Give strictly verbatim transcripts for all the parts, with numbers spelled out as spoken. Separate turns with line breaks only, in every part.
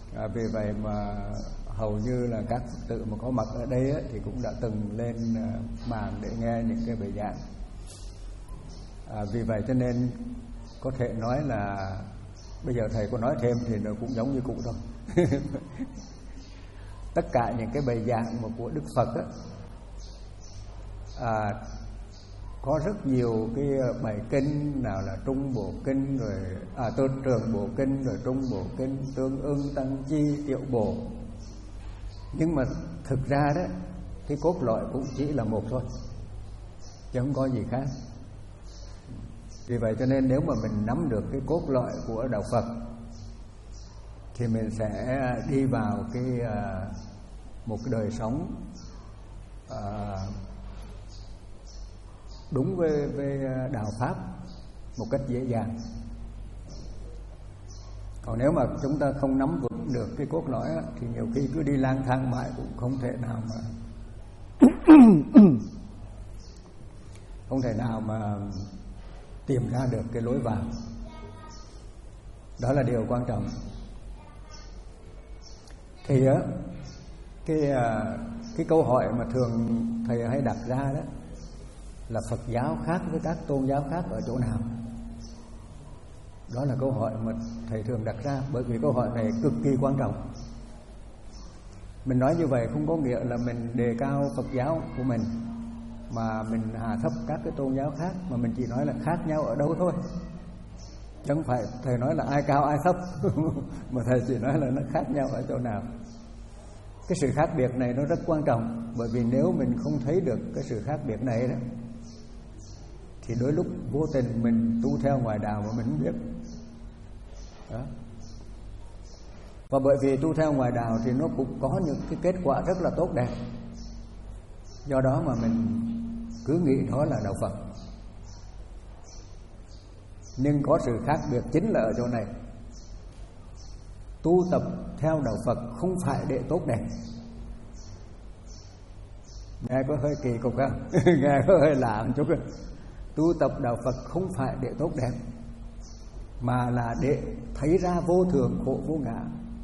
À, vì vậy mà hầu như là các Phật tử mà có mặt ở đây á, thì cũng đã từng lên mạng để nghe những cái bài giảng. À, vì vậy cho nên có thể nói là bây giờ thầy có nói thêm thì nó cũng giống như cũ thôi. Tất cả những cái bài giảng mà của Đức Phật á, à, có rất nhiều cái bài kinh, nào là Trung Bộ Kinh, rồi à, Tôn Trường Bộ Kinh, rồi Trung Bộ Kinh, Tương Ưng, Tăng Chi, Tiểu Bộ. Nhưng mà thực ra đó, cái cốt lõi cũng chỉ là một thôi, chứ không có gì khác. Vì vậy cho nên nếu mà mình nắm được cái cốt lõi của Đạo Phật thì mình sẽ đi vào cái uh, một cái đời sống uh, đúng với, với đạo Pháp một cách dễ dàng. Còn nếu mà chúng ta không nắm vững được cái cốt lõi á, thì nhiều khi cứ đi lang thang mãi cũng không thể nào mà không thể nào mà tìm ra được cái lối vào. Đó là điều quan trọng. Thì á, cái cái câu hỏi mà thường thầy hay đặt ra đó là Phật giáo khác với các tôn giáo khác ở chỗ nào? Đó là câu hỏi mà thầy thường đặt ra, bởi vì câu hỏi này cực kỳ quan trọng. Mình nói như vậy không có nghĩa là mình đề cao Phật giáo của mình mà mình hạ thấp các cái tôn giáo khác, mà mình chỉ nói là khác nhau ở đâu thôi, chứ không phải thầy nói là ai cao ai thấp. Mà thầy chỉ nói là nó khác nhau ở chỗ nào. Cái sự khác biệt này nó rất quan trọng, bởi vì nếu mình không thấy được cái sự khác biệt này đó, thì đôi lúc vô tình mình tu theo ngoại đạo mà mình không biết đó. Và bởi vì tu theo ngoại đạo thì nó cũng có những cái kết quả rất là tốt đẹp, do đó mà mình cứ nghĩ đó là đạo Phật. Nhưng có sự khác biệt chính là ở chỗ này. Tu tập theo đạo Phật không phải để tốt đẹp. Nghe có hơi kỳ cục không? Nghe có hơi lạ một chút rồi. Tu tập đạo Phật không phải để tốt đẹp, mà là để thấy ra vô thường khổ vô ngã.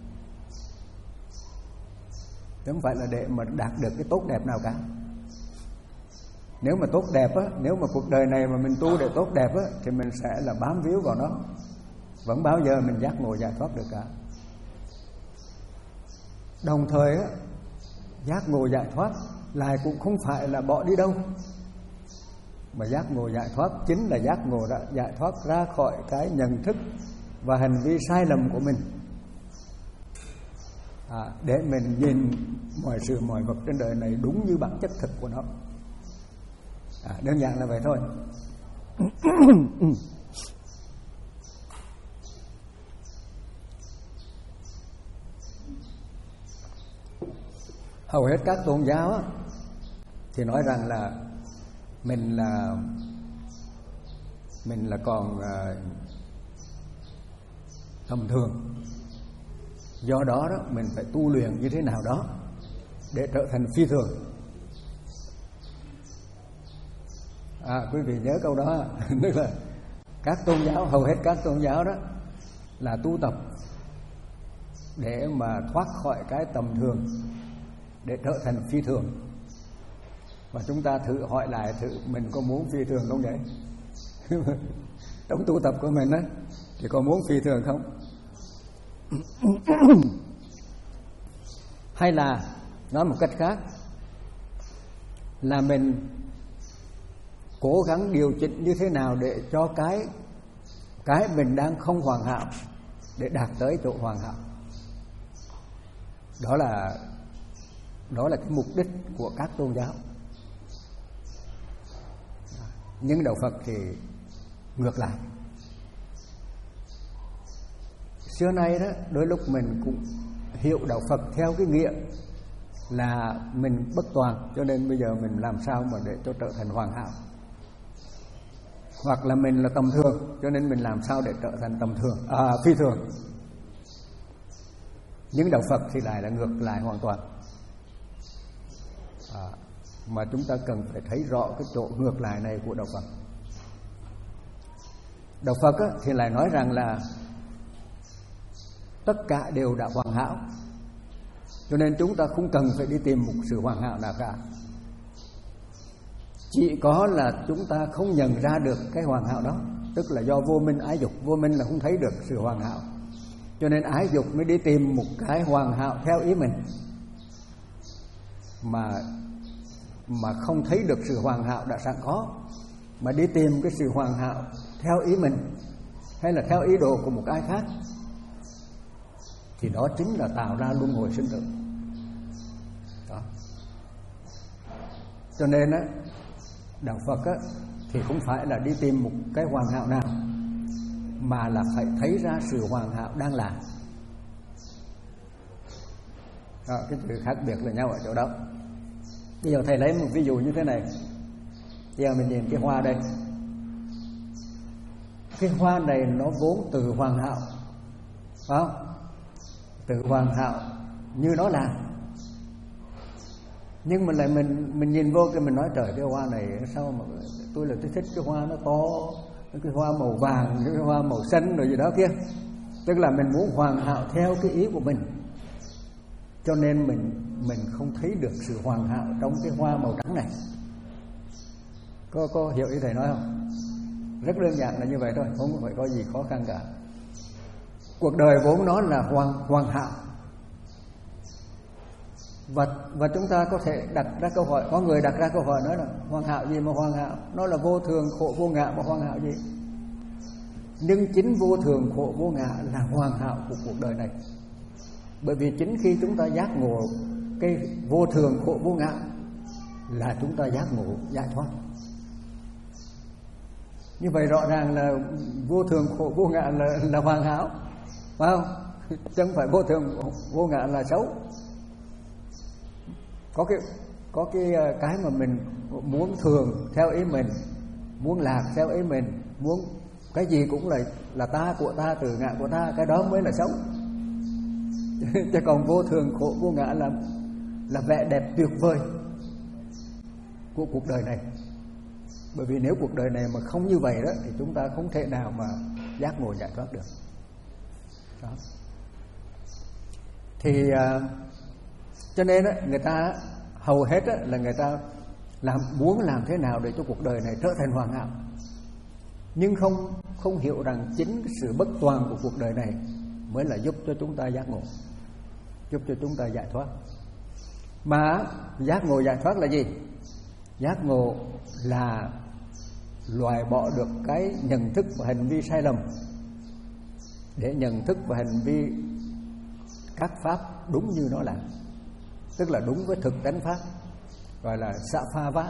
Chứ không phải là để mà đạt được cái tốt đẹp nào cả. Nếu mà tốt đẹp á, nếu mà cuộc đời này mà mình tu để tốt đẹp á, thì mình sẽ là bám víu vào nó, vẫn bao giờ mình giác ngộ giải thoát được cả. Đồng thời á, giác ngộ giải thoát lại cũng không phải là bỏ đi đâu, mà giác ngộ giải thoát chính là giác ngộ đã giải thoát ra khỏi cái nhận thức và hành vi sai lầm của mình, à, để mình nhìn mọi sự mọi vật trên đời này đúng như bản chất thực của nó. À, đơn giản là vậy thôi. Hầu hết các tôn giáo á, thì nói rằng là mình là mình là còn uh, tầm thường, do đó đó mình phải tu luyện như thế nào đó để trở thành phi thường. À, quý vị nhớ câu đó. Tức là các tôn giáo, hầu hết các tôn giáo đó là tu tập để mà thoát khỏi cái tầm thường, để trở thành phi thường. Và chúng ta thử hỏi lại thử mình có muốn phi thường không vậy? Trong tu tập của mình á thì có muốn phi thường không? Hay là nói một cách khác là mình cố gắng điều chỉnh như thế nào để cho cái cái mình đang không hoàn hảo để đạt tới chỗ hoàn hảo. Đó là đó là cái mục đích của các tôn giáo. Nhưng đạo Phật thì ngược lại. Xưa nay đó, đôi lúc mình cũng hiểu đạo Phật theo cái nghĩa là mình bất toàn, cho nên bây giờ mình làm sao mà để cho trở thành hoàn hảo. Hoặc là mình là tầm thường, cho nên mình làm sao để trở thành tầm thường, à, phi thường. Nhưng đạo Phật thì lại là ngược lại hoàn toàn. À, mà chúng ta cần phải thấy rõ cái chỗ ngược lại này của đạo Phật. Đạo Phật á, thì lại nói rằng là tất cả đều đã hoàn hảo. Cho nên chúng ta không cần phải đi tìm một sự hoàn hảo nào cả. Chỉ có là chúng ta không nhận ra được cái hoàn hảo đó, tức là do vô minh ái dục. Vô minh là không thấy được sự hoàn hảo, cho nên ái dục mới đi tìm một cái hoàn hảo theo ý mình, mà mà không thấy được sự hoàn hảo đã sẵn có, mà đi tìm cái sự hoàn hảo theo ý mình hay là theo ý đồ của một ai khác, thì đó chính là tạo ra luân hồi sinh tử. Đó. Cho nên á, đạo Phật á, thì không phải là đi tìm một cái hoàn hảo nào, mà là phải thấy ra sự hoàn hảo đang là. Đó, cái sự khác biệt là nhau ở chỗ đó. Bây giờ thầy lấy một ví dụ như thế này. Bây giờ mình nhìn cái hoa đây. Cái hoa này nó vốn từ hoàn hảo, phải không? Từ hoàn hảo như nó là. Nhưng mà lại mình mình nhìn vô cái mình nói trời, cái hoa này sao mà tôi là tôi thích cái hoa nó to, cái hoa màu vàng, cái hoa màu xanh rồi gì đó kia. Tức là mình muốn hoàn hảo theo cái ý của mình, cho nên mình mình không thấy được sự hoàn hảo trong cái hoa màu trắng này. Có có hiểu ý thầy nói không? Rất đơn giản là như vậy thôi, không phải có gì khó khăn cả. Cuộc đời vốn nó là hoàn hoàn hảo. Và, và chúng ta có thể đặt ra câu hỏi, có người đặt ra câu hỏi nói là hoàn hảo gì mà hoàn hảo? Nó là vô thường khổ vô ngã mà hoàn hảo gì? Nhưng chính vô thường khổ vô ngã là hoàn hảo của cuộc đời này. Bởi vì chính khi chúng ta giác ngộ cái vô thường khổ vô ngã là chúng ta giác ngộ giải thoát. Như vậy rõ ràng là vô thường khổ vô ngã là, là hoàn hảo, phải không? Chứ không phải vô thường vô ngã là xấu. Có cái có cái cái mà mình muốn thường theo ý mình, muốn lạc theo ý mình, muốn cái gì cũng là là ta của ta, từ ngã của ta, cái đó mới là xấu. Chứ còn vô thường khổ vô ngã là là vẻ đẹp tuyệt vời của cuộc đời này. Bởi vì nếu cuộc đời này mà không như vậy đó thì chúng ta không thể nào mà giác ngộ giải thoát được. Đó. Thì uh, cho nên đó, người ta hầu hết đó, là người ta làm muốn làm thế nào để cho cuộc đời này trở thành hoàn hảo, nhưng không không hiểu rằng chính cái sự bất toàn của cuộc đời này mới là giúp cho chúng ta giác ngộ, giúp cho chúng ta giải thoát. Mà giác ngộ giải thoát là gì? Giác ngộ là loại bỏ được cái nhận thức và hành vi sai lầm, để nhận thức và hành vi các pháp đúng như nó là, tức là đúng với thực tánh pháp, gọi là xạ pha vá.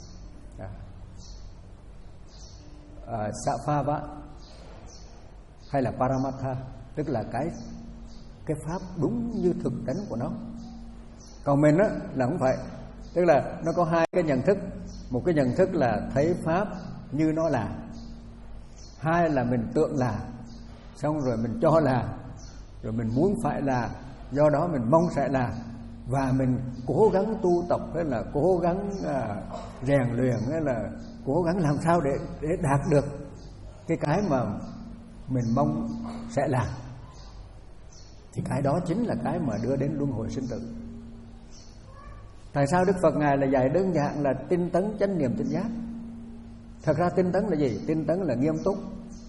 À, xạ pha vá hay là paramatha, tức là cái cái pháp đúng như thực tánh của nó. Còn mình á là không phải, tức là nó có hai cái nhận thức. Một cái nhận thức là thấy pháp như nó là, hai là mình tưởng là, xong rồi mình cho là, rồi mình muốn phải là, do đó mình mong sẽ là, và mình cố gắng tu tập hay là cố gắng à, rèn luyện hay là cố gắng làm sao để để đạt được cái cái mà mình mong sẽ là. Thì cái đó chính là cái mà đưa đến luân hồi sinh tử. Tại sao Đức Phật Ngài là dạy đơn giản là tinh tấn chánh niệm tỉnh giác? Thật ra tinh tấn là gì? Tinh tấn là nghiêm túc,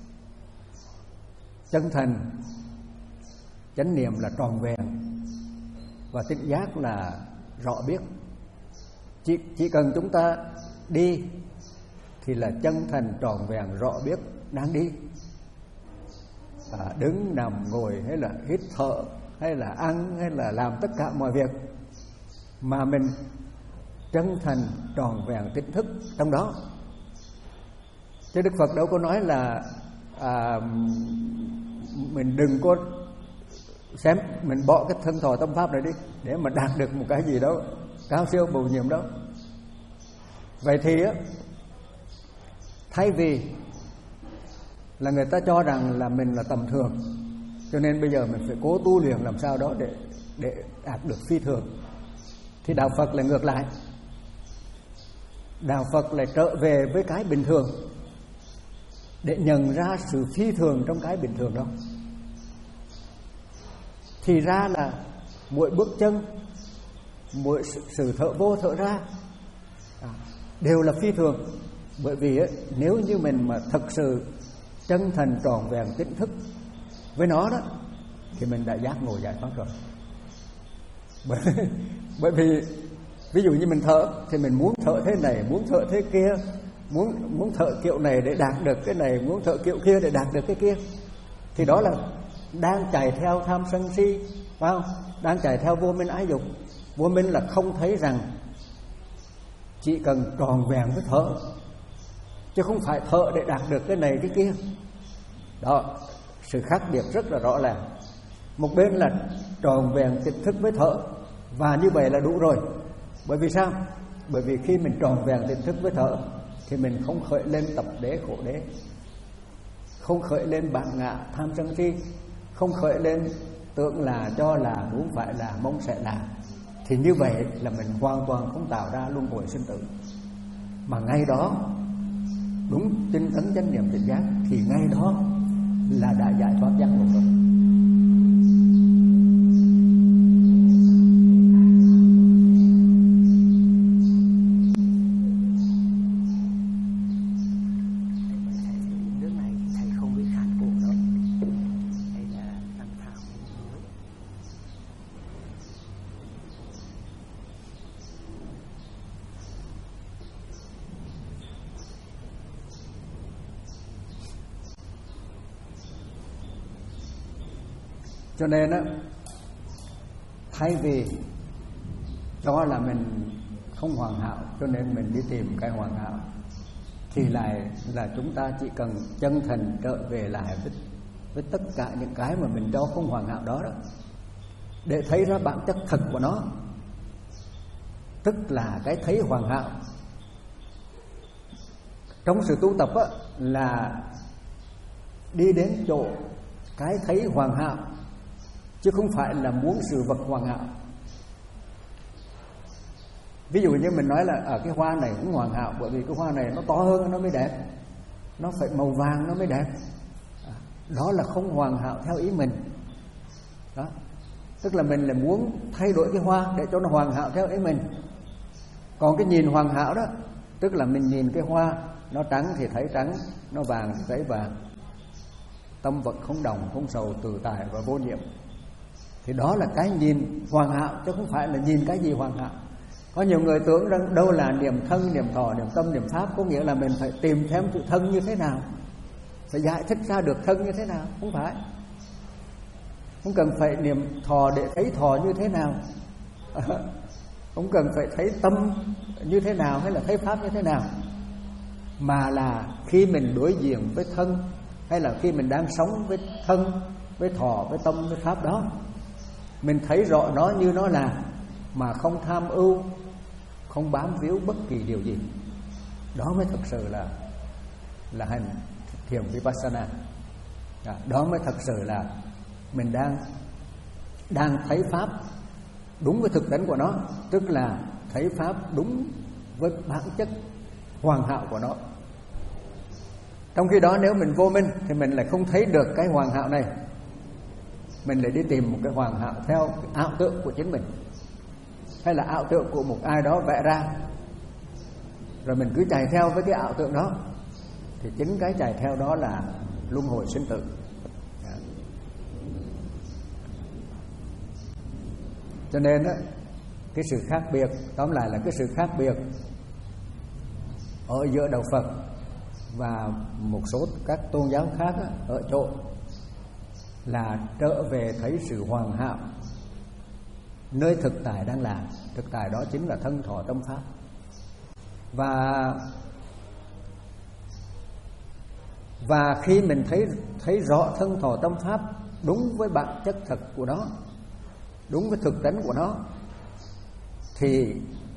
chân thành, chánh niệm là tròn vẹn, và tỉnh giác là rõ biết. Chỉ, chỉ cần chúng ta đi thì là chân thành, tròn vẹn, rõ biết đang đi. À, đứng, nằm, ngồi hay là hít thở hay là ăn hay là làm tất cả mọi việc mà mình chân thành, tròn vẹn, tỉnh thức trong đó. Chứ Đức Phật đâu có nói là à, mình đừng có xem mình bỏ cái thân thọ tâm pháp này đi để mà đạt được một cái gì đó cao siêu bầu nhiệm đó. Vậy thì á, thay vì là người ta cho rằng là mình là tầm thường, cho nên bây giờ mình phải cố tu luyện làm sao đó để để đạt được phi thường, thì đạo Phật lại ngược lại. Đạo Phật lại trở về với cái bình thường để nhận ra sự phi thường trong cái bình thường đó. thì ra là mỗi bước chân, mỗi sự thở vô thở ra đều là phi thường. Bởi vì ấy, nếu như mình mà thật sự chân thành tròn vẹn tỉnh thức với nó đó, thì mình đã giác ngộ giải thoát rồi. Bởi, bởi vì ví dụ như mình thở thì mình muốn thở thế này, muốn thở thế kia, muốn muốn thở kiểu này để đạt được cái này, muốn thở kiểu kia để đạt được cái kia, thì đó là đang chạy theo tham sân si, phải không? Đang chạy theo vô minh ái dục. Vô minh là không thấy rằng chỉ cần tròn vẹn với thở, chứ không phải thở để đạt được cái này cái kia. Đó, sự khác biệt rất là rõ ràng. Một bên là tròn vẹn tỉnh thức với thở, và như vậy là đủ rồi. Bởi vì sao? Bởi vì khi mình tròn vẹn tỉnh thức với thở thì mình không khởi lên tập đế khổ đế, không khởi lên bản ngã tham sân si, không khởi lên tưởng là, cho là, muốn phải là, mong sẽ là. Thì như vậy là mình hoàn toàn không tạo ra luân hồi sinh tử. Mà ngay đó, đúng tinh tấn chánh niệm tỉnh giác, thì ngay đó là đã giải thoát giác ngộ rồi. Cho nên á, thay vì cho là mình không hoàn hảo cho nên mình đi tìm cái hoàn hảo, thì lại là chúng ta chỉ cần chân thành trở về lại với, với tất cả những cái mà mình cho không hoàn hảo đó đó, để thấy ra bản chất thật của nó, tức là cái thấy hoàn hảo. Trong sự tu tập á, là đi đến chỗ cái thấy hoàn hảo, chứ không phải là muốn sự vật hoàn hảo. Ví dụ như mình nói là ở cái hoa này cũng hoàn hảo, bởi vì cái hoa này nó to hơn nó mới đẹp, nó phải màu vàng nó mới đẹp. Đó là không hoàn hảo theo ý mình. Đó, tức là mình là muốn thay đổi cái hoa để cho nó hoàn hảo theo ý mình. Còn cái nhìn hoàn hảo đó, tức là mình nhìn cái hoa, nó trắng thì thấy trắng, nó vàng thì thấy vàng, tâm vật không đồng, không sầu, tự tại và vô nhiễm. Thì đó là cái nhìn hoàn hảo, chứ không phải là nhìn cái gì hoàn hảo. Có nhiều người tưởng rằng đâu là niệm thân, niệm thọ, niệm tâm, niệm pháp, có nghĩa là mình phải tìm thêm sự thân như thế nào, phải giải thích ra được thân như thế nào. Không phải. Không cần phải niệm thọ để thấy thọ như thế nào, không cần phải thấy tâm như thế nào hay là thấy pháp như thế nào, mà là khi mình đối diện với thân, hay là khi mình đang sống với thân, với thọ, với tâm, với pháp đó, mình thấy rõ nó như nó là, mà không tham ưu, không bám víu bất kỳ điều gì. Đó mới thực sự là là hành thiền Vipassana. Đó mới thật sự là mình đang đang thấy pháp đúng với thực tánh của nó, tức là thấy pháp đúng với bản chất hoàn hảo của nó. Trong khi đó nếu mình vô minh thì mình lại không thấy được cái hoàn hảo này, mình lại đi tìm một cái hoàn hảo theo cái ảo tượng của chính mình, hay là ảo tượng của một ai đó vẽ ra, rồi mình cứ chạy theo với cái ảo tượng đó, thì chính cái chạy theo đó là luân hồi sinh tử. Cho nên á, cái sự khác biệt, tóm lại là cái sự khác biệt ở giữa đạo Phật và một số các tôn giáo khác á, ở chỗ là trở về thấy sự hoàn hảo nơi thực tại đang làm. Thực tại đó chính là thân thọ tâm pháp. Và Và khi mình thấy thấy rõ thân thọ tâm pháp đúng với bản chất thật của nó, đúng với thực tánh của nó, thì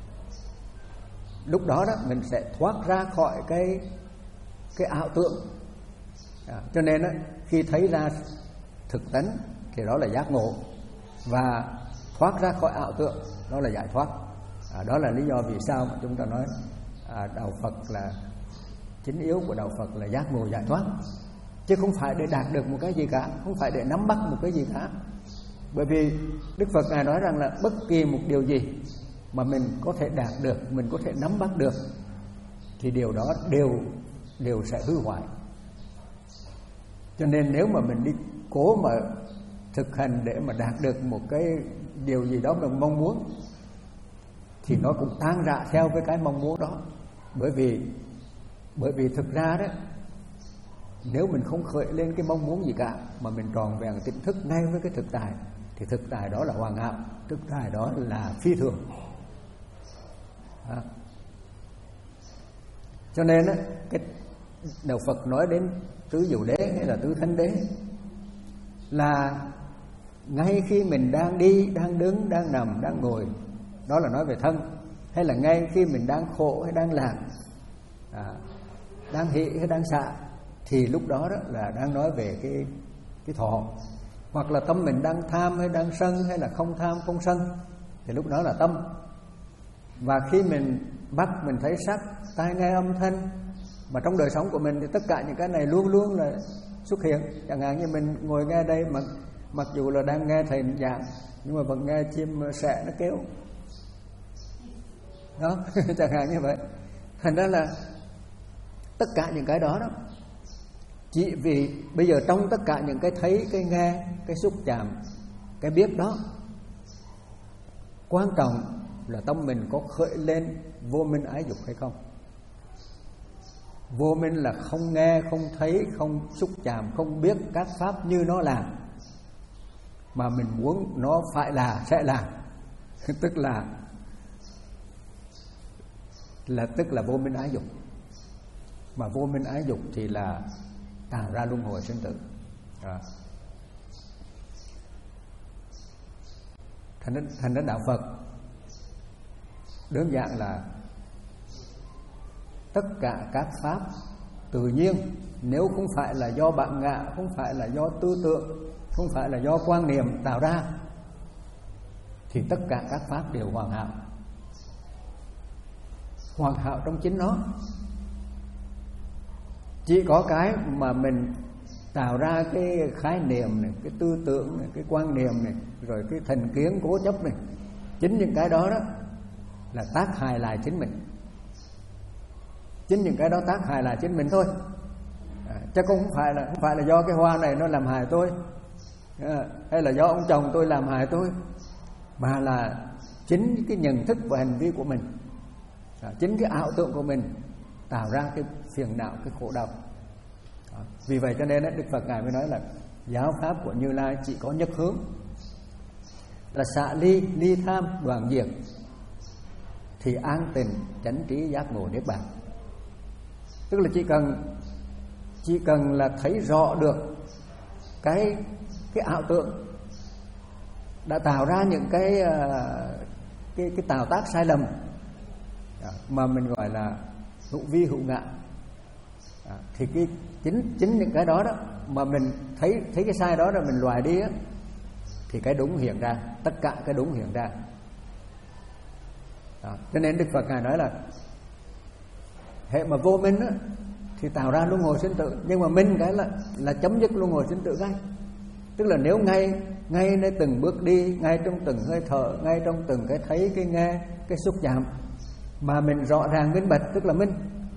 lúc đó đó mình sẽ thoát ra khỏi cái cái ảo tượng. À, cho nên đó, khi thấy ra thực tánh thì đó là giác ngộ, và thoát ra khỏi ảo tượng đó là giải thoát. À, đó là lý do vì sao mà chúng ta nói à, đạo Phật là chính yếu của đạo Phật là giác ngộ giải thoát, chứ không phải để đạt được một cái gì cả, không phải để nắm bắt một cái gì cả, Bởi vì Đức Phật Ngài nói rằng là bất kỳ một điều gì mà mình có thể đạt được, mình có thể nắm bắt được, thì điều đó đều đều sẽ hư hoại. Cho nên nếu mà mình đi cố mà thực hành để mà đạt được một cái điều gì đó mình mong muốn, thì nó cũng tan rã theo với cái mong muốn đó. Bởi vì bởi vì thực ra đó, nếu mình không khởi lên cái mong muốn gì cả, mà mình tròn vẹn tỉnh thức ngay với cái thực tại, thì thực tại đó là hoàn hảo, thực tại đó là phi thường. À. Cho nên á, cái Đạo Phật nói đến tứ diệu đế hay là tứ thánh đế, là ngay khi mình đang đi, đang đứng, đang nằm, đang ngồi, đó là nói về thân, hay là ngay khi mình đang khổ hay đang lạc, à, đang hỷ hay đang xả, thì lúc đó, đó là đang nói về cái cái thọ. Hoặc là tâm mình đang tham hay đang sân, hay là không tham không sân, thì lúc đó là tâm. Và khi mình mắt mình thấy sắc, tai nghe âm thanh, mà trong đời sống của mình thì tất cả những cái này luôn luôn là xuất hiện. Chẳng hạn như mình ngồi nghe đây, mà mặc dù là đang nghe thầy giảng, nhưng mà vẫn nghe chim sẻ nó kêu đó. Chẳng hạn như vậy. Thành ra là tất cả những cái đó đó, chỉ vì bây giờ trong tất cả những cái thấy, cái nghe, cái xúc chạm, cái biết đó, quan trọng là tâm mình có khởi lên vô minh ái dục hay không. Vô minh là không nghe, không thấy, không xúc chạm, không biết các pháp như nó là, mà mình muốn nó phải là, sẽ là. Tức là là tức là vô minh ái dục. Mà vô minh ái dục thì là tạo ra luân hồi sinh tử. Đó. Thành đến, thành đến đạo Phật đơn giản là tất cả các pháp tự nhiên, nếu không phải là do bản ngã, không phải là do tư tưởng, không phải là do quan niệm tạo ra, thì tất cả các pháp đều hoàn hảo. Hoàn hảo trong chính nó. Chỉ có cái mà mình tạo ra cái khái niệm này, cái tư tưởng này, cái quan niệm này, rồi cái thành kiến cố chấp này, chính những cái đó đó là tác hại lại chính mình. Chính những cái đó tác hại lại chính mình thôi. À, chứ không phải là không phải là do cái hoa này nó làm hại tôi, à, hay là do ông chồng tôi làm hại tôi, mà là chính cái nhận thức và hành vi của mình, à, chính cái ảo tưởng của mình tạo ra cái phiền não, cái khổ đau. À, vì vậy cho nên đó, Đức Phật Ngài mới nói là giáo pháp của Như Lai chỉ có nhất hướng, là xả ly, ly tham, đoạn diệt, thì an tình, chánh trí, giác ngộ, niết bàn. Tức là chỉ cần chỉ cần là thấy rõ được cái cái ảo tưởng đã tạo ra những cái cái cái tạo tác sai lầm mà mình gọi là hữu vi hữu ngã, thì cái chính chính những cái đó đó mà mình thấy thấy cái sai đó rồi mình loại đi á, thì cái đúng hiện ra, tất cả cái đúng hiện ra. Đó. Cho nên Đức Phật Ngài nói là hệ mà vô minh á, thì tạo ra luân hồi sinh tử, nhưng mà minh cái là là chấm dứt luân hồi sinh tử ngay. Tức là nếu ngay ngay nơi từng bước đi, ngay trong từng hơi thở, ngay trong từng cái thấy, cái nghe, cái xúc chạm mà mình rõ ràng minh bạch, tức là minh,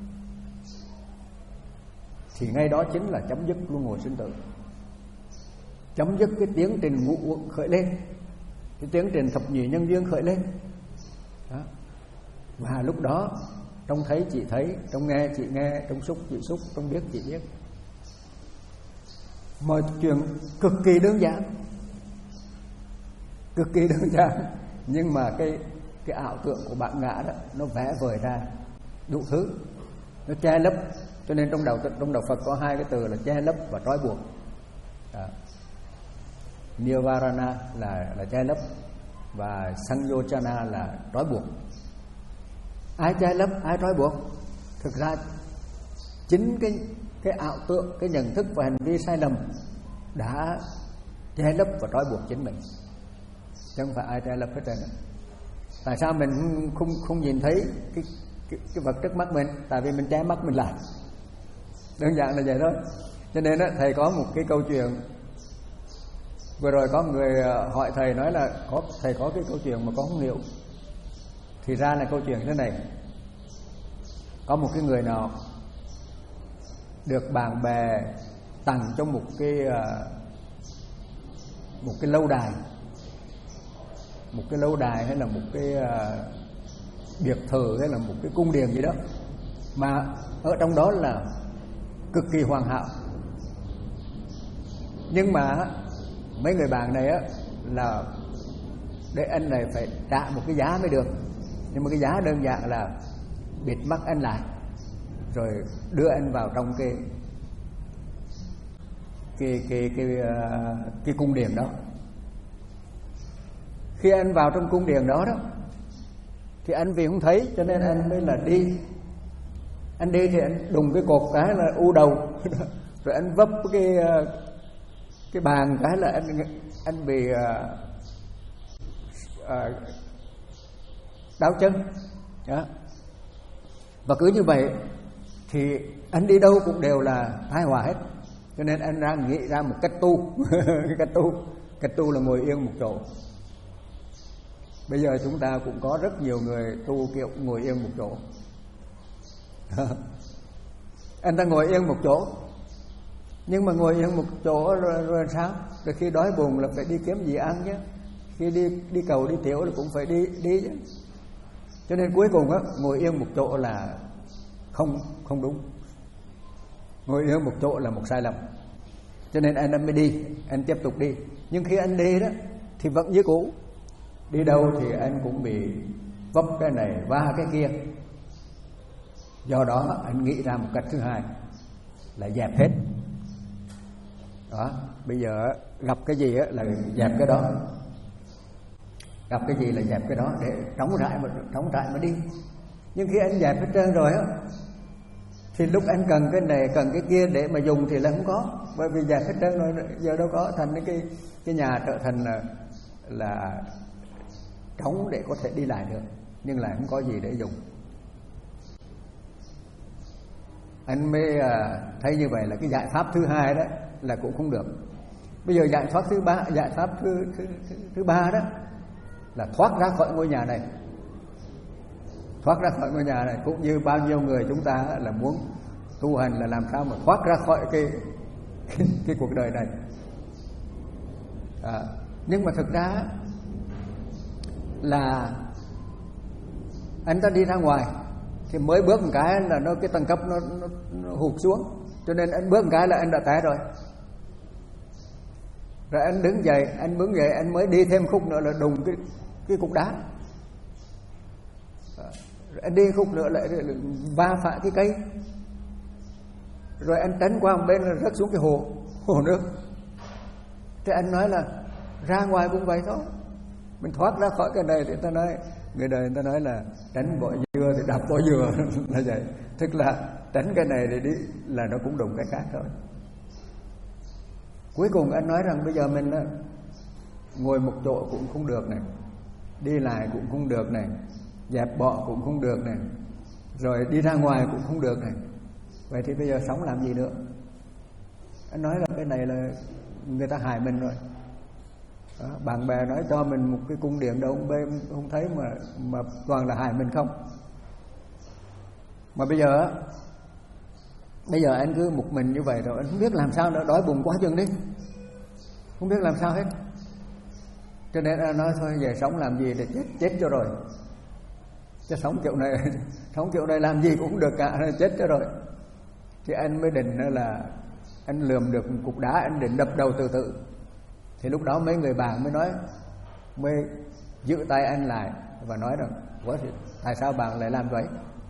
thì ngay đó chính là chấm dứt luân hồi sinh tử, chấm dứt cái tiến trình ngũ uẩn khởi lên, cái tiến trình thập nhị nhân duyên khởi lên. Đó. Và lúc đó trong thấy chị thấy, trong nghe chị nghe, trong xúc chị xúc, trong biết chị biết. Mọi chuyện cực kỳ đơn giản, cực kỳ đơn giản, nhưng mà cái cái ảo tưởng của bản ngã đó nó vẽ vời ra đủ thứ, nó che lấp. Cho nên trong đạo trong đạo Phật có hai cái từ là che lấp và trói buộc. À. Nivarana là là che lấp, và Sanyochana là trói buộc. Ai che lấp, ai trói buộc? Thực ra chính cái cái ảo tưởng, cái nhận thức và hành vi sai lầm đã che lấp và trói buộc chính mình, chứ không phải ai che lấp hết trơn. Tại sao mình không không nhìn thấy cái cái, cái vật trước mắt mình? Tại vì mình che mắt mình lại, đơn giản là vậy thôi. Cho nên đó, thầy có một cái câu chuyện Vừa rồi có người hỏi thầy nói là có thầy có cái câu chuyện mà con không hiểu. Thì ra là câu chuyện thế này. Có một cái người nào được bạn bè tặng cho một cái một cái lâu đài, một cái lâu đài hay là một cái biệt thự hay là một cái cung điện gì đó, mà ở trong đó là cực kỳ hoàn hảo. Nhưng mà mấy người bạn này á là để anh này phải trả một cái giá mới được. Nhưng mà cái giá đơn giản là bịt mắt anh lại rồi đưa anh vào trong cái cái cái cái cái, cái cung điện đó. Khi anh vào trong cung điện đó đó thì anh vì không thấy cho nên anh mới là đi. Anh đi thì anh đùng cái cột cái là u đầu rồi anh vấp cái cái bàn cái là anh anh bị uh, uh, đau chân đó. Và cứ như vậy thì anh đi đâu cũng đều là tai họa hết. Cho nên anh ra nghĩ ra một cách tu cái cách tu cách tu là ngồi yên một chỗ. Bây giờ chúng ta cũng có rất nhiều người tu kiểu ngồi yên một chỗ. Anh ta ngồi yên một chỗ, nhưng mà ngồi yên một chỗ rồi, rồi sao? Rồi khi đói bụng là phải đi kiếm gì ăn chứ. Khi đi đi cầu đi tiểu là cũng phải đi đi chứ. Cho nên cuối cùng á, ngồi yên một chỗ là không không đúng. Ngồi yên một chỗ là một sai lầm. Cho nên anh mới đi, anh tiếp tục đi. Nhưng khi anh đi đó thì vẫn như cũ. Đi đâu thì anh cũng bị vấp cái này va cái kia. Do đó anh nghĩ ra một cách thứ hai là dẹp hết. Đó, bây giờ gặp cái gì là dẹp cái đó. Gặp cái gì là dẹp cái đó để trống rãi mà trống rãi mà đi. Nhưng khi anh dẹp hết trơn rồi á thì lúc anh cần cái này cần cái kia để mà dùng thì là không có, bởi vì dẹp hết trơn rồi giờ đâu có, thành cái cái nhà trở thành là, là trống để có thể đi lại được, nhưng lại không có gì để dùng. Anh mới thấy như vậy là cái giải pháp thứ hai đó là cũng không được. Bây giờ giải pháp thứ ba, giải pháp thứ thứ thứ, thứ ba đó là thoát ra khỏi ngôi nhà này. Thoát ra khỏi ngôi nhà này cũng như bao nhiêu người chúng ta là muốn tu hành là làm sao mà thoát ra khỏi cái cái, cái cuộc đời này. À, nhưng mà thực ra là anh ta đi ra ngoài thì mới bước một cái là nó cái tầng cấp nó, nó, nó hụt xuống, cho nên anh bước một cái là anh đã té rồi. Rồi anh đứng dậy, anh đứng dậy anh mới đi thêm khúc nữa là đùng cái cái cục đá. Rồi anh đi khúc nữa lại va phải cái cây. Rồi anh tránh qua một bên là rớt xuống cái hồ hồ nước. Thế anh nói là ra ngoài cũng vậy thôi. Mình thoát ra khỏi cái này thì ta nói, người đời người ta nói là tránh vỏ dừa thì đạp vỏ dừa là vậy. Tức là tránh cái này thì đi là nó cũng đụng cái khác thôi. Cuối cùng anh nói rằng bây giờ mình ngồi một chỗ cũng không được này, đi lại cũng không được này, dẹp bọ cũng không được này, rồi đi ra ngoài cũng không được này. Vậy thì bây giờ sống làm gì nữa? Anh nói là cái này là người ta hại mình rồi. Đó, bạn bè nói cho mình một cái cung điện đâu không, bên không thấy mà mà toàn là hại mình không. Mà bây giờ bây giờ anh cứ một mình như vậy rồi, anh không biết làm sao nữa, đói bụng quá chừng đi, không biết làm sao hết. Cho nên anh nói thôi về sống làm gì để chết chết cho rồi, chứ sống kiểu này sống kiểu này làm gì cũng không được cả, chết cho rồi. Thì anh mới định là anh lườm được một cục đá, anh định đập đầu từ từ. Thì lúc đó mấy người bạn mới nói, mới giữ tay anh lại và nói rằng ủa thì tại sao bạn lại làm vậy?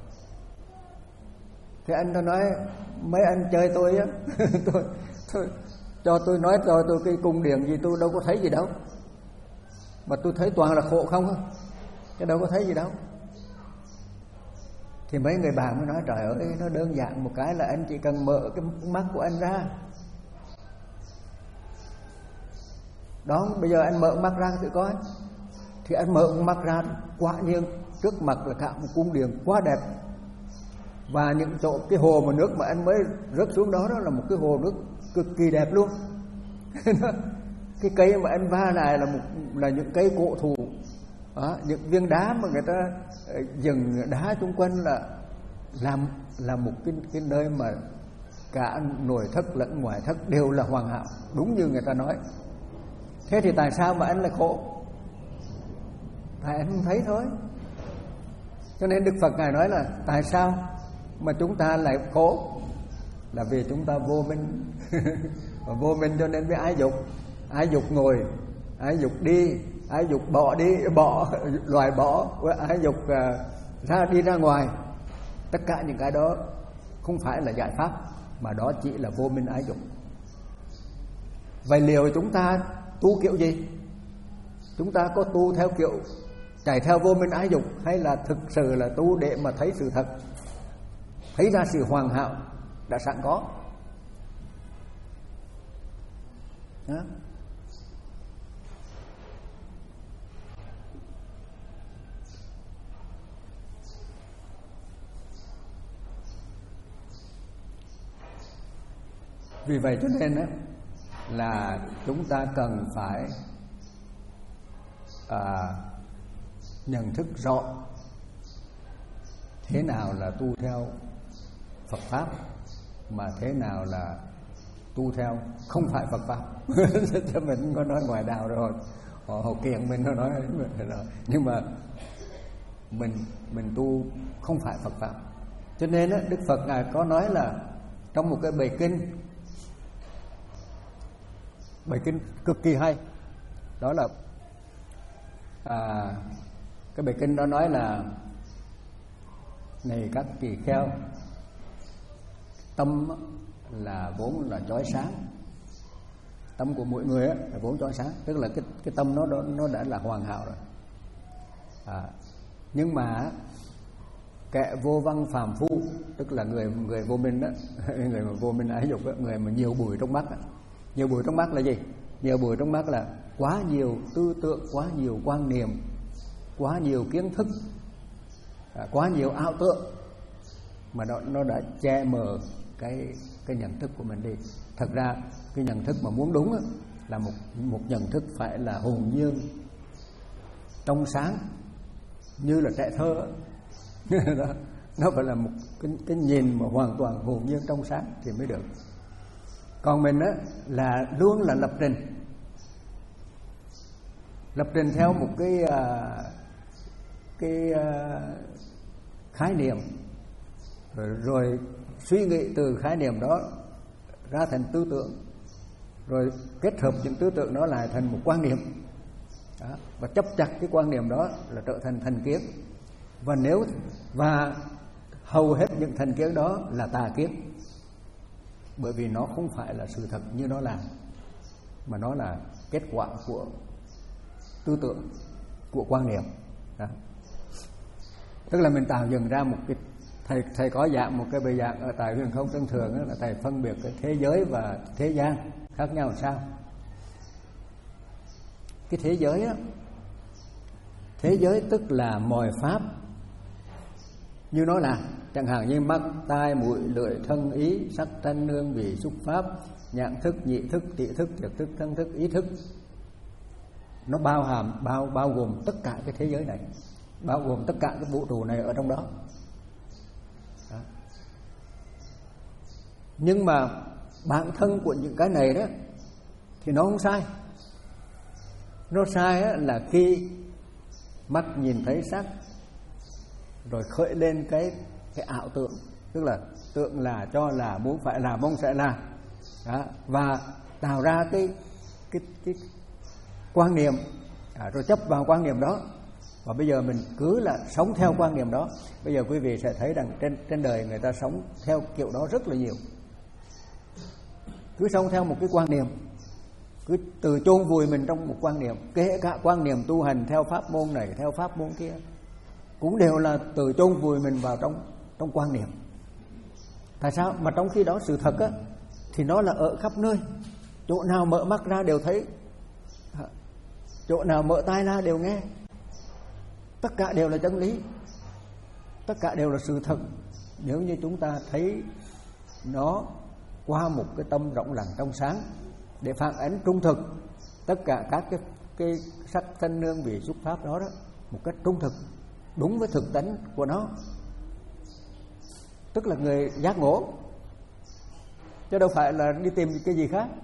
Thì anh ta nói mấy anh chơi tôi á tôi, tôi cho tôi nói cho tôi cái cung điện gì tôi đâu có thấy gì đâu, mà tôi thấy toàn là khổ không á, chứ đâu có thấy gì đâu. Thì mấy người bạn mới nói trời ơi, nó đơn giản một cái là anh chỉ cần mở cái mắt của anh ra. Đó, bây giờ anh mở mắt ra thử coi. Thì anh mở mắt ra, quả nhiên trước mặt là cả một cung điện quá đẹp. Và những chỗ cái hồ mà nước mà anh mới rớt xuống đó, đó là một cái hồ nước cực kỳ đẹp luôn. Cái cây mà anh va này là một là những cây cổ thụ, đó, những viên đá mà người ta dừng đá xung quanh là làm là một cái cái nơi mà cả nội thất lẫn ngoại thất đều là hoàn hảo, đúng như người ta nói. Thế thì tại sao mà anh lại khổ? Tại anh không thấy thôi. Cho nên Đức Phật Ngài nói là tại sao mà chúng ta lại khổ? Là vì chúng ta vô minh. Và vô minh cho nên mới ái dục. Ái dục ngồi, ái dục đi, ái dục bỏ đi, bỏ loại bỏ, ái dục uh, ra đi ra ngoài. Tất cả những cái đó không phải là giải pháp, mà đó chỉ là vô minh ái dục. Vậy liệu chúng ta tu kiểu gì? Chúng ta có tu theo kiểu chạy theo vô minh ái dục, hay là thực sự là tu để mà thấy sự thật, thấy ra sự hoàn hảo đã sẵn có? Đó. Vì vậy cho nên á, là chúng ta cần phải à, nhận thức rõ thế nào là tu theo Phật Pháp, mà thế nào là tu theo không phải Phật Pháp. Cho mình có nói ngoài đạo rồi, họ, họ kiện mình nó nói rồi. Nhưng mà mình mình tu không phải Phật Pháp. Cho nên á, Đức Phật Ngài có nói là trong một cái bài kinh, bài kinh cực kỳ hay, đó là à, cái bài kinh đó nói là: này các tỳ kheo, tâm là vốn là chói sáng. Tâm của mỗi người á, là vốn chói sáng, tức là cái cái tâm nó nó đã là hoàn hảo rồi. À, nhưng mà kẻ vô văn phàm phu, tức là người người vô minh đó, người mà vô minh ái dục đó, người mà nhiều bụi trong mắt đó. Nhiều bụi trong mắt là gì? Nhiều bụi trong mắt là quá nhiều tư tưởng, quá nhiều quan niệm, quá nhiều kiến thức, à, quá nhiều ảo tưởng, mà nó nó đã che mờ cái cái nhận thức của mình đi. Thật ra cái nhận thức mà muốn đúng á, là một một nhận thức phải là hồn nhiên, trong sáng, như là trẻ thơ. Đó, nó phải là một cái, cái nhìn mà hoàn toàn hồn nhiên trong sáng thì mới được. Còn mình á, là luôn là lập trình, lập trình theo một cái uh, cái uh, khái niệm, rồi, rồi suy nghĩ từ khái niệm đó ra thành tư tưởng, rồi kết hợp những tư tưởng đó lại thành một quan niệm đó, và chấp chặt cái quan niệm đó là trở thành thành kiến. Và nếu và hầu hết những thành kiến đó là tà kiến, bởi vì nó không phải là sự thật như nó là, mà nó là kết quả của tư tưởng, của quan niệm đó. Tức là mình tạo dựng ra một cái thầy thầy có dạng một cái bài giảng ở tại Huyền Không Tân Thường đó, là thầy phân biệt cái thế giới và thế gian khác nhau làm sao. Cái thế giới á, thế giới tức là mọi pháp như nó là, chẳng hạn như mắt, tai, mũi, lưỡi, thân, ý, sắc, thanh, hương, vị, xúc, pháp, nhãn thức, nhị thức, tỷ thức, thiệt thức, thân thức, ý thức. Nó bao hàm, bao bao gồm tất cả cái thế giới này, bao gồm tất cả cái vũ trụ này ở trong đó. Đó. Nhưng mà bản thân của những cái này đó thì nó không sai. Nó sai á, là khi mắt nhìn thấy sắc, rồi khởi lên cái cái ảo tưởng, tức là tưởng là, cho là, muốn phải là, mong sẽ là. Đó. Và tạo ra cái cái cái quan niệm, à, rồi chấp vào quan niệm đó, và bây giờ mình cứ là sống theo quan niệm đó. Bây giờ quý vị sẽ thấy rằng trên trên đời người ta sống theo kiểu đó rất là nhiều, cứ sống theo một cái quan niệm, cứ từ chôn vùi mình trong một quan niệm, kể cả quan niệm tu hành theo pháp môn này, theo pháp môn kia, cũng đều là từ chôn vùi mình vào trong trong quan niệm. Tại sao? Mà trong khi đó sự thật á, thì nó là ở khắp nơi, chỗ nào mở mắt ra đều thấy, chỗ nào mở tai ra đều nghe, tất cả đều là chân lý, tất cả đều là sự thật, nếu như chúng ta thấy nó qua một cái tâm rộng lặng trong sáng, để phản ánh trung thực tất cả các cái, cái sắc thanh hương vị xúc pháp đó, đó một cách trung thực, đúng với thực tánh của nó, tức là người giác ngộ, chứ đâu phải là đi tìm cái gì khác.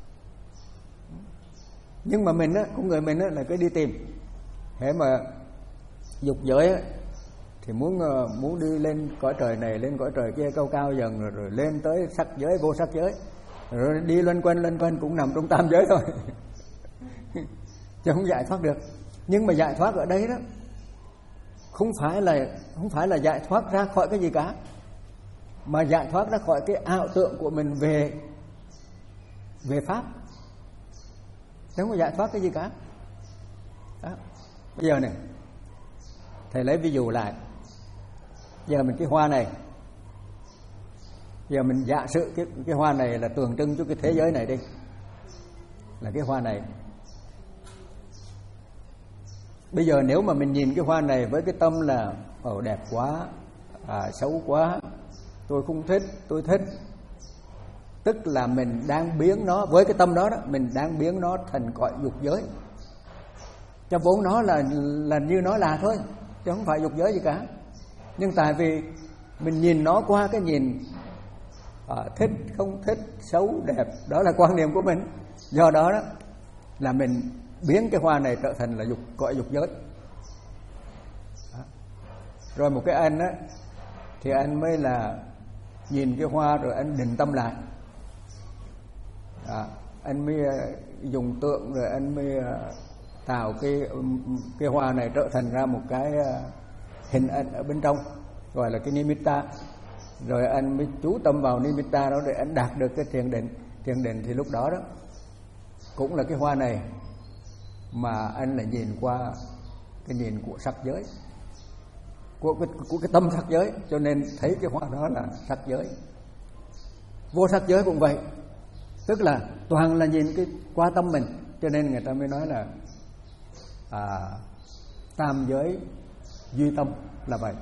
Nhưng mà mình á, con người mình á, là cứ đi tìm, thế mà dục giới á, thì muốn muốn đi lên cõi trời này, lên cõi trời kia, cao cao dần rồi, rồi lên tới sắc giới, vô sắc giới, rồi đi loanh quanh loanh quanh cũng nằm trong tam giới thôi chứ không giải thoát được. Nhưng mà giải thoát ở đây đó không phải là không phải là giải thoát ra khỏi cái gì cả, mà giải thoát ra khỏi cái ảo tưởng của mình về về pháp, chứ không có giải thoát cái gì cả. Đó. Bây giờ này thầy lấy ví dụ lại, giờ mình cái hoa này, giờ mình giả sử cái cái hoa này là tượng trưng cho cái thế giới này đi, là cái hoa này. Bây giờ nếu mà mình nhìn cái hoa này với cái tâm là ồ đẹp quá, à, xấu quá, tôi không thích, tôi thích, tức là mình đang biến nó, với cái tâm đó đó, mình đang biến nó thành cõi dục giới. Cho vốn nó là là như nó là thôi, chứ không phải dục giới gì cả. Nhưng tại vì mình nhìn nó qua cái nhìn à, thích, không thích, xấu, đẹp, đó là quan niệm của mình. Do đó đó là mình biến cái hoa này trở thành là dục, cõi dục giới. Đó. Rồi một cái anh á, thì anh mới là nhìn cái hoa rồi anh định tâm lại. Đó. Anh mới dùng tượng rồi anh mới tạo cái cái hoa này trở thành ra một cái hình ảnh ở bên trong, gọi là cái nimitta. Rồi anh mới chú tâm vào nimitta đó để anh đạt được cái thiền định. Thiền định thì lúc đó đó cũng là cái hoa này, mà anh lại nhìn qua cái nhìn của sắc giới, của cái, của cái tâm sắc giới, cho nên thấy cái hoa đó là sắc giới. Vô sắc giới cũng vậy, tức là toàn là nhìn cái qua tâm mình, cho nên người ta mới nói là à, tam giới duy tâm là vậy.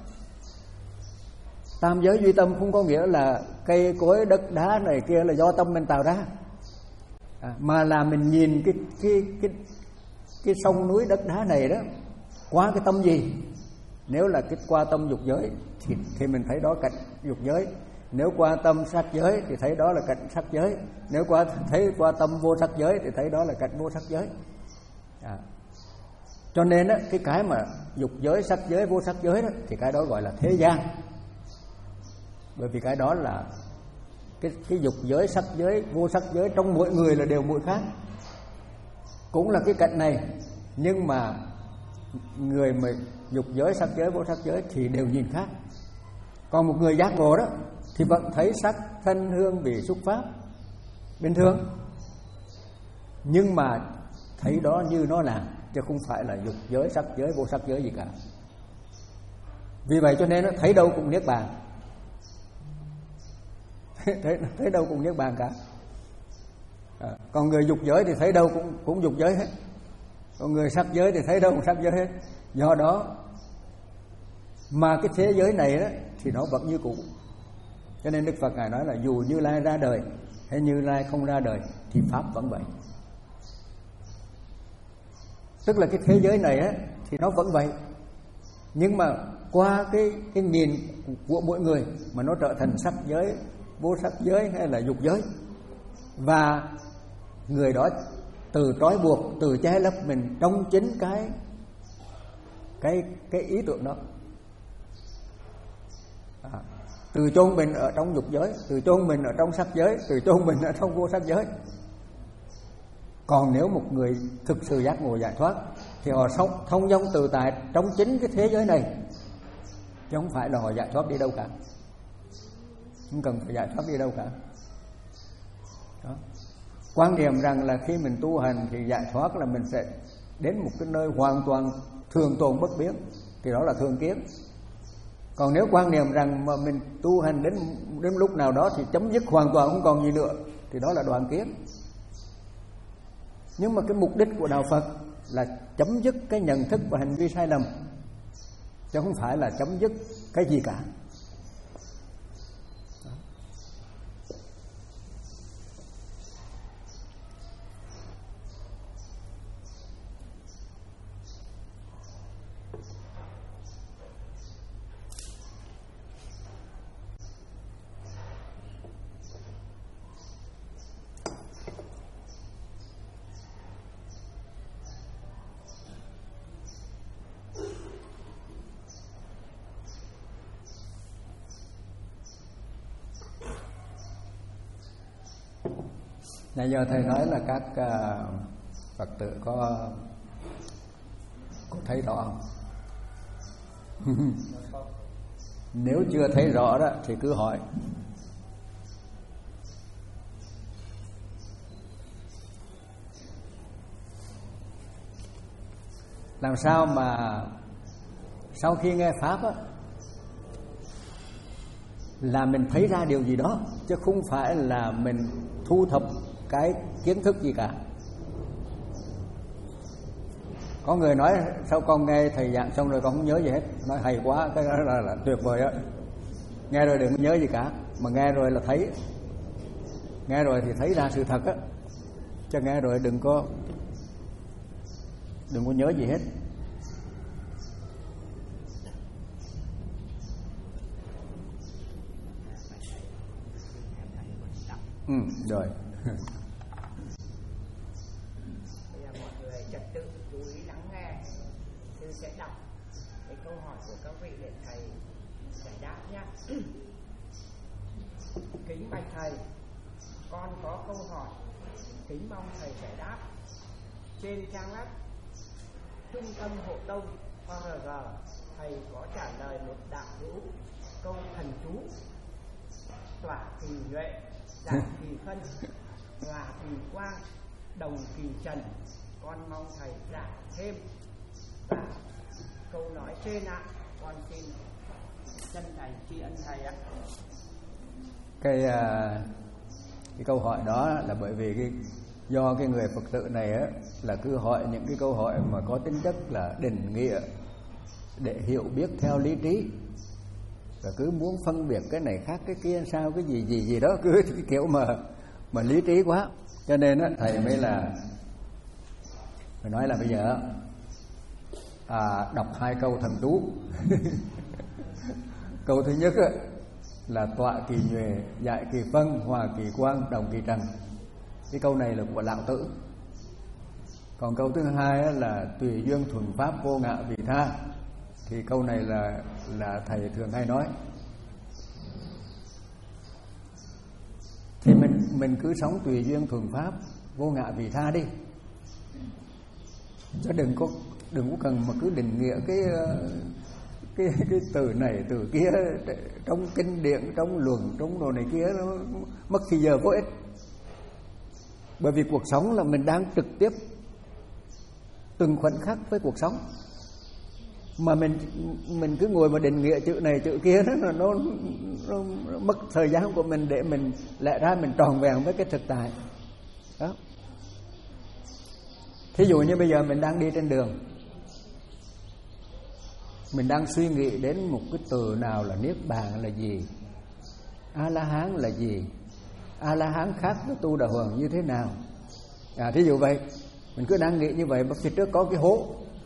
Tam giới duy tâm không có nghĩa là cây cối đất đá này kia là do tâm mình tạo ra, à, mà là mình nhìn cái cái cái cái sông núi đất đá này đó qua cái tâm gì. Nếu là cái qua tâm dục giới thì, thì mình thấy đó cảnh dục giới. Nếu qua tâm sắc giới thì thấy đó là cảnh sắc giới. Nếu qua thấy qua tâm vô sắc giới thì thấy đó là cảnh vô sắc giới. À. Cho nên á, cái cái mà dục giới, sắc giới, vô sắc giới đó, thì cái đó gọi là thế gian. Bởi vì cái đó là cái, cái dục giới, sắc giới, vô sắc giới trong mỗi người là đều mỗi khác. Cũng là cái cảnh này, nhưng mà người mà dục giới, sắc giới, vô sắc giới thì đều nhìn khác. Còn một người giác ngộ đó thì vẫn thấy sắc, thanh, hương, vị, xúc pháp bình thường, nhưng mà thấy đó như nó là, chứ không phải là dục giới, sắc giới, vô sắc giới gì cả. Vì vậy cho nên nó thấy đâu cũng niết bàn. thấy, thấy đâu cũng niết bàn cả. À, còn người dục giới thì thấy đâu cũng cũng dục giới hết. Còn người sắc giới thì thấy đâu cũng sắc giới hết. Do đó mà cái thế giới này đó thì nó vẫn như cũ. Cho nên Đức Phật Ngài nói là dù Như Lai ra đời hay Như Lai không ra đời thì pháp vẫn vậy. Tức là cái thế giới này á thì nó vẫn vậy, nhưng mà qua cái cái nhìn của mỗi người mà nó trở thành sắc giới, vô sắc giới hay là dục giới, và người đó từ trói buộc, từ che lấp mình trong chính cái cái cái ý tưởng đó, à, từ chôn mình ở trong dục giới, từ chôn mình ở trong sắc giới, từ chôn mình ở trong vô sắc giới. Còn nếu một người thực sự giác ngộ giải thoát thì họ sống thông dong tự tại trong chính cái thế giới này, chứ không phải là họ giải thoát đi đâu cả, không cần phải giải thoát đi đâu cả. Đó. Quan niệm rằng là khi mình tu hành thì giải thoát là mình sẽ đến một cái nơi hoàn toàn thường tồn bất biến, thì đó là thường kiến. Còn nếu quan niệm rằng mà mình tu hành đến đến lúc nào đó thì chấm dứt hoàn toàn không còn gì nữa, thì đó là đoạn kiến. Nhưng mà cái mục đích của đạo Phật là chấm dứt cái nhận thức và hành vi sai lầm, chứ không phải là chấm dứt cái gì cả. Nãy giờ thầy nói là các uh, Phật tử có có thấy rõ không? Nếu chưa thấy rõ đó thì cứ hỏi. Làm sao mà sau khi nghe Pháp á, là mình thấy ra điều gì đó, chứ không phải là mình thu thập cái kiến thức gì cả. Có người nói sao con nghe thầy giảng xong rồi con không nhớ gì hết, nói hay quá, cái đó là, là tuyệt vời á. Nghe rồi đừng nhớ gì cả, mà nghe rồi là thấy, nghe rồi thì thấy ra sự thật á, chứ nghe rồi đừng có đừng có nhớ gì hết. Ừ, rồi.
Bây giờ mọi người trật tự chú ý lắng nghe. Sư sẽ đọc cái câu hỏi của các vị để thầy giải đáp nhé. Kính bạch thầy, con có câu hỏi, kính mong thầy giải đáp. Trên trang web Trung tâm Hộ Tông o rờ giê, thầy có trả lời một đạo hữu câu thần chú: tỏa kỳ nhuệ, giảm kỳ phân, hòa kỳ quang, đồng kỳ trần. Con mong thầy giải thêm. Và câu nói trên ạ, con xin chân thành tri ân thầy ạ.
Cái cái câu hỏi đó là bởi vì cái do cái người Phật tử này á, là cứ hỏi những cái câu hỏi mà có tính chất là định nghĩa để hiểu biết theo lý trí, và cứ muốn phân biệt cái này khác cái kia sao, cái gì gì gì đó, cứ cái kiểu mà mà lý trí quá. Cho nên á, thầy mới là phải nói là bây giờ à, đọc hai câu thần chú. Câu thứ nhất á, là tọa kỳ nhuệ, dạy kỳ phân, hòa kỳ quang, đồng kỳ trần. Cái câu này là của Lão Tử. Còn câu thứ hai á, là tùy duyên thuần pháp, vô ngã vị tha. Thì câu này là là thầy thường hay nói. Thì mình mình cứ sống tùy duyên thuần pháp, vô ngã vị tha đi, chứ đừng có đừng có cần mà cứ định nghĩa cái cái cái từ này từ kia trong kinh điển, trong luận, trong đồ này kia, nó mất thì giờ vô ích. Bởi vì cuộc sống là mình đang trực tiếp từng khoảnh khắc với cuộc sống, mà mình mình cứ ngồi mà định nghĩa chữ này chữ kia đó, nó, nó, nó, nó mất thời gian của mình để mình lẽ ra mình tròn vẹn với cái thực tại đó. Thí dụ như bây giờ mình đang đi trên đường, mình đang suy nghĩ đến một cái từ nào là niết bàn là gì, A La Hán là gì, A La Hán khác với Tu Đà Hoàng như thế nào. À, thí dụ vậy, mình cứ đang nghĩ như vậy, mà phía trước có cái hố.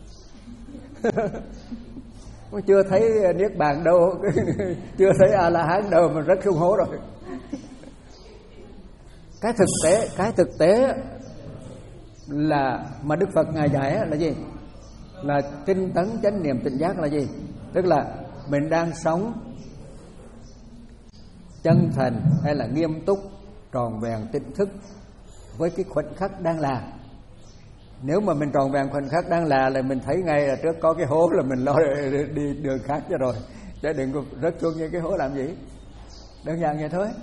Chưa thấy niết bàn đâu, chưa thấy A La Hán đâu mà rớt xuống hố rồi. Cái thực tế, cái thực tế là mà Đức Phật ngài dạy là gì? Là tinh tấn chánh niệm tỉnh giác là gì? Tức là mình đang sống chân thành hay là nghiêm túc, tròn vẹn tỉnh thức với cái khoảnh khắc đang là. Nếu mà mình tròn vẹn khoảnh khắc đang là là mình thấy ngay là trước có cái hố là mình lo đi đường khác cho rồi, chứ đừng có rớt xuống như cái hố làm gì. Đơn giản vậy thôi.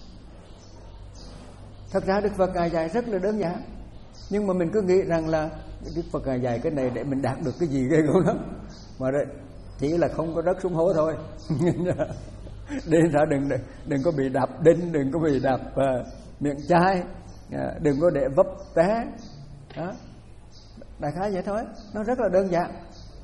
Thật ra Đức Phật ngài dạy rất là đơn giản, nhưng mà mình cứ nghĩ rằng là Đức Phật ngài dạy cái này để mình đạt được cái gì ghê gớm lắm, mà chỉ là không có rớt xuống hố thôi. Đi ra đừng đừng có bị đạp đinh, đừng có bị đạp uh, miệng chai, uh, đừng có để vấp té đó. Đại khái vậy thôi, nó rất là đơn giản.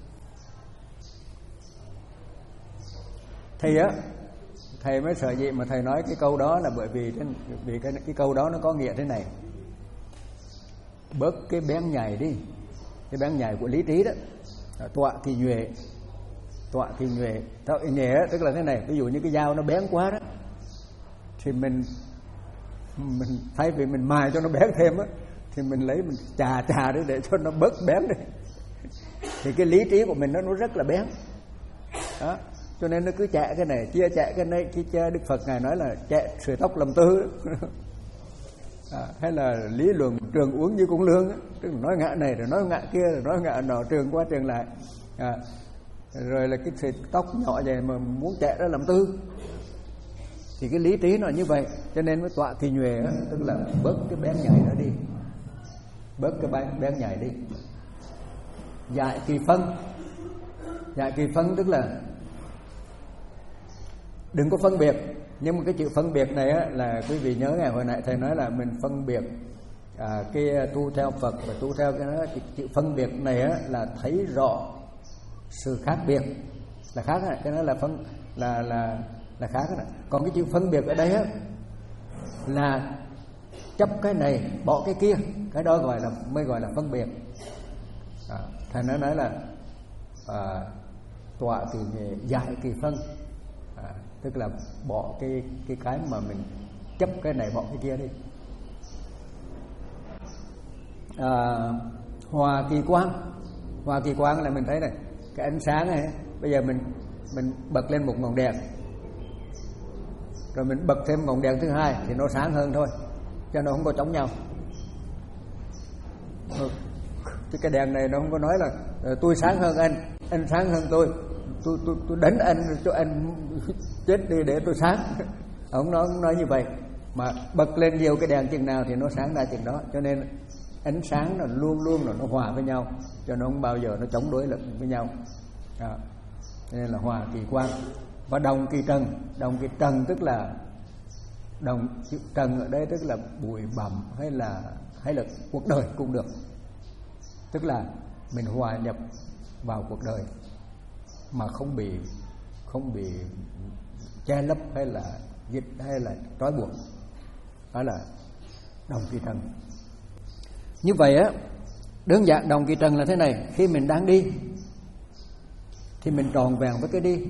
Thì á, thầy mới sợ gì mà thầy nói cái câu đó là bởi vì vì cái cái câu đó nó có nghĩa thế này: bớt cái bén nhầy đi, cái bén nhầy của lý trí đó, tọa kỳ nhuệ. Tọa kỳ nhuệ, tọa kỳ nhuệ tức là thế này, ví dụ như cái dao nó bén quá đó, thì mình mình thay vì mình mài cho nó bén thêm á, thì mình lấy mình chà chà để để cho nó bớt bén đi. Thì cái lý trí của mình nó nó rất là bén đó, cho nên nó cứ chạy cái này chia chạy cái này, chia Đức Phật ngài nói là chạy sợi tóc làm tư. à, hay là lý luận trường uống như cũng lương á, tức là nói ngã này rồi nói ngã kia rồi nói ngã nọ, trường qua trường lại, à, rồi là cái sợi tóc nhỏ vậy mà muốn chạy ra làm tư, thì cái lý trí nó như vậy. Cho nên mới tọa kỳ nhuệ á, tức là bớt cái bén nhảy đó đi, bớt cái bén, bén nhảy đi. Dại kỳ phân, dại kỳ phân tức là đừng có phân biệt. Nhưng mà cái chữ phân biệt này á, là quý vị nhớ ngày hồi nãy thầy nói là mình phân biệt à, cái tu theo Phật và tu theo cái đó, chữ phân biệt này á, là thấy rõ sự khác biệt, là khác này. Cái đó là phân là là là khác này. Còn cái chữ phân biệt ở đây á, là chấp cái này bỏ cái kia, cái đó gọi là mới gọi là phân biệt. À, thầy nói nói là à, tọa kỳ nghệ dại kỳ phân, à, tức là bỏ cái cái cái mà mình chấp cái này bỏ cái kia đi. À, hòa kỳ quang, hòa kỳ quang là mình thấy này, cái ánh sáng này, bây giờ mình mình bật lên một ngọn đèn, rồi mình bật thêm ngọn đèn thứ hai thì nó sáng hơn thôi, cho nó không có chống nhau. Chứ cái đèn này nó không có nói là tôi sáng hơn anh, anh sáng hơn tôi, tôi tôi tôi đánh anh cho anh chết đi để tôi sáng. Ông nói không nói như vậy, mà bật lên nhiều cái đèn chừng nào thì nó sáng ra chừng đó. Cho nên ánh sáng là luôn luôn là nó hòa với nhau, cho nó không bao giờ nó chống đối lực với nhau. À, cho nên là hòa kỳ quang. Và đồng kỳ trần, đồng kỳ trần tức là đồng chữ trần ở đây tức là bụi bặm hay là hay là cuộc đời cũng được, tức là mình hòa nhập vào cuộc đời mà không bị không bị che lấp hay là dịch hay là trói buộc, đó là đồng kỳ trần. Như vậy á, đơn giản đồng kỳ trần là thế này: khi mình đang đi thì mình tròn vẹn với cái đi,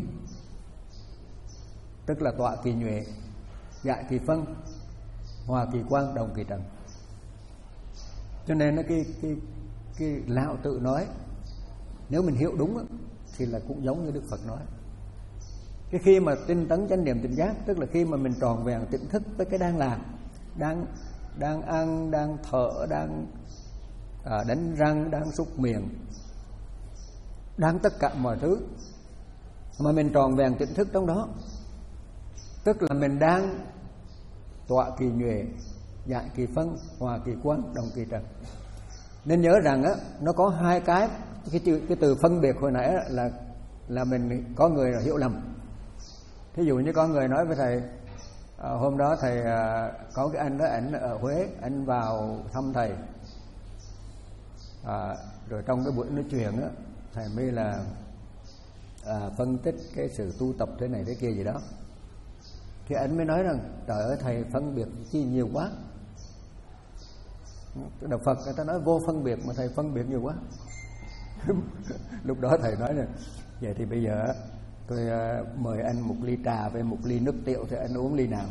tức là tọa kỳ nhuệ, dại kỳ phân, hòa kỳ quang, đồng kỳ trần. Cho nên nó cái cái cái lão tự nói, nếu mình hiểu đúng á, thì là cũng giống như Đức Phật nói. Cái khi mà tinh tấn chánh niệm tỉnh giác, tức là khi mà mình tròn vẹn tỉnh thức với cái đang làm, đang đang ăn, đang thở, đang à, đánh răng, đang súc miệng, đang tất cả mọi thứ mà mình tròn vẹn tỉnh thức trong đó, tức là mình đang tọa kỳ nhuệ, dại kỳ phân, hòa kỳ quang, đồng kỳ trần. Nên nhớ rằng á, nó có hai cái cái từ, cái từ phân biệt hồi nãy á, là là mình có người là hiểu lầm. Thí dụ như có người nói với thầy, à, hôm đó thầy à, có cái anh đó, ảnh ở Huế, anh vào thăm thầy, à, rồi trong cái buổi nói chuyện á, thầy mới là à, phân tích cái sự tu tập thế này thế kia gì đó, thì anh mới nói rằng trời ơi thầy phân biệt chi nhiều quá. Đạo Phật người ta nói vô phân biệt mà thầy phân biệt nhiều quá. Lúc đó thầy nói là vậy thì bây giờ tôi uh, mời anh một ly trà với một ly nước tiểu, thì anh uống ly nào?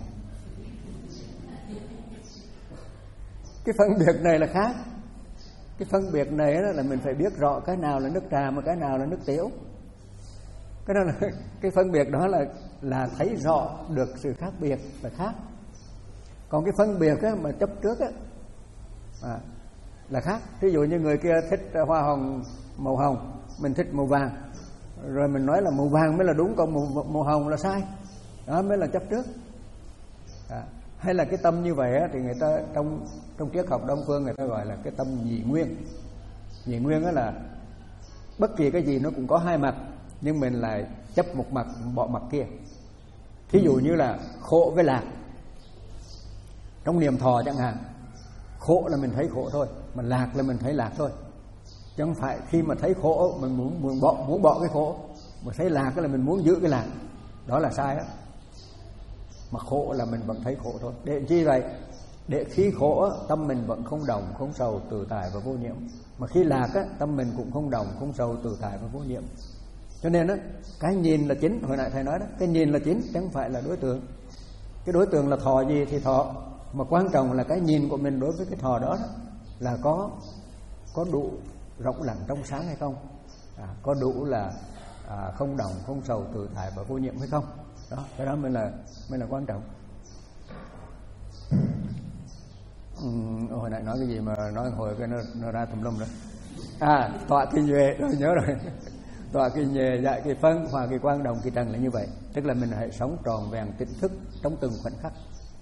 Cái phân biệt này là khác. Cái phân biệt này là mình phải biết rõ cái nào là nước trà mà cái nào là nước tiểu. Cái đó là cái phân biệt đó là là thấy rõ được sự khác biệt là khác. Còn cái phân biệt á, mà chấp trước á, à, là khác. Ví dụ như người kia thích hoa hồng màu hồng, mình thích màu vàng, rồi mình nói là màu vàng mới là đúng, còn màu, màu hồng là sai, đó mới là chấp trước. À, hay là cái tâm như vậy á, thì người ta trong trong triết học Đông phương người ta gọi là cái tâm nhị nguyên. Nhị nguyên á là bất kỳ cái gì nó cũng có hai mặt, nhưng mình lại chấp một mặt bỏ mặt kia. Thí dụ như là khổ với lạc, trong niệm thọ chẳng hạn, khổ là mình thấy khổ thôi, mà lạc là mình thấy lạc thôi. Chứ không phải khi mà thấy khổ mình muốn muốn bỏ muốn bỏ cái khổ, mà thấy lạc là mình muốn giữ cái lạc, đó là sai đó. Mà khổ là mình vẫn thấy khổ thôi. Để chi vậy? Để khi khổ tâm mình vẫn không động, không sầu, tự tại và vô nhiễm. Mà khi lạc á, tâm mình cũng không động, không sầu, tự tại và vô nhiễm. Cho nên đó, cái nhìn là chính. Hồi nãy thầy nói đó, cái nhìn là chính chứ không phải là đối tượng. Cái đối tượng là thọ gì thì thọ, mà quan trọng là cái nhìn của mình đối với cái thọ đó, đó là có có đủ rộng lặng trong sáng hay không, à, có đủ là à, không động, không sầu, tự tại và vô nhiễm hay không. Đó, cái đó mới là mới là quan trọng. Ừ, hồi nãy nói cái gì mà nói hồi cái nó, nó ra tùm lum đó. À, tọa kỳ nhuệ, rồi nhớ rồi. Tọa kỳ nhuệ dạy kỳ phân hòa kỳ quang đồng kỳ trần là như vậy. Tức là mình hãy sống tròn vẹn tỉnh thức trong từng khoảnh khắc.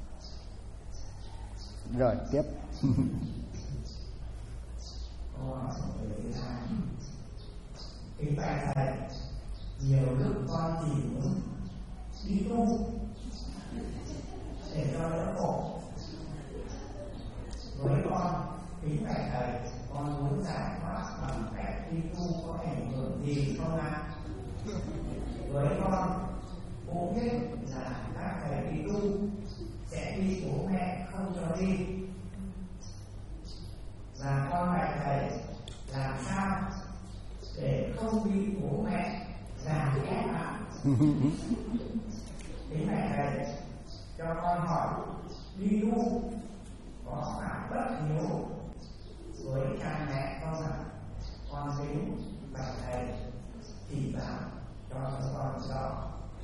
Rồi tiếp.
Kính bạch thầy, nhiều lúc con chỉ muốn đi tu để cho đỡ khổ. Với con, kính bạch thầy, con muốn giải thoát bằng cách đi tu có ảnh hưởng gì không ạ? Với con, bố biết là các thầy đi tu sẽ đi bố mẹ không cho đi. Và con bạch thầy, làm sao để không bị bố mẹ làm ép ạ? Kính bạch thầy, cho con hỏi, đi tu có phải bất hiếu với cha mẹ không ạ? Con kính bạch thầy chỉ bảo cho chúng con rõ.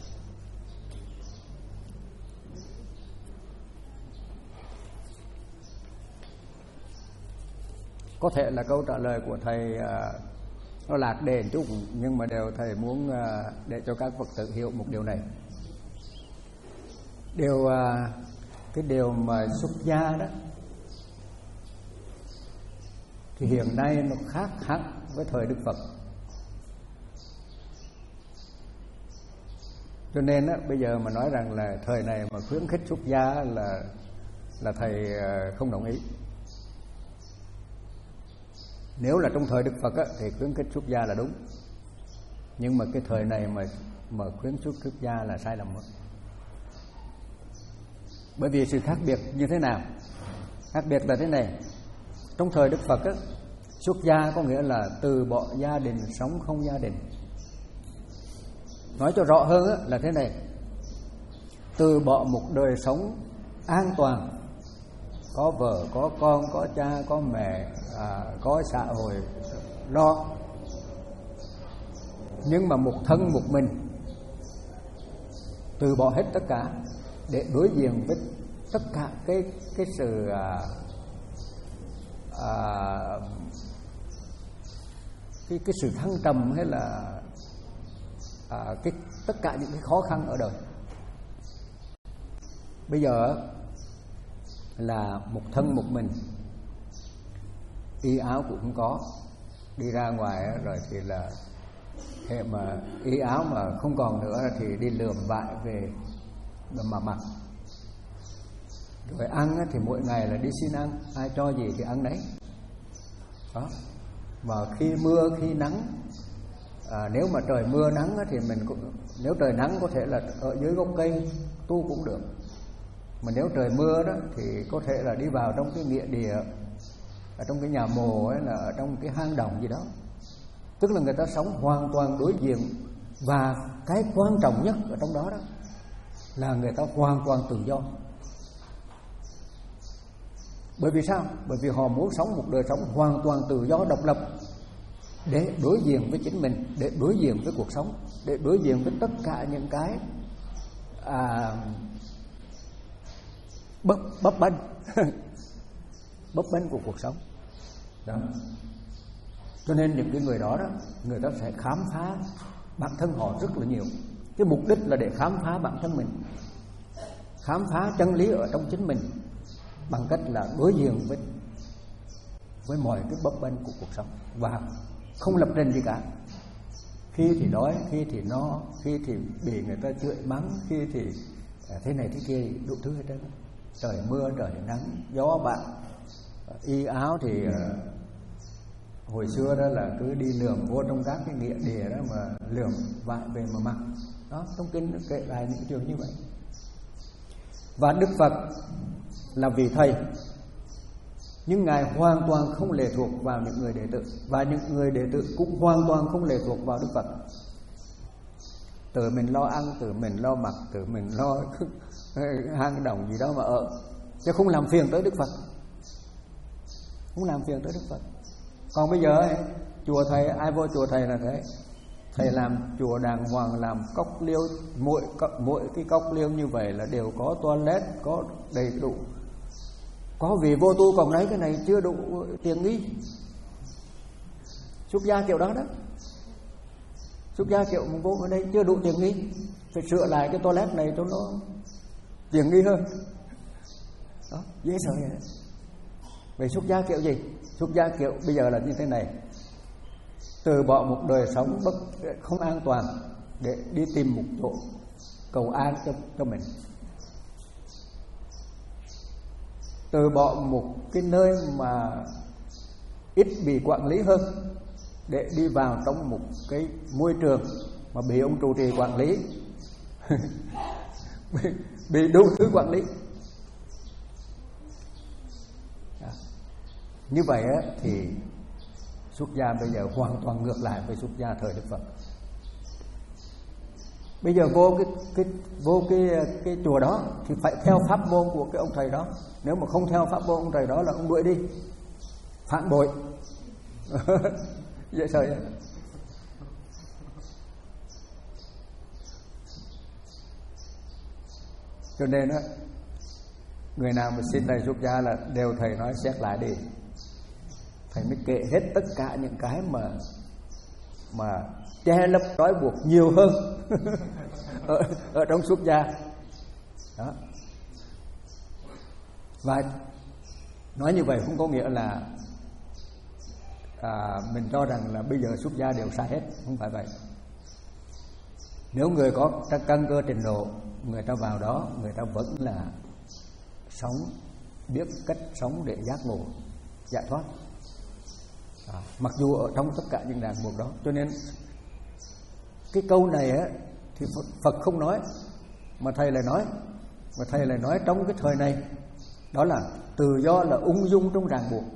Có thể là câu trả lời của thầy à, nó lạc đề một chút, nhưng mà đều thầy muốn à, để cho các Phật tử hiểu một điều này. Điều à, cái điều mà xuất gia đó thì hiện nay nó khác hẳn với thời Đức Phật. Cho nên á, bây giờ mà nói rằng là thời này mà khuyến khích xuất gia là là thầy à, không đồng ý. Nếu là trong thời Đức Phật á, thì khuyến khích xuất gia là đúng. Nhưng mà cái thời này mà mà khuyến khích xuất gia là sai lầm. Bởi vì sự khác biệt như thế nào? Khác biệt là thế này. Trong thời Đức Phật á, xuất gia có nghĩa là từ bỏ gia đình, sống không gia đình. Nói cho rõ hơn á, là thế này. Từ bỏ một đời sống an toàn, có vợ, có con, có cha, có mẹ, à, có xã hội lo, nhưng mà một thân một mình, từ bỏ hết tất cả để đối diện với tất cả cái cái sự à, à, cái cái sự thăng trầm hay là à, cái tất cả những cái khó khăn ở đời. Bây giờ là một thân một mình, y áo cũng không có, đi ra ngoài rồi thì là hệ mà y áo mà không còn nữa thì đi lượm vại về mà mặc. Rồi ăn thì mỗi ngày là đi xin ăn, ai cho gì thì ăn đấy. Đó. Và khi mưa khi nắng, à, nếu mà trời mưa nắng thì mình cũng, nếu trời nắng có thể là ở dưới gốc cây tu cũng được. Mà nếu trời mưa đó thì có thể là đi vào trong cái nghĩa địa, ở trong cái nhà mồ ấy, là ở trong cái hang động gì đó. Tức là người ta sống hoàn toàn đối diện. Và cái quan trọng nhất ở trong đó đó là người ta hoàn toàn tự do. Bởi vì sao? Bởi vì họ muốn sống một đời sống hoàn toàn tự do độc lập, để đối diện với chính mình, để đối diện với cuộc sống, để đối diện với tất cả những cái à, bấp bấp bênh bấp bênh của cuộc sống đó. Cho nên những cái người đó đó, người ta sẽ khám phá bản thân họ rất là nhiều. Cái mục đích là để khám phá bản thân mình, khám phá chân lý ở trong chính mình, bằng cách là đối diện với với mọi cái bấp bênh của cuộc sống và không lập trình gì cả. Khi thì đói, khi thì no, khi thì bị người ta chửi mắng, khi thì thế này thế kia, đủ thứ hết trơn. Trời mưa, trời nắng, gió bão, y áo thì uh, hồi xưa đó là cứ đi lượm vô trong các cái nghĩa địa đó mà lượm vại về mà mặc. Đó, trong kinh nó kể lại những trường như vậy. Và Đức Phật là vị thầy, nhưng Ngài hoàn toàn không lệ thuộc vào những người đệ tử, và những người đệ tử cũng hoàn toàn không lệ thuộc vào Đức Phật. Tự mình lo ăn, tự mình lo mặc, tự mình lo hang động gì đó mà ở, chứ không làm phiền tới Đức Phật, không làm phiền tới Đức Phật. Còn bây giờ ấy, chùa thầy, ai vô chùa thầy là thế, thầy làm chùa đàng hoàng, làm cốc liêu, mỗi mỗi cái cốc liêu như vậy là đều có toilet, có đầy đủ Có vị vô tu còn nói cái này chưa đủ tiền nghi. Xuất gia kiểu đó đó, xuất gia kiểu vô ở đây chưa đủ tiền nghi, phải sửa lại cái toilet này cho nó tiền nghi hơn. Đó, dễ sợ vậy. Vậy xuất gia kiểu gì? Xuất gia kiểu bây giờ là như thế này: từ bỏ một đời sống bất không an toàn để đi tìm một chỗ cầu an cho cho mình, từ bỏ một cái nơi mà ít bị quản lý hơn để đi vào trong một cái môi trường mà bị ông trụ trì quản lý bị, bị đủ thứ quản lý. À, như vậy á, thì xuất gia bây giờ hoàn toàn ngược lại với xuất gia thời Đức Phật. Bây giờ vô cái cái vô cái cái chùa đó thì phải theo pháp môn của cái ông thầy đó. Nếu mà không theo pháp môn ông thầy đó là ông đuổi đi, phản bội. Dễ sợ vậy. Cho nên á, người nào mà xin thầy xuất gia là đều thầy nói xét lại đi. Thầy mới kể hết tất cả những cái mà mà che lấp trói buộc nhiều hơn ở, ở trong xuất gia đó. Và nói như vậy không có nghĩa là à, mình cho rằng là bây giờ xuất gia đều sai hết, không phải vậy. Nếu người có căn cơ trình độ, người ta vào đó người ta vẫn là sống, biết cách sống để giác ngộ, giải thoát. À, mặc dù ở trong tất cả những ràng buộc đó. Cho nên cái câu này á, thì Phật không nói mà thầy lại nói, mà thầy lại nói trong cái thời này, đó là tự do là ung dung trong ràng buộc.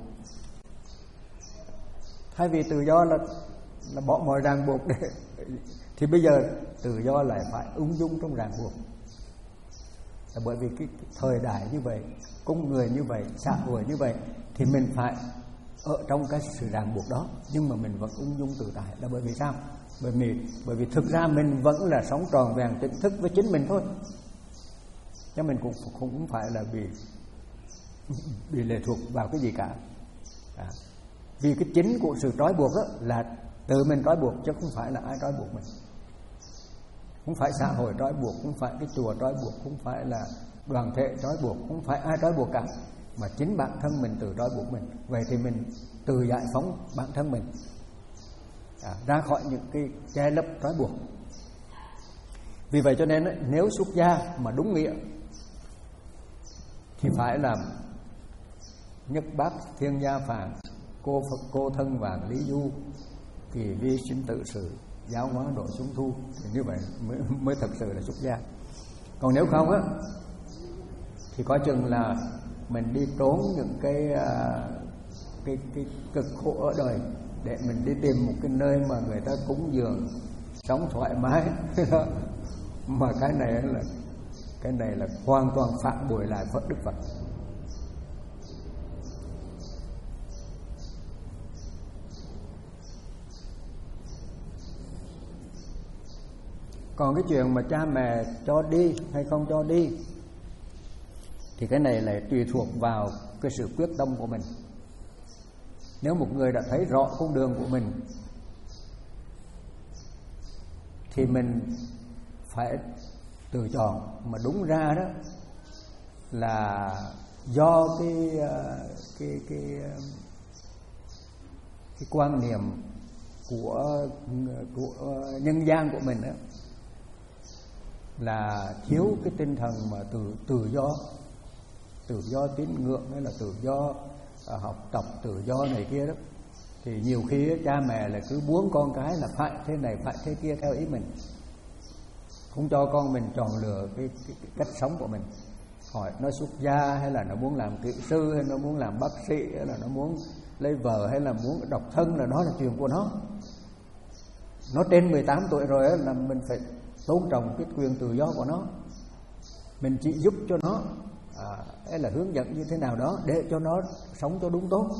Thay vì tự do là, là bỏ mọi ràng buộc để, thì bây giờ tự do lại phải ung dung trong ràng buộc. Là bởi vì cái, cái thời đại như vậy, con người như vậy, xã hội như vậy, thì mình phải ở trong cái sự ràng buộc đó, nhưng mà mình vẫn ung dung tự tại. Là bởi vì sao? Bởi vì bởi vì thực ra mình vẫn là sống tròn vẹn tỉnh thức với chính mình thôi, chứ mình cũng cũng phải là bị bị lệ thuộc vào cái gì cả. À, vì cái chính của sự trói buộc đó là tự mình trói buộc, chứ không phải là ai trói buộc mình. Không phải xã hội trói buộc, không phải cái chùa trói buộc, không phải là đoàn thể trói buộc, không phải ai trói buộc cả, mà chính bản thân mình tự trói buộc mình. Vậy thì mình tự giải phóng bản thân mình à, ra khỏi những cái che lấp trói buộc. Vì vậy cho nên nếu xuất gia mà đúng nghĩa thì phải làm nhất bát thiên gia phạn, cô Phật cô thân vàng lý du, kỳ vi sinh tự sự, giáo hóa độ xuống thu. Thì như vậy mới, mới thật sự là xuất gia. Còn nếu không á, thì có chừng là mình đi trốn những cái cái cái cực khổ ở đời để mình đi tìm một cái nơi mà người ta cúng dường, sống thoải mái. Mà cái này là cái này là hoàn toàn phản bội lại Phật Đức Phật. Còn cái chuyện mà cha mẹ cho đi hay không cho đi thì cái này lại tùy thuộc vào cái sự quyết tâm của mình. Nếu một người đã thấy rõ con đường của mình thì mình phải tự chọn. Mà đúng ra đó là do cái cái cái cái quan niệm của của nhân gian của mình đó, là thiếu cái tinh thần mà tự tự do, tự do tín ngưỡng hay là tự do uh, học tập, tự do này kia đó. Thì nhiều khi cha mẹ là cứ muốn con cái là phải thế này phải thế kia theo ý mình, không cho con mình chọn lựa cái, cái, cái cách sống của mình. Hỏi nó xuất gia hay là nó muốn làm kỹ sư, hay nó muốn làm bác sĩ, hay là nó muốn lấy vợ, hay là muốn độc thân, là đó là chuyện của nó. Nó trên mười tám tuổi rồi là mình phải tôn trọng cái quyền tự do của nó. Mình chỉ giúp cho nó à, hay là hướng dẫn như thế nào đó để cho nó sống cho đúng tốt,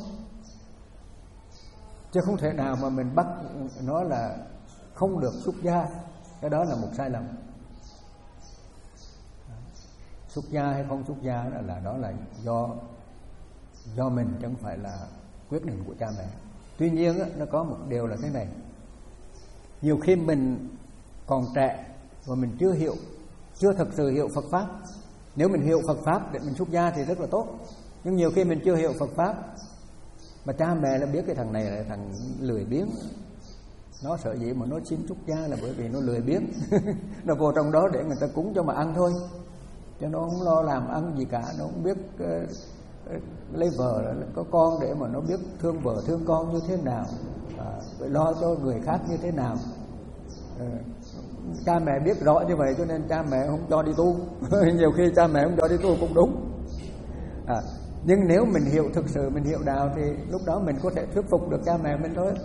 chứ không thể nào mà mình bắt nó là không được xuất gia. Cái đó là một sai lầm. Xuất gia hay không xuất gia là, là đó là do do mình chứ không phải là quyết định của cha mẹ. Tuy nhiên á, nó có một điều là thế này, nhiều khi mình còn trẻ và mình chưa hiểu, chưa thực sự hiểu Phật Pháp. Nếu mình hiểu Phật Pháp để mình xuất gia thì rất là tốt. Nhưng nhiều khi mình chưa hiểu Phật Pháp, mà cha mẹ là biết cái thằng này là thằng lười biếng, nó sợ gì mà nó xin xuất gia là bởi vì nó lười biếng. Nó vô trong đó để người ta cúng cho mà ăn thôi, chứ nó không lo làm ăn gì cả. Nó không biết uh, uh, lấy vợ có con để mà nó biết thương vợ thương con như thế nào, uh, lo cho người khác như thế nào. uh, Cha mẹ biết rõ như vậy cho nên cha mẹ không cho đi tu. Nhiều khi cha mẹ không cho đi tu cũng đúng. à, Nhưng nếu mình hiểu thực sự, mình hiểu đạo thì lúc đó mình có thể thuyết phục được cha mẹ mình thôi.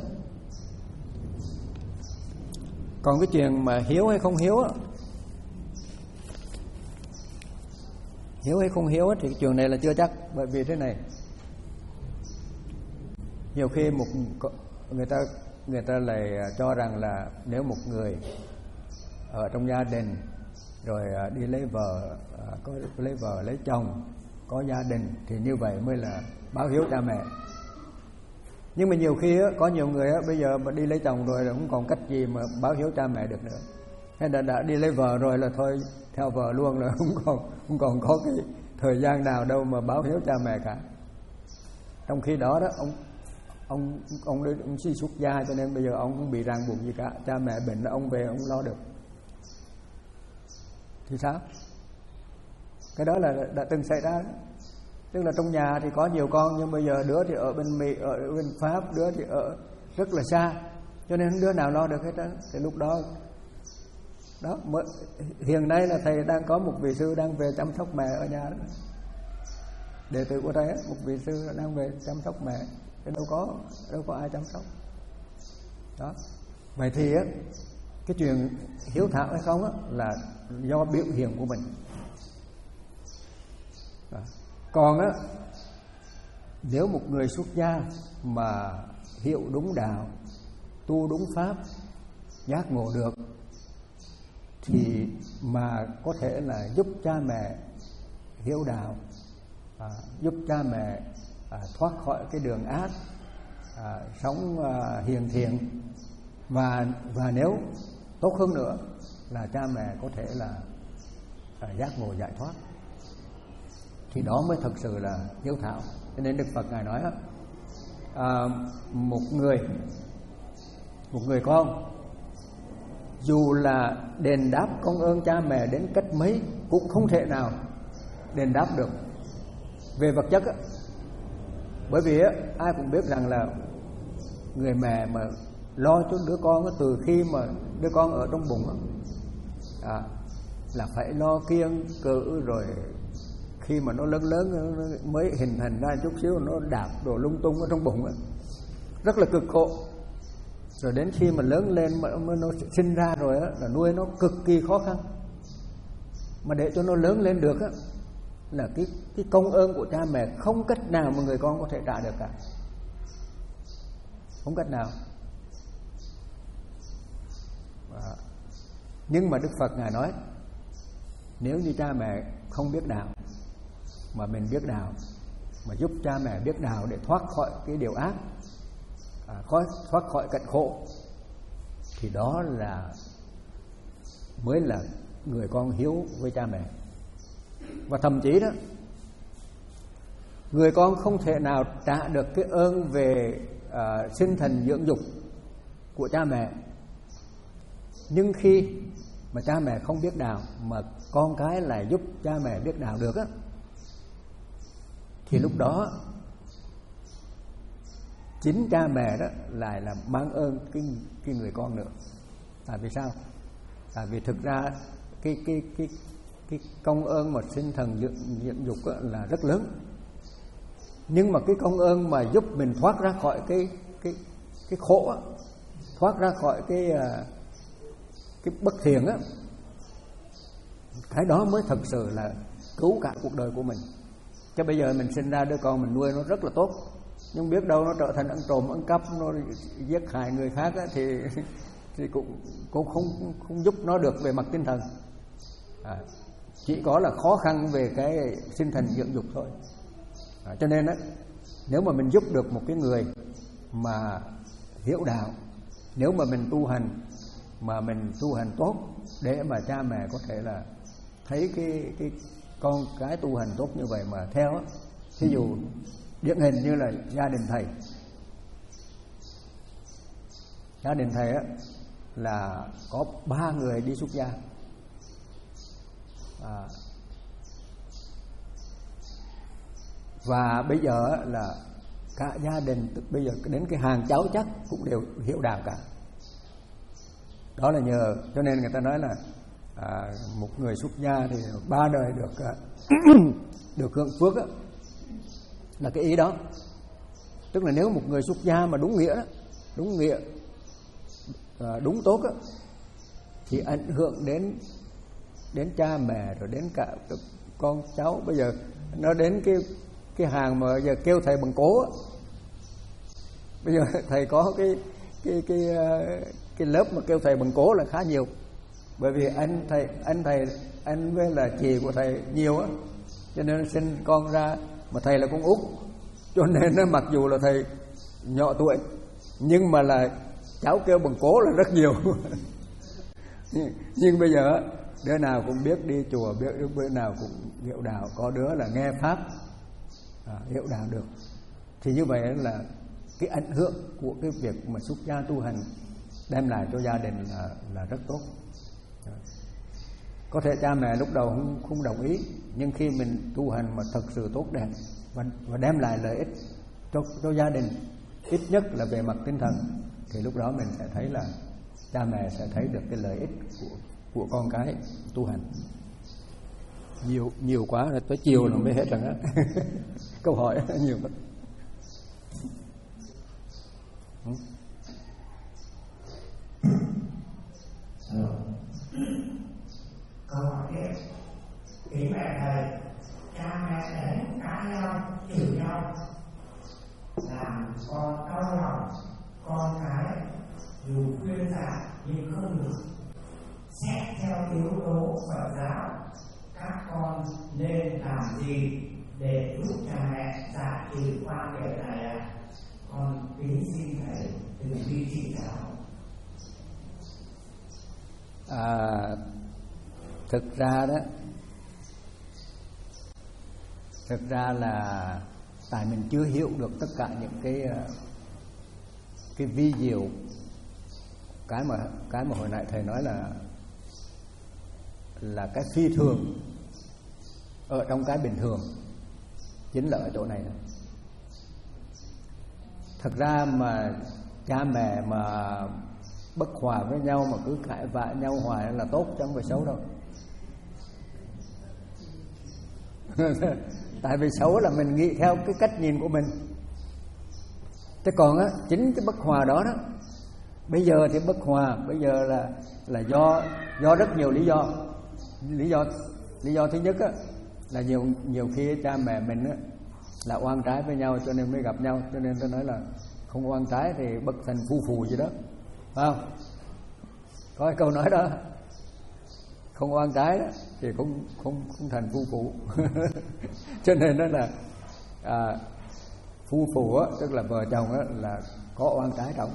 Còn cái chuyện mà hiếu hay không hiếu á, hiếu hay không hiếu á, thì cái chuyện này là chưa chắc. Bởi vì thế này, nhiều khi một người ta người ta lại cho rằng là nếu một người ở trong gia đình rồi đi lấy vợ, có lấy vợ lấy chồng, có gia đình thì như vậy mới là báo hiếu cha mẹ. Nhưng mà nhiều khi á, có nhiều người á, bây giờ mà đi lấy chồng rồi là không còn cách gì mà báo hiếu cha mẹ được nữa. Hay là đã đi lấy vợ rồi là thôi theo vợ luôn, là không còn không còn có cái thời gian nào đâu mà báo hiếu cha mẹ cả. Trong khi đó đó ông ông ông ông, ông suy xuất gia cho nên bây giờ ông không bị ràng buộc gì cả. Cha mẹ bệnh là ông về ông lo được. Thì sao? Cái đó là đã từng xảy ra đó. Tức là trong nhà thì có nhiều con, nhưng bây giờ đứa thì ở bên Mỹ, ở bên Pháp, đứa thì ở rất là xa, cho nên đứa nào lo được hết đó. Thì lúc đó đó mới, hiện nay là thầy đang có một vị sư đang về chăm sóc mẹ ở nhà đó. Đệ tử của thầy, một vị sư đang về chăm sóc mẹ, chứ đâu có đâu có ai chăm sóc đó. Vậy thì á, cái chuyện hiếu thảo hay không á là do biểu hiện của mình đó. Còn á, nếu một người xuất gia mà hiểu đúng đạo, tu đúng pháp, giác ngộ được, thì mà có thể là giúp cha mẹ hiếu đạo, à, giúp cha mẹ à, thoát khỏi cái đường ác, à, sống à, hiền thiện, và và nếu tốt hơn nữa là cha mẹ có thể là à, giác ngộ giải thoát, thì đó mới thực sự là hiếu thảo. Cho nên Đức Phật ngài nói à, một người một người con dù là đền đáp công ơn cha mẹ đến cách mấy cũng không thể nào đền đáp được về vật chất á. Bởi vì á, ai cũng biết rằng là người mẹ mà lo cho đứa con á, từ khi mà đứa con ở trong bụng á, à, là phải lo kiêng cữ, rồi khi mà nó lớn lớn nó mới hình thành ra chút xíu nó đạp đồ lung tung ở trong bụng á, rất là cực khổ. Rồi đến khi mà lớn lên mà nó sinh ra rồi á, là nuôi nó cực kỳ khó khăn. Mà để cho nó lớn lên được á, là cái cái công ơn của cha mẹ không cách nào mà người con có thể trả được cả, không cách nào. À, nhưng mà Đức Phật ngài nói, nếu như cha mẹ không biết đạo mà mình biết đạo, mà giúp cha mẹ biết đạo để thoát khỏi cái điều ác, à, thoát khỏi cảnh khổ, thì đó là mới là người con hiếu với cha mẹ. Và thậm chí đó, người con không thể nào trả được cái ơn về à, sinh thành dưỡng dục của cha mẹ. Nhưng khi mà cha mẹ không biết đạo mà con cái lại giúp cha mẹ biết đạo được á, thì lúc đó chính cha mẹ đó lại là mang ơn cái, cái người con nữa. Tại vì sao? Tại vì thực ra cái cái cái cái công ơn mà sinh thần dưỡng, dưỡng dục là rất lớn. Nhưng mà cái công ơn mà giúp mình thoát ra khỏi cái cái cái khổ á, thoát ra khỏi cái cái bất thiện á, cái đó mới thực sự là cứu cả cuộc đời của mình. Chứ bây giờ mình sinh ra đứa con mình nuôi nó rất là tốt, nhưng biết đâu nó trở thành ăn trộm ăn cắp, nó giết hại người khác á, thì thì cũng cũng không không giúp nó được về mặt tinh thần. À, chỉ có là khó khăn về cái sinh thành dưỡng dục thôi. À, cho nên á, nếu mà mình giúp được một cái người mà hiểu đạo, nếu mà mình tu hành mà mình tu hành tốt, để mà cha mẹ có thể là thấy cái cái con cái tu hành tốt như vậy mà theo á. Ví dụ điển hình như là gia đình thầy, gia đình thầy á là có ba người đi xuất gia, à, và bây giờ là cả gia đình bây giờ đến cái hàng cháu chắc cũng đều hiểu đạo cả. Đó là nhờ, cho nên người ta nói là à, một người xuất gia thì ba đời được à, được hưởng phước á, là cái ý đó. Tức là nếu một người xuất gia mà đúng nghĩa đó, đúng nghĩa à, đúng tốt á, thì ảnh hưởng đến đến cha mẹ rồi đến cả con cháu. Bây giờ nó đến cái cái hàng mà giờ kêu thầy bằng cố á. Bây giờ thầy có cái cái cái cái lớp mà kêu thầy bằng cố là khá nhiều, bởi vì anh thầy anh thầy anh với là chị của thầy nhiều á, cho nên sinh con ra mà thầy là con út, cho nên nó mặc dù là thầy nhỏ tuổi nhưng mà là cháu kêu bằng cố là rất nhiều. Nhưng bây giờ đứa nào cũng biết đi chùa, biết đứa nào cũng hiểu đạo, có đứa là nghe pháp à, hiểu đạo được, thì như vậy là cái ảnh hưởng của cái việc mà xuất gia tu hành đem lại cho gia đình là là rất tốt. Có thể cha mẹ lúc đầu không không đồng ý, nhưng khi mình tu hành mà thật sự tốt đẹp và, và đem lại lợi ích cho cho gia đình, ít nhất là về mặt tinh thần, thì lúc đó mình sẽ thấy là cha mẹ sẽ thấy được cái lợi ích của của con cái tu hành. Nhiều nhiều quá rồi, tới chiều là mới hết rồi á. Câu hỏi nhiều lắm.
Câu hỏi tiếp. Kính mẹ thầy, cha mẹ đánh cãi nhau, chửi nhau, làm con đau lòng, con cái dù khuyên giải nhưng không được. Xét theo yếu tố Phật giáo, các con nên làm gì để giúp cha mẹ giải trừ quan điểm này ạ? Con kính xin thầy từ bi chỉ giáo.
À, thực ra đó, thực ra là tại mình chưa hiểu được tất cả những cái cái vi diệu, cái mà cái mà hồi nãy thầy nói là là cái phi thường ở trong cái bình thường, chính là ở chỗ này. Thật ra mà cha mẹ mà bất hòa với nhau mà cứ cãi vã nhau hoài là tốt chứ không phải xấu đâu. Tại vì xấu là mình nghĩ theo cái cách nhìn của mình. Thế còn á, chính cái bất hòa đó đó, bây giờ thì bất hòa, bây giờ là là do do rất nhiều lý do. Lý do lý do thứ nhất á, là nhiều nhiều khi cha mẹ mình á, là oan trái với nhau cho nên mới gặp nhau, cho nên tôi nói là không oan trái thì bất thành phu phù gì đó, phải không? Có cái câu nói đó, không oan trái đó, thì cũng không không thành phu phụ. Cho nên đó là à, phu phụ á, tức là vợ chồng á, là có oan trái trong.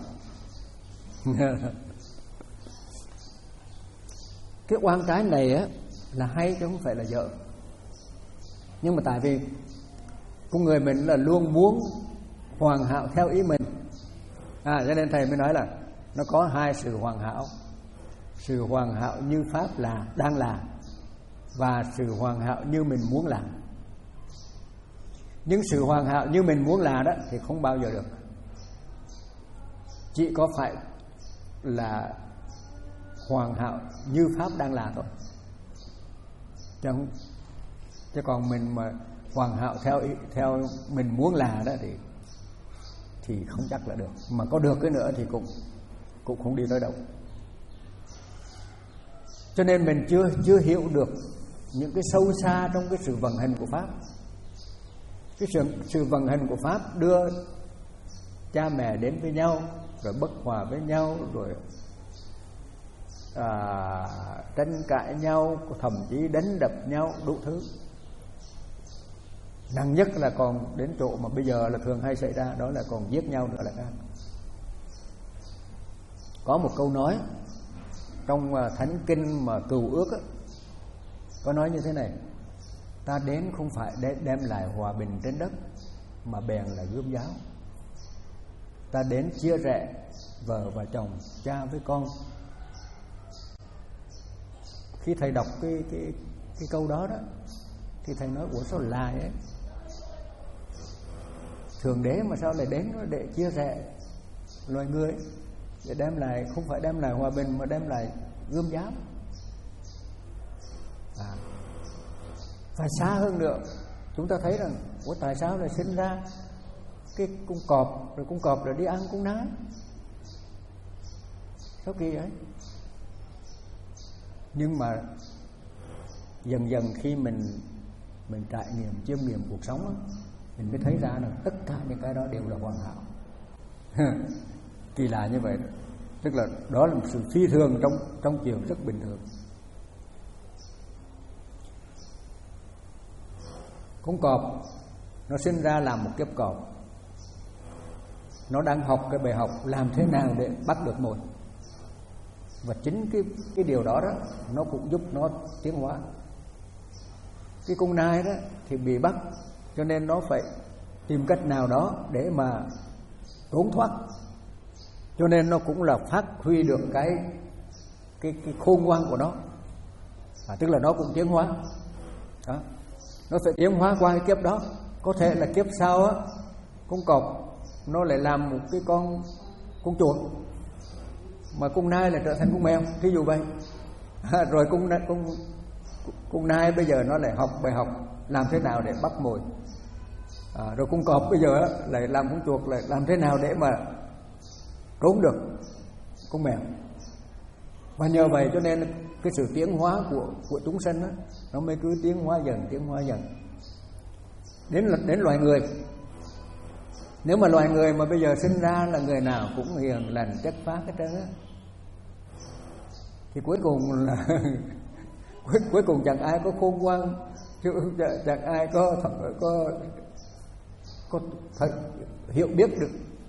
Cái oan trái này á là hay chứ không phải là dở. Nhưng mà tại vì con người mình là luôn muốn hoàn hảo theo ý mình, à, cho nên thầy mới nói là nó có hai sự hoàn hảo: sự hoàn hảo như pháp là đang là, và sự hoàn hảo như mình muốn làm. Nhưng sự hoàn hảo như mình muốn làm đó thì không bao giờ được, chỉ có phải là hoàn hảo như pháp đang là thôi, chứ không, chứ còn mình mà hoàn hảo theo ý, theo mình muốn là đó thì thì không chắc là được, mà có được cái nữa thì cũng cũng không đi tới đâu. Cho nên mình chưa chưa hiểu được những cái sâu xa trong cái sự vận hành của pháp. Cái sự, sự vận hành của pháp đưa cha mẹ đến với nhau, rồi bất hòa với nhau, rồi à, tranh cãi nhau, thậm chí đánh đập nhau, đủ thứ. Nặng nhất là còn đến chỗ mà bây giờ là thường hay xảy ra, đó là còn giết nhau nữa là khác. Có một câu nói trong Thánh Kinh mà Cựu Ước á, có nói như thế này: ta đến không phải để đem lại hòa bình trên đất, mà bèn là gươm giáo. Ta đến chia rẽ vợ và chồng, cha với con. Khi thầy đọc cái cái cái câu đó đó, thì thầy nói ủa sao lại ấy? Thượng Đế mà sao lại đến để chia rẽ loài người, để đem lại, không phải đem lại hòa bình mà đem lại gươm giáo. À, và xa hơn nữa, chúng ta thấy rằng ủa tại sao lại sinh ra cái con cọp, rồi con cọp rồi đi ăn con nái? Sao kỳ ấy? Nhưng mà dần dần khi mình mình trải nghiệm, chiêm nghiệm cuộc sống đó, mình mới thấy ra là tất cả những cái đó đều là hoàn hảo. Kỳ lạ như vậy đó. Tức là đó là một sự phi thường trong trong chuyện rất bình thường. Con cọp nó sinh ra làm một kiếp cọp, nó đang học cái bài học làm thế nào để bắt được mồi. Và chính cái cái điều đó đó nó cũng giúp nó tiến hóa. Cái con nai đó thì bị bắt, cho nên nó phải tìm cách nào đó để mà trốn thoát. Cho nên nó cũng là phát huy được cái cái cái khôn ngoan của nó. À, tức là nó cũng tiến hóa. Đó. Nó phải tiến hóa qua cái kiếp đó. Có thể là kiếp sau á, con cọp nó lại làm một cái con con chuột, mà con nai lại trở thành con mèo, thí dụ vậy. À, rồi con con con nai bây giờ nó lại học bài học làm thế nào để bắt mồi. À, rồi con cọp bây giờ á, lại làm con chuột, lại làm thế nào để mà trốn được con mèo. Và nhờ vậy cho nên cái sự tiến hóa của của chúng sinh á, nó mới cứ tiến hóa dần, tiến hóa dần đến đến loài người. Nếu mà loài người mà bây giờ sinh ra là người nào cũng hiền lành chất phác hết trơn á, thì cuối cùng là cuối, cuối cùng chẳng ai có khôn ngoan, chứ chẳng ai có có có thật hiểu biết được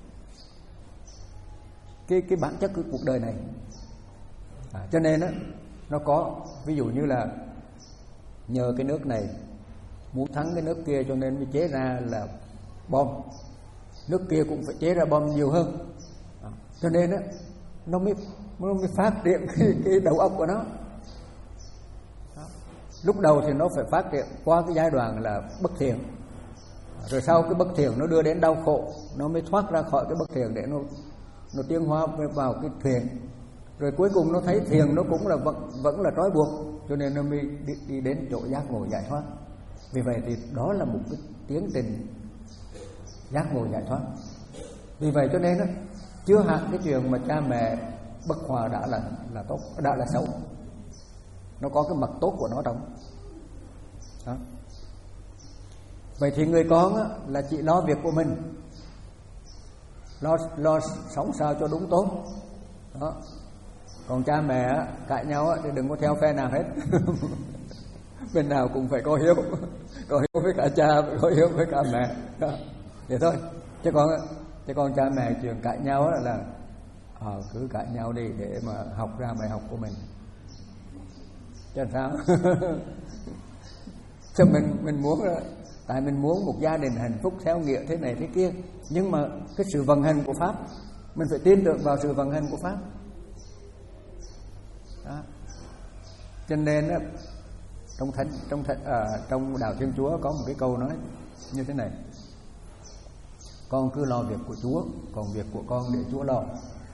cái cái bản chất của cuộc đời này. À, cho nên á, nó có ví dụ như là nhờ cái nước này muốn thắng cái nước kia, cho nên mới chế ra là bom. Nước kia cũng phải chế ra bom nhiều hơn. À, cho nên á, nó mới nó mới phát triển cái, cái đầu óc của nó. Đó. Lúc đầu thì nó phải phát triển qua cái giai đoạn là bất thiện, rồi sau cái bất thiện nó đưa đến đau khổ, nó mới thoát ra khỏi cái bất thiện để nó nó tiến hóa vào cái thiện. Rồi cuối cùng nó thấy thiền nó cũng là vẫn, vẫn là trói buộc, cho nên nó mới đi, đi đến chỗ giác ngộ giải thoát. Vì vậy thì đó là một cái tiến trình giác ngộ giải thoát. Vì vậy cho nên đó, chưa hẳn cái chuyện mà cha mẹ bất hòa đã là là tốt, đã là xấu. Nó có cái mặt tốt của nó trong đó. Vậy thì người con á, là chỉ lo việc của mình, lo lo sống sao cho đúng tốt đó. Còn cha mẹ á, cãi nhau á, thì đừng có theo phe nào hết. Bên nào cũng phải có hiếu, có hiếu với cả cha, có hiếu với cả mẹ đó. Vậy thôi. Chứ còn chứ còn cha mẹ chuyện cãi nhau á, là à, cứ cãi nhau đi để mà học ra bài học của mình. Chứ sao? Chứ mình mình muốn đó, tại mình muốn một gia đình hạnh phúc theo nghĩa thế này thế kia, nhưng mà cái sự vận hành của pháp mình phải tin tưởng vào sự vận hành của pháp đó. Cho nên đó, trong thánh trong thánh, à, trong đạo Thiên Chúa có một cái câu nói như thế này: con cứ lo việc của Chúa, còn việc của con để Chúa lo.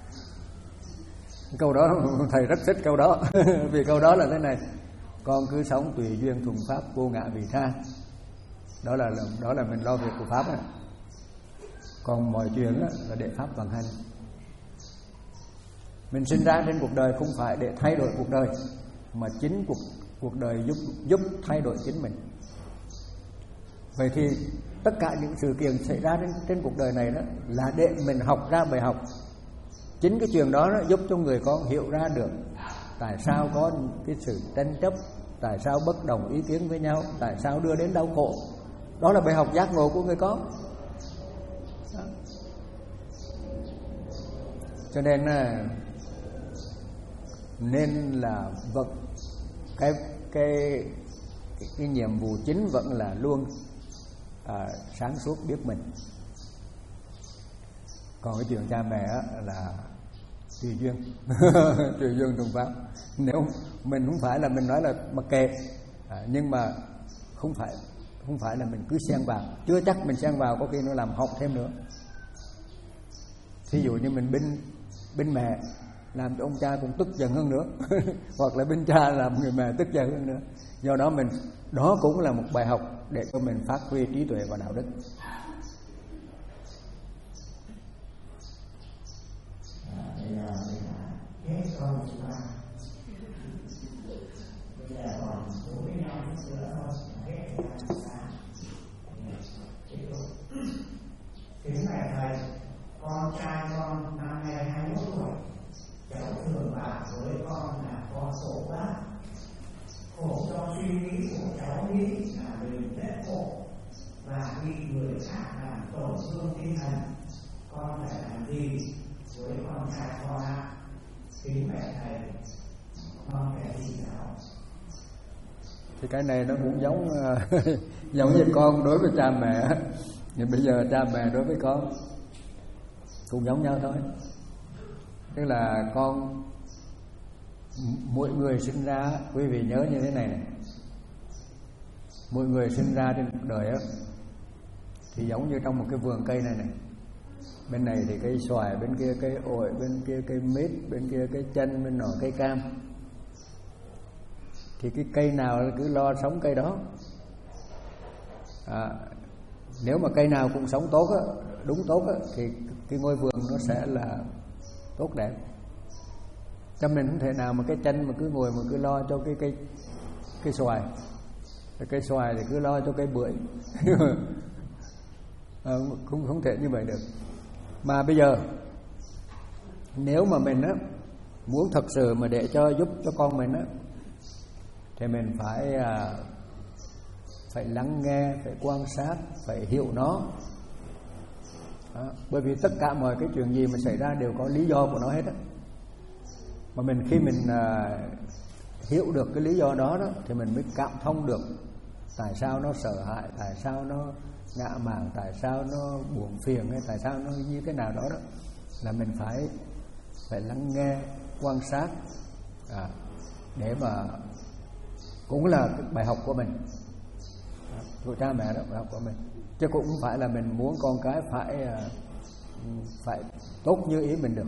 Câu đó thầy rất thích câu đó. Vì câu đó là thế này: con cứ sống tùy duyên thuần pháp, vô ngã vị tha. Đó là đó là mình lo việc của pháp này. Còn mọi chuyện là để pháp vận hành. Mình sinh ra trên cuộc đời không phải để thay đổi cuộc đời, mà chính cuộc cuộc đời giúp giúp thay đổi chính mình. Vậy thì tất cả những sự kiện xảy ra trên, trên cuộc đời này đó là để mình học ra bài học. Chính cái chuyện đó, đó giúp cho người con hiểu ra được tại sao có cái sự tranh chấp, tại sao bất đồng ý kiến với nhau, tại sao đưa đến đau khổ. Đó là bài học giác ngộ của người con. Đó. Cho nên nên là vật cái cái cái, cái nhiệm vụ chính vẫn là luôn à, sáng suốt biết mình. Còn cái chuyện cha mẹ là tùy duyên tùy duyên trùng pháp. Nếu mình không phải là mình nói là mặc kệ, à, nhưng mà không phải không phải là mình cứ xen vào, chưa chắc mình xen vào có khi nó làm hỏng thêm nữa. Ví dụ như mình binh binh mẹ làm cho ông cha cũng tức giận hơn nữa hoặc là binh cha làm người mẹ tức giận hơn nữa. Do đó mình đó cũng là một bài học để cho mình phát huy trí tuệ và đạo đức.
Bây giờ hết câu thứ ba. Bây giờ còn bốn mươi năm phút nữa thôi, hết thời gian sáng. Tiếp tục. Kính bạch thầy, con trai con năm nay hai mươi mốt tuổi. Cháu thường bảo với con là con khổ quá. Khổ cho suy nghĩ của cháu nghĩ là mình rất khổ và bị người khác làm tổn thương tinh thần. Con phải làm gì với con trai con ạ? Kính mẹ thầy, con phải chỉ giáo.
Thì cái này nó cũng giống giống như con đối với cha mẹ, nhưng bây giờ cha mẹ đối với con cũng giống nhau thôi. Tức là con, mỗi người sinh ra, quý vị nhớ như thế này này, mỗi người sinh ra trên cuộc đời á, thì giống như trong một cái vườn cây này này, bên này thì cây xoài, bên kia cây ổi, bên kia cây mít, bên kia cây chanh, bên nọ cây cam. Thì cái cây nào cứ lo sống cây đó. À, nếu mà cây nào cũng sống tốt á, đúng tốt á, thì cái ngôi vườn nó sẽ là tốt đẹp. Cho mình không thể nào mà cái chanh mà cứ ngồi mà cứ lo cho cái cây cây xoài, cây xoài thì cứ lo cho cây bưởi. À, không không thể như vậy được. Mà bây giờ nếu mà mình á muốn thật sự mà để cho giúp cho con mình á, thì mình phải à, phải lắng nghe, phải quan sát, phải hiểu nó. Đó. Bởi vì tất cả mọi cái chuyện gì mà xảy ra đều có lý do của nó hết á. Mà mình khi mình à, hiểu được cái lý do đó, đó thì mình mới cảm thông được tại sao nó sợ hãi, tại sao nó ngạ mạn, tại sao nó buồn phiền, hay tại sao nó như thế nào đó đó. Là mình phải phải lắng nghe, quan sát, à, để mà cũng là cái bài học của mình, của cha mẹ đó, bài học của mình. Chứ cũng không phải là mình muốn con cái phải phải tốt như ý mình được,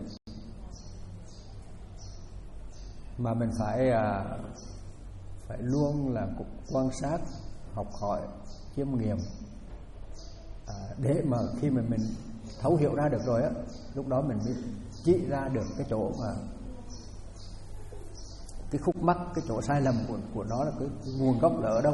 mà mình phải phải luôn là quan sát, học hỏi, chiêm nghiệm, à, để mà khi mà mình thấu hiểu ra được rồi á, lúc đó mình mới chỉ ra được cái chỗ mà cái khúc mắc, cái chỗ sai lầm của của nó là cái, cái nguồn gốc là ở đâu.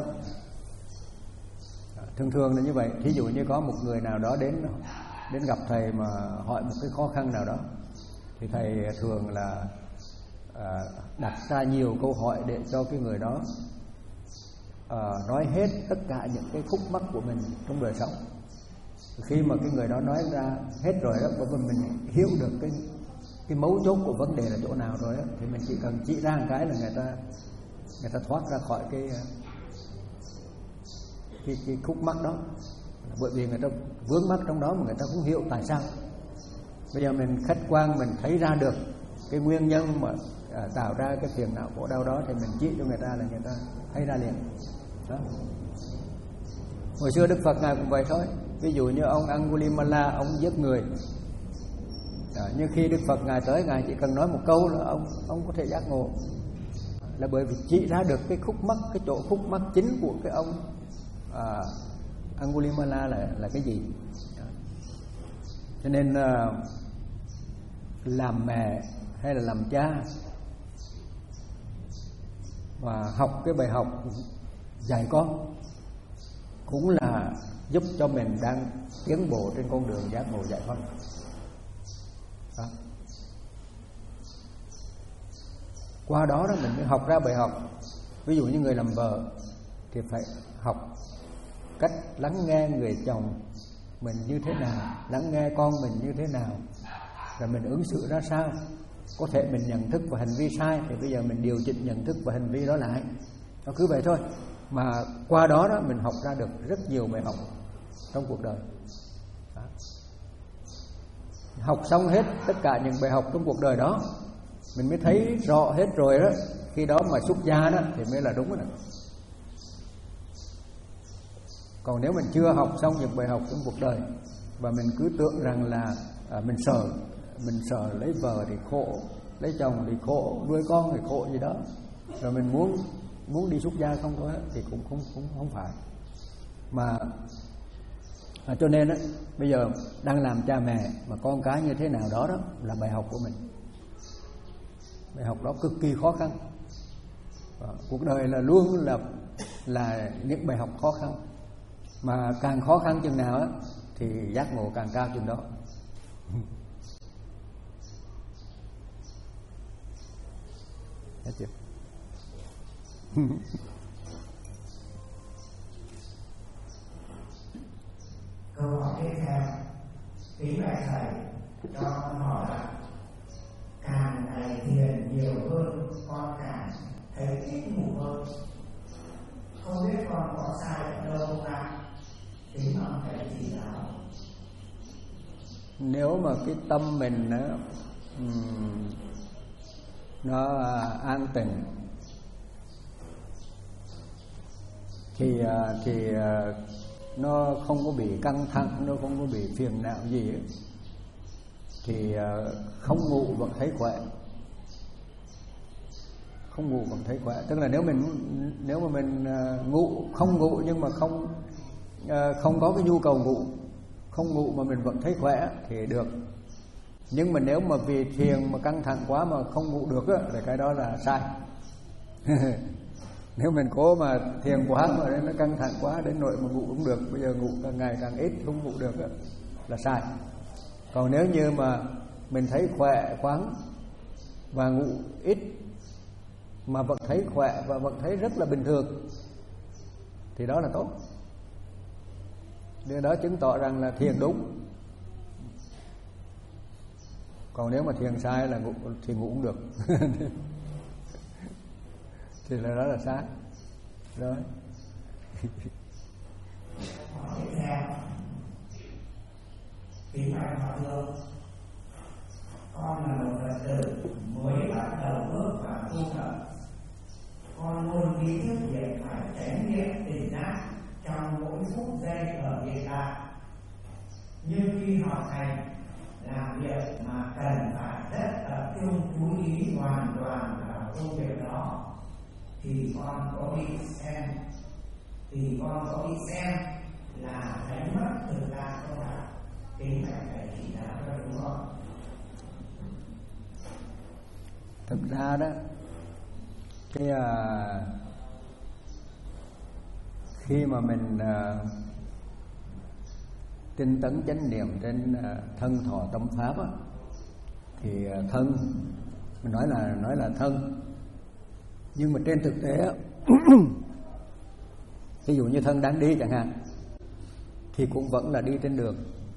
À, thường thường là như vậy. Thí dụ như có một người nào đó đến đến gặp thầy mà hỏi một cái khó khăn nào đó, thì thầy thường là à, đặt ra nhiều câu hỏi để cho cái người đó à, nói hết tất cả những cái khúc mắc của mình trong đời sống. Khi mà cái người đó nói ra hết rồi đó, bởi vì mình hiểu được cái cái mấu chốt của vấn đề là chỗ nào rồi đó, thì mình chỉ cần chỉ ra một cái là người ta người ta thoát ra khỏi cái cái cái khúc mắc đó. Bởi vì người ta vướng mắc trong đó mà người ta không hiểu tại sao. Bây giờ mình khách quan, mình thấy ra được cái nguyên nhân mà à, tạo ra cái phiền não khổ đau đó, thì mình chỉ cho người ta là người ta thấy ra liền đó. Hồi xưa Đức Phật ngài cũng vậy thôi. Ví dụ như ông Angulimala, ông giết người, à, nhưng khi Đức Phật ngài tới, ngài chỉ cần nói một câu là ông ông có thể giác ngộ. Là bởi vì chỉ ra được cái khúc mắc, cái chỗ khúc mắc chính của cái ông à, Angulimala là là cái gì. Cho nên à, làm mẹ hay là làm cha và học cái bài học dạy con cũng là giúp cho mình đang tiến bộ trên con đường giác ngộ giải thoát. Đó. Qua đó đó mình mới học ra bài học. Ví dụ như người làm vợ thì phải học cách lắng nghe người chồng mình như thế nào, lắng nghe con mình như thế nào, rồi mình ứng xử ra sao. Có thể mình nhận thức và hành vi sai thì bây giờ mình điều chỉnh nhận thức và hành vi đó lại. Nó cứ vậy thôi. Mà qua đó đó mình học ra được rất nhiều bài học trong cuộc đời. Đó. Học xong hết tất cả những bài học trong cuộc đời đó, mình mới thấy rõ hết rồi đó. Khi đó mà xuất gia đó thì mới là đúng rồi đó. Còn nếu mình chưa học xong những bài học trong cuộc đời và mình cứ tưởng rằng là à, mình sợ, mình sợ lấy vợ thì khổ, lấy chồng thì khổ, nuôi con thì khổ gì đó, rồi mình muốn muốn đi xuất gia không thôi thì cũng không cũng không phải. Mà à, cho nên đó, bây giờ đang làm cha mẹ mà con cái như thế nào đó đó là bài học của mình. Bài học đó cực kỳ khó khăn. Và cuộc đời là luôn là là những bài học khó khăn. Mà càng khó khăn chừng nào á thì giác ngộ càng cao chừng đó. Hết chưa?
Câu hỏi tiếp theo, kính bạch thầy cho con hỏi là càng ngày thiền nhiều hơn con càng thấy ít ngủ hơn, không biết con có sai ở đâu không ạ? Kính mong thầy chỉ giáo.
Nếu mà cái tâm mình nó nó an tịnh thì thì nó không có bị căng thẳng, nó không có bị phiền não gì ấy, thì không ngủ vẫn thấy khỏe, không ngủ vẫn thấy khỏe. Tức là nếu mình nếu mà mình ngủ không ngủ nhưng mà không không có cái nhu cầu ngủ, không ngủ mà mình vẫn thấy khỏe thì được. Nhưng mà nếu mà vì thiền mà căng thẳng quá mà không ngủ được á, thì cái đó là sai. Nếu mình cố mà thiền quá mà nó căng thẳng quá đến nỗi mà ngủ cũng được, bây giờ ngủ càng ngày càng ít không ngủ được á, là sai. Còn nếu như mà mình thấy khỏe khoắn và ngủ ít mà vẫn thấy khỏe và vẫn thấy rất là bình thường thì đó là tốt. Điều đó chứng tỏ rằng là thiền đúng. Còn nếu mà thiền sai là ngủ, thì ngủ cũng được. Thì là đó là sai. Rồi.
Hỏi tiếp theo, kính bạch Hòa Thượng, con là một Phật tử mới bắt đầu bước vào tu tập. Con luôn ý thức việc phải tránh niệm tỉnh giác trong mỗi phút giây ở hiện tại. Nhưng khi học hành làm việc mà cần phải rất tập trung chú ý hoàn toàn vào công việc đó thì con có bị xem thì con có bị xem là đánh mất thực tại không ạ? Kính bạch thầy chỉ đạo cho chúng con.
Thực ra đó, cái uh, khi mà mình uh, tinh tấn chánh niệm trên uh, thân thọ tâm pháp á, thì uh, thân mình nói là nói là thân, nhưng mà trên thực tế á, ví dụ như thân đang đi chẳng hạn thì cũng vẫn là đi trên đường,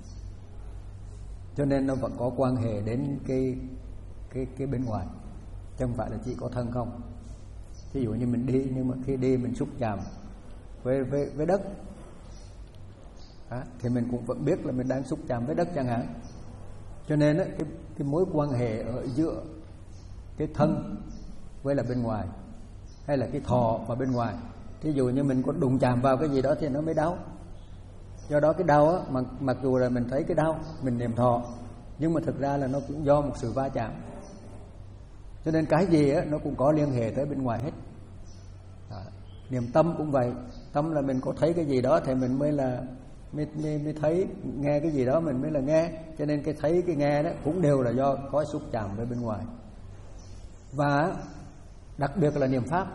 cho nên nó vẫn có quan hệ đến cái cái cái bên ngoài, chứ không phải là chỉ có thân không. Ví dụ như mình đi, nhưng mà khi đi mình xúc chạm với với với đất đó, thì mình cũng vẫn biết là mình đang xúc chạm với đất chẳng hạn. Cho nên đó, cái cái mối quan hệ ở giữa cái thân với là bên ngoài, hay là cái thọ và bên ngoài. Ví dụ như mình có đụng chạm vào cái gì đó thì nó mới đau. Do đó cái đau á, mặc, mặc dù là mình thấy cái đau, mình niệm thọ, nhưng mà thực ra là nó cũng do một sự va chạm. Cho nên cái gì á, nó cũng có liên hệ tới bên ngoài hết. Đó. Niệm tâm cũng vậy. Tâm là mình có thấy cái gì đó thì mình mới là mới, mới, mới thấy, nghe cái gì đó mình mới là nghe. Cho nên cái thấy cái nghe đó cũng đều là do có xúc chạm với bên ngoài. Và đặc biệt là niệm pháp.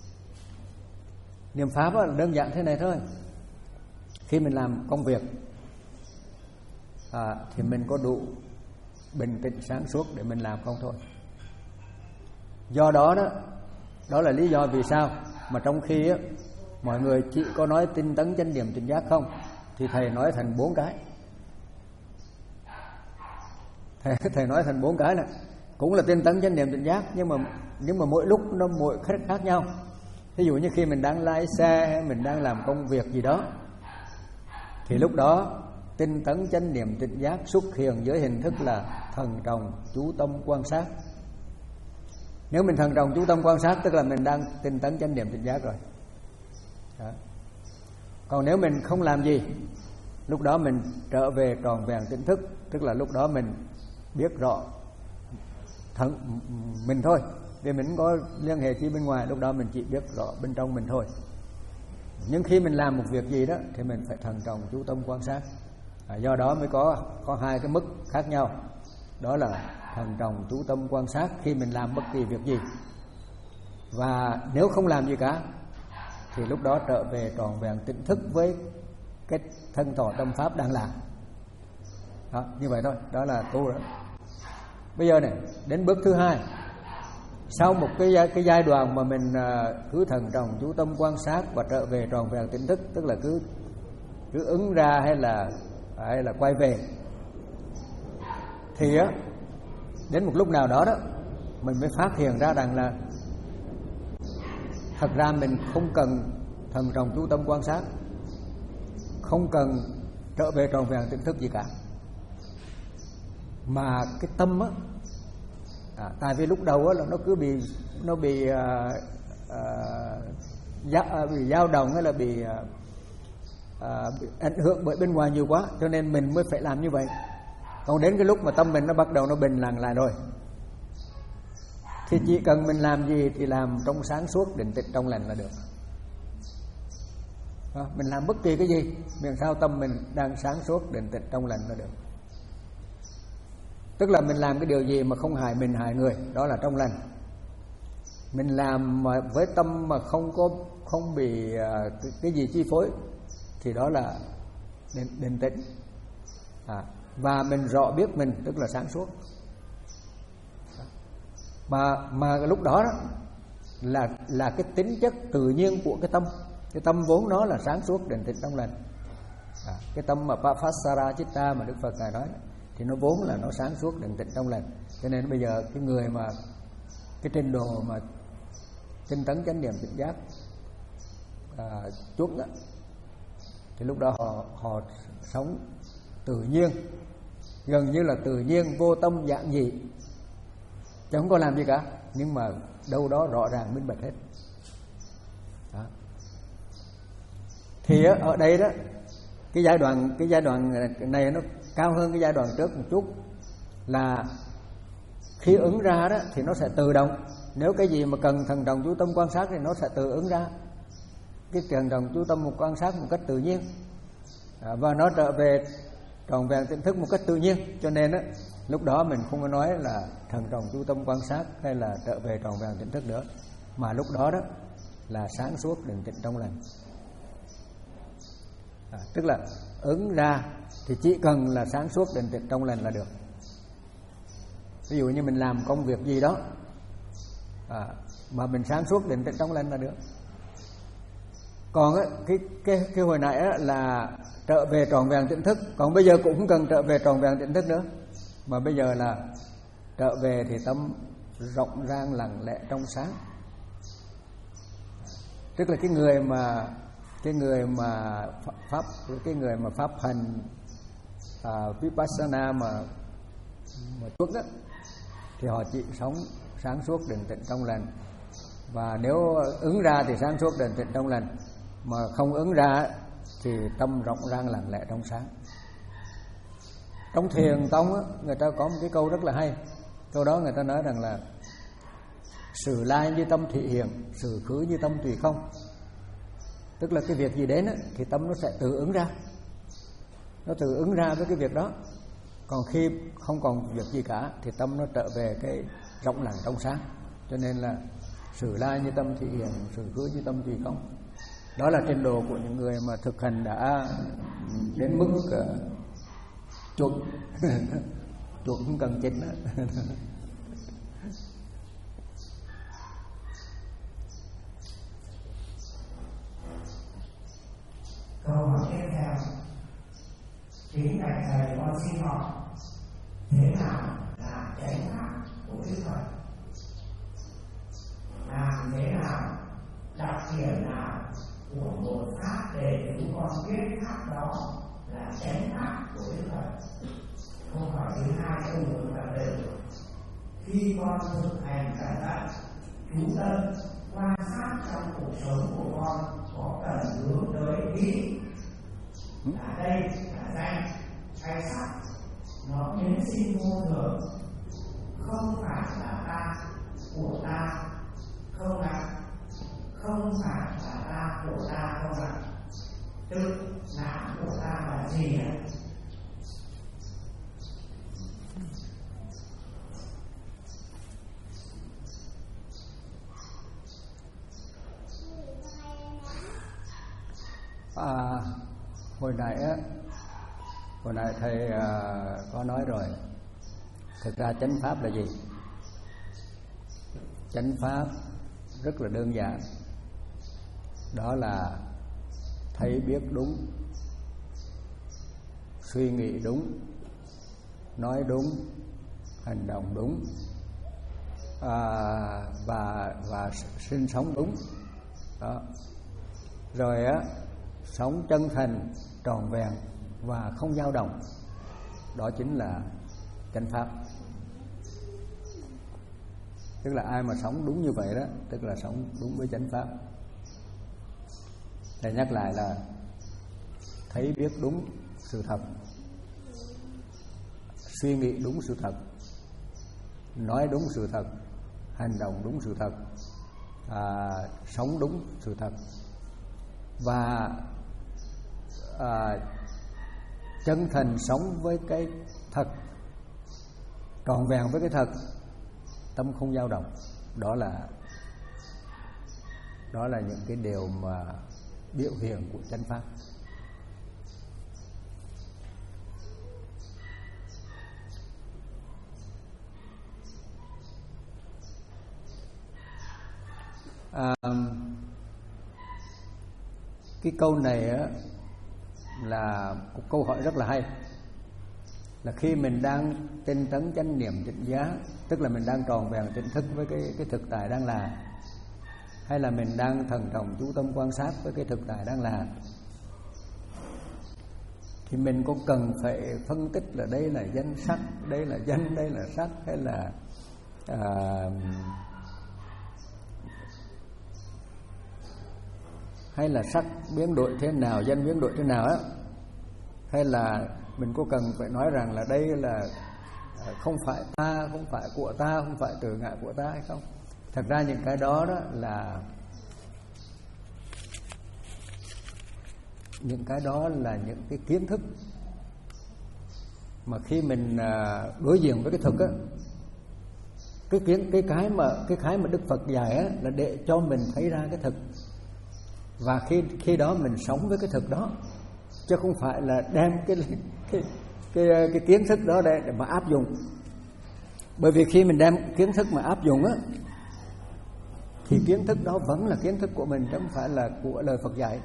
Niệm pháp là đơn giản thế này thôi. Khi mình làm công việc à, thì mình có đủ bình tĩnh sáng suốt để mình làm không thôi. Do đó đó, đó là lý do vì sao mà trong khi á, mọi người chỉ có nói tinh tấn chánh niệm tỉnh giác không, thì thầy nói thành bốn cái. Thầy, thầy nói thành bốn cái này cũng là tinh tấn chánh niệm tỉnh giác, nhưng mà nhưng mà mỗi lúc nó mỗi khác khác nhau. Ví dụ như khi mình đang lái xe hay mình đang làm công việc gì đó, thì lúc đó tinh tấn chánh niệm tỉnh giác xuất hiện dưới hình thức là thần trọng chú tâm quan sát. Nếu mình thần trọng chú tâm quan sát tức là mình đang tinh tấn chánh niệm tỉnh giác rồi. Đó. Còn nếu mình không làm gì, lúc đó mình trở về tròn vẹn tỉnh thức, tức là lúc đó mình biết rõ thân mình thôi, vì mình không có liên hệ chi bên ngoài, lúc đó mình chỉ biết rõ bên trong mình thôi. Nhưng khi mình làm một việc gì đó thì mình phải thần trọng chú tâm quan sát. À, do đó mới có có hai cái mức khác nhau, đó là thần trọng chú tâm quan sát khi mình làm bất kỳ việc gì, và nếu không làm gì cả thì lúc đó trở về tròn vẹn tỉnh thức với cái thân thọ tâm pháp đang làm. Đó, như vậy thôi, đó là tu đó. Bây giờ này, đến bước thứ hai. Sau một cái cái giai đoạn mà mình cứ thần trọng chú tâm quan sát và trở về tròn vẹn tỉnh thức, tức là cứ cứ ứng ra hay là hay là quay về, thì á đến một lúc nào đó đó mình mới phát hiện ra rằng là thật ra mình không cần thần trọng chú tâm quan sát, không cần trở về tròn vẹn tỉnh thức gì cả, mà cái tâm á, à, tại vì lúc đầu á là nó cứ bị nó bị à, à, giá, à, bị dao động hay là bị, à, à, bị ảnh hưởng bởi bên ngoài nhiều quá, cho nên mình mới phải làm như vậy. Còn đến cái lúc mà tâm mình nó bắt đầu nó bình lặng lại rồi, thì chỉ cần mình làm gì thì làm trong sáng suốt định tĩnh trong lành là được. À, mình làm bất kỳ cái gì miễn sao tâm mình đang sáng suốt định tĩnh trong lành là được. Tức là mình làm cái điều gì mà không hại mình hại người, đó là trong lành. Mình làm mà với tâm mà không có không bị uh, cái, cái gì chi phối thì đó là định, định tĩnh. À, và mình rõ biết mình, tức là sáng suốt. Mà mà lúc đó, đó là là cái tính chất tự nhiên của cái tâm. Cái tâm vốn nó là sáng suốt định tĩnh trong lành. À, cái tâm mà Papasara Chitta mà Đức Phật ngài nói đó, thì nó vốn là nó sáng suốt định tĩnh trong lành. Cho nên bây giờ cái người mà cái trình độ mà tinh tấn chánh niệm tỉnh giác à, chút đó, thì lúc đó họ họ sống tự nhiên, gần như là tự nhiên, vô tâm dạng dị, chứ không có làm gì cả, nhưng mà đâu đó rõ ràng minh bạch hết. Đó. Thì ở đây đó, cái giai đoạn cái giai đoạn này nó cao hơn cái giai đoạn trước một chút, là khi ứng ra đó thì nó sẽ tự động. Nếu cái gì mà cần thần trọng chú tâm quan sát thì nó sẽ tự ứng ra cái thần trọng chú tâm một quan sát một cách tự nhiên, à, và nó trở về tròn vẹn tỉnh thức một cách tự nhiên. Cho nên đó, lúc đó mình không có nói là thần trọng chú tâm quan sát hay là trở về tròn vẹn tỉnh thức nữa, mà lúc đó đó là sáng suốt định tĩnh trong lành. À, tức là ứng ra thì chỉ cần là sáng suốt định tĩnh trong lành là được. Ví dụ như mình làm công việc gì đó à, mà mình sáng suốt định tĩnh trong lành là được. Còn á, cái cái cái hồi nãy á, là trở về tròn vẹn tỉnh thức, còn bây giờ cũng không cần trở về tròn vẹn tỉnh thức nữa, mà bây giờ là trở về thì tâm rộng rang lặng lẽ trong sáng. Tức là cái người mà cái người mà pháp cái người mà pháp hành à, vipassana mà mà tuất đó, thì họ chỉ sống sáng suốt định tĩnh trong lành, và nếu ứng ra thì sáng suốt định tĩnh trong lành, mà không ứng ra thì tâm rộng rang lặng lẽ trong sáng. Trong Thiền tông á, người ta có một cái câu rất là hay. Câu đó người ta nói rằng là sự lai như tâm thị hiện, sự khứ như tâm tùy không. Tức là cái việc gì đến á, thì tâm nó sẽ tự ứng ra, nó tự ứng ra với cái việc đó. Còn khi không còn việc gì cả thì tâm nó trở về cái rộng lặng trong sáng. Cho nên là sự lai như tâm thị hiện, sự khứ như tâm tùy không. Đó là trình độ của những người mà thực hành đã đến mức uh, chuẩn chuẩn không cần chỉnh đó.
này thầy con xin hỏi, thế nào là chánh pháp của Đức Phật? Làm thế nào, đặc điểm nào của một pháp để chúng con biết pháp đó là chánh pháp của Đức Phật? Câu hỏi thứ hai câu một là đều. Khi con thực hành cẩn thận, chú tâm quan sát trong cuộc sống của con có cần hướng tới ý là đây là danh hay sắc, nó biến sinh vô thường, không phải là ta của ta không là không phải là ta của ta không là tức là của ta là gì ạ?
À, hồi nãy á, hồi nãy thầy à, có nói rồi. Thực ra chánh pháp là gì? Chánh pháp rất là đơn giản. Đó là thấy biết đúng, suy nghĩ đúng, nói đúng, hành động đúng, à, và và sinh sống đúng. Đó. Rồi á, sống chân thành, tròn vẹn và không dao động. Đó chính là chánh pháp. Tức là ai mà sống đúng như vậy đó, tức là sống đúng với chánh pháp. Thầy nhắc lại là thấy biết đúng sự thật, suy nghĩ đúng sự thật, nói đúng sự thật, hành động đúng sự thật, à, sống đúng sự thật, và à, chân thành sống với cái thật, trọn vẹn với cái thật, tâm không dao động. Đó là đó là những cái điều mà biểu hiện của chánh pháp. À, cái câu này á, là một câu hỏi rất là hay. Là khi mình đang tinh tấn chánh niệm tỉnh giác, tức là mình đang tròn vẹn tỉnh thức với cái, cái thực tại đang là, hay là mình đang thần trọng chú tâm quan sát với cái thực tại đang là, thì mình có cần phải phân tích là đây là danh sắc, đây là danh, đây là sắc, hay là à, hay là sắc biến đổi thế nào, danh biến đổi thế nào á, hay là mình có cần phải nói rằng là đây là không phải ta, không phải của ta, không phải từ ngã của ta hay không? Thật ra những cái đó đó là những cái đó là những cái kiến thức mà khi mình đối diện với cái thực á, cái kiến cái cái mà cái cái mà Đức Phật dạy á, là để cho mình thấy ra cái thực, và khi khi đó mình sống với cái thực đó, chứ không phải là đem cái cái cái, cái kiến thức đó để, để mà áp dụng. Bởi vì khi mình đem kiến thức mà áp dụng á, thì kiến thức đó vẫn là kiến thức của mình, chứ không phải là của lời Phật dạy.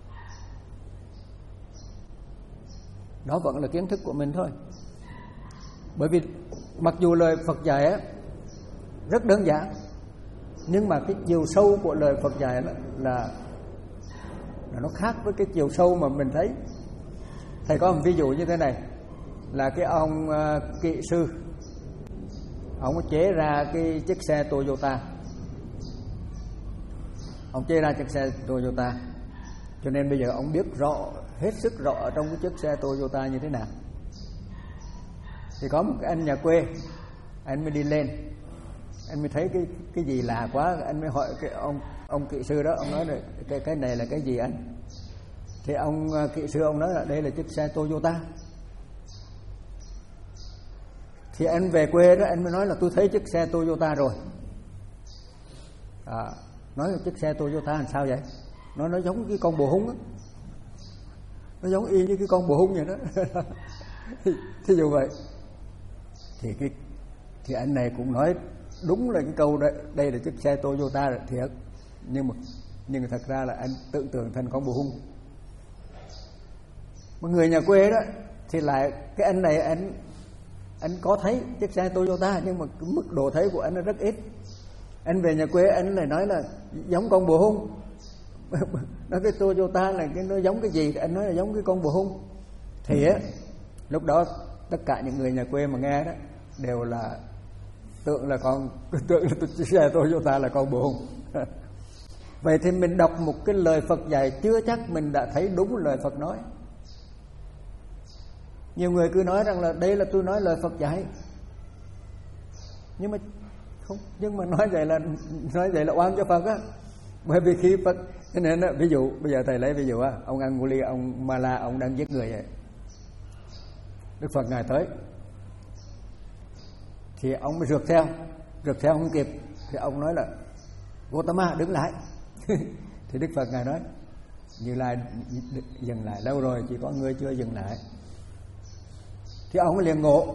Đó vẫn là kiến thức của mình thôi. Bởi vì mặc dù lời Phật dạy á rất đơn giản, nhưng mà cái chiều sâu của lời Phật dạy đó là là nó khác với cái chiều sâu mà mình thấy. Thầy có một ví dụ như thế này, là cái ông uh, kỹ sư, ông chế ra cái chiếc xe Toyota, ông chế ra chiếc xe Toyota, cho nên bây giờ ông biết rõ, hết sức rõ trong cái chiếc xe Toyota như thế nào. Thì có một cái anh nhà quê, anh mới đi lên, anh mới thấy cái cái gì lạ quá, anh mới hỏi cái ông ông kỹ sư đó, ông nói là cái cái này là cái gì anh? Thì ông kỹ sư ông nói là đây là chiếc xe Toyota. Thì anh về quê đó, anh mới nói là tôi thấy chiếc xe Toyota rồi. À, nói là chiếc xe Toyota làm sao vậy? Nó nó giống cái con bồ hung á, nó giống y như cái con bồ hung vậy đó. Thí dụ vậy, thì cái thì anh này cũng nói đúng là cái câu đây, đây là chiếc xe Toyota là thiệt, nhưng mà nhưng mà thật ra là anh tự tưởng thành con bồ hung. Một người nhà quê đó thì lại cái anh này anh anh có thấy chiếc xe Toyota, nhưng mà cái mức độ thấy của anh là rất ít. Anh về nhà quê anh lại nói là giống con bồ hung. Nói cái Toyota là cái nó giống cái gì, anh nói là giống cái con bồ hung. Thì á, lúc đó tất cả những người nhà quê mà nghe đó đều là tưởng là con tưởng là chiếc xe Toyota là con bồ hung. Vậy thì mình đọc một cái lời Phật dạy chưa chắc mình đã thấy đúng lời Phật nói. Nhiều người cứ nói rằng là đây là tôi nói lời Phật dạy, nhưng mà không, nhưng mà nói vậy là nói vậy là oan cho Phật á. Bởi vì khi Phật, cho nên á, ví dụ bây giờ thầy lấy ví dụ á, ông Anguli, ông Mala, ông đang giết người vậy, Đức Phật ngài tới thì ông mới rượt theo, rượt theo không kịp, thì ông nói là Gotama đứng lại. Thì Đức Phật ngài nói Như Lai dừng lại lâu rồi, chỉ có ngươi chưa dừng lại. Thì ông liền ngộ.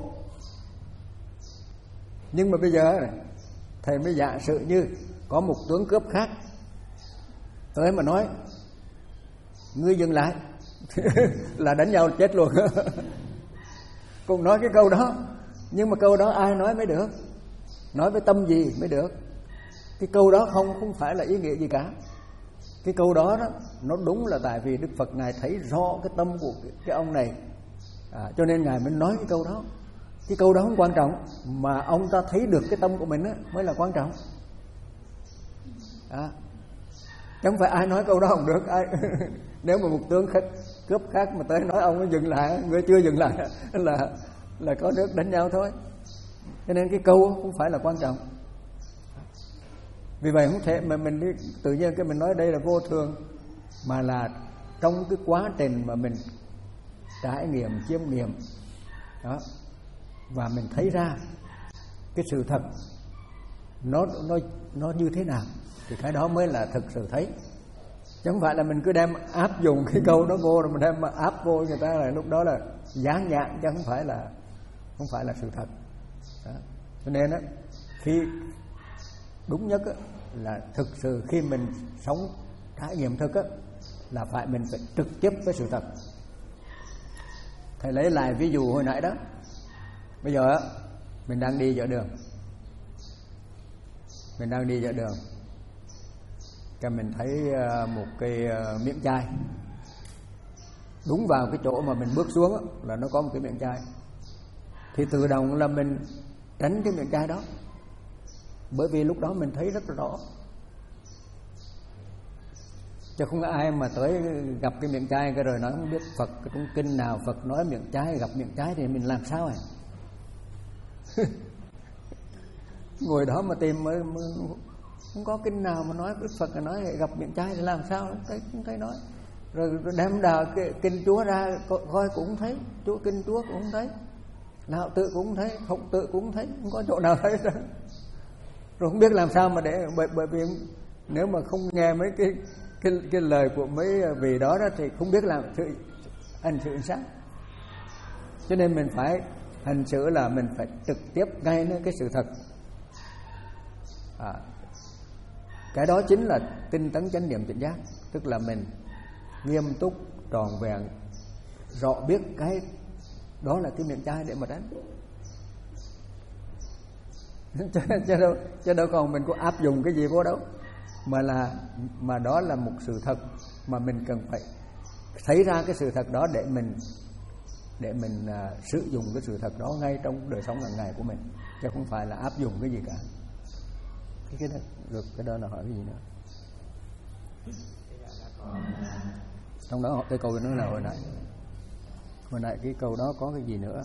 Nhưng mà bây giờ thầy mới giả sử như có một tướng cướp khác tới mà nói ngươi dừng lại, là đánh nhau chết luôn. Cùng nói cái câu đó, nhưng mà câu đó ai nói mới được, nói với tâm gì mới được. Cái câu đó không không phải là ý nghĩa gì cả. Cái câu đó, đó nó đúng là tại vì Đức Phật ngài thấy rõ cái tâm của cái, cái ông này, à, cho nên ngài mới nói cái câu đó. Cái câu đó không quan trọng, mà ông ta thấy được cái tâm của mình á, mới là quan trọng. À, chứ không phải ai nói câu đó không được. Ai nếu mà một tướng khách cướp khác mà tới nói ông ấy dừng lại, người chưa dừng lại là là có nước đánh nhau thôi. Cho nên cái câu không phải là quan trọng. Vì vậy không thể mà mình đi tự nhiên cái mình nói đây là vô thường, mà là trong cái quá trình mà mình trải nghiệm, chiêm nghiệm đó, và mình thấy ra cái sự thật nó nó nó như thế nào, thì cái đó mới là thực sự thấy. Chứ không phải là mình cứ đem áp dụng cái câu đó vô rồi mình đem áp vô người ta, là lúc đó là dán nhãn, chứ không phải là không phải là sự thật đó. Cho nên á, khi đúng nhất á, là thực sự khi mình sống trải nghiệm thực á, là phải mình phải trực tiếp với sự thật. Thầy lấy lại ví dụ hồi nãy đó. Bây giờ á, mình đang đi giữa đường, mình đang đi giữa đường, cái mình thấy một cái miệng chai, đúng vào cái chỗ mà mình bước xuống á, là nó có một cái miệng chai, thì tự động là mình tránh cái miệng chai đó, bởi vì lúc đó mình thấy rất rõ. Chứ không có ai mà tới gặp cái miệng chai cái rồi nói không biết Phật trong kinh nào Phật nói miệng chai, gặp miệng chai thì mình làm sao à? Ngồi đó mà tìm mới, mới không có kinh nào mà nói Đức Phật nói gặp miệng chai thì làm sao? Thấy không thấy nói. Rồi đem đào cái kinh Chúa ra coi cũng không thấy, Chúa kinh Chúa cũng không thấy, nào tự cũng không thấy, không tự cũng không thấy, không có chỗ nào thấy ra. Rồi không biết làm sao mà để, bởi, bởi vì nếu mà không nghe mấy cái cái cái lời của mấy vị đó, đó thì không biết làm sự hành sự sao. Cho nên mình phải hành xử là mình phải trực tiếp ngay đến cái sự thật. À, cái đó chính là tinh tấn chánh niệm tỉnh giác, tức là mình nghiêm túc tròn vẹn rõ biết cái đó là cái miệng chai để mà đánh. chứ, chứ, đâu, chứ đâu còn mình có áp dụng cái gì vô đâu, mà là mà đó là một sự thật mà mình cần phải thấy ra cái sự thật đó để mình để mình uh, sử dụng cái sự thật đó ngay trong đời sống hàng ngày của mình, chứ không phải là áp dụng cái gì cả. Cái cái đó được, cái đó là hỏi cái gì nữa? Trong đó cái câu nữa là hồi nãy hồi nãy cái câu đó có cái gì nữa?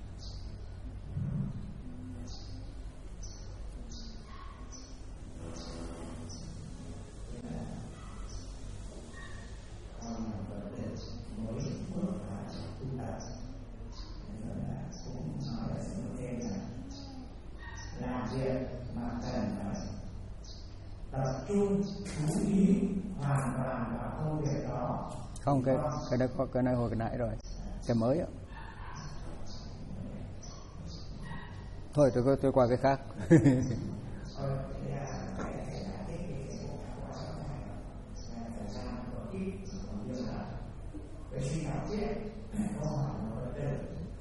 Làm việc mà cần phải tập trung chú ý hoàn toàn vào công việc đó.
Không, cái cái đó có cái này hồi cái nãy rồi, cái mới á. Thôi tôi tôi qua cái khác.
tử.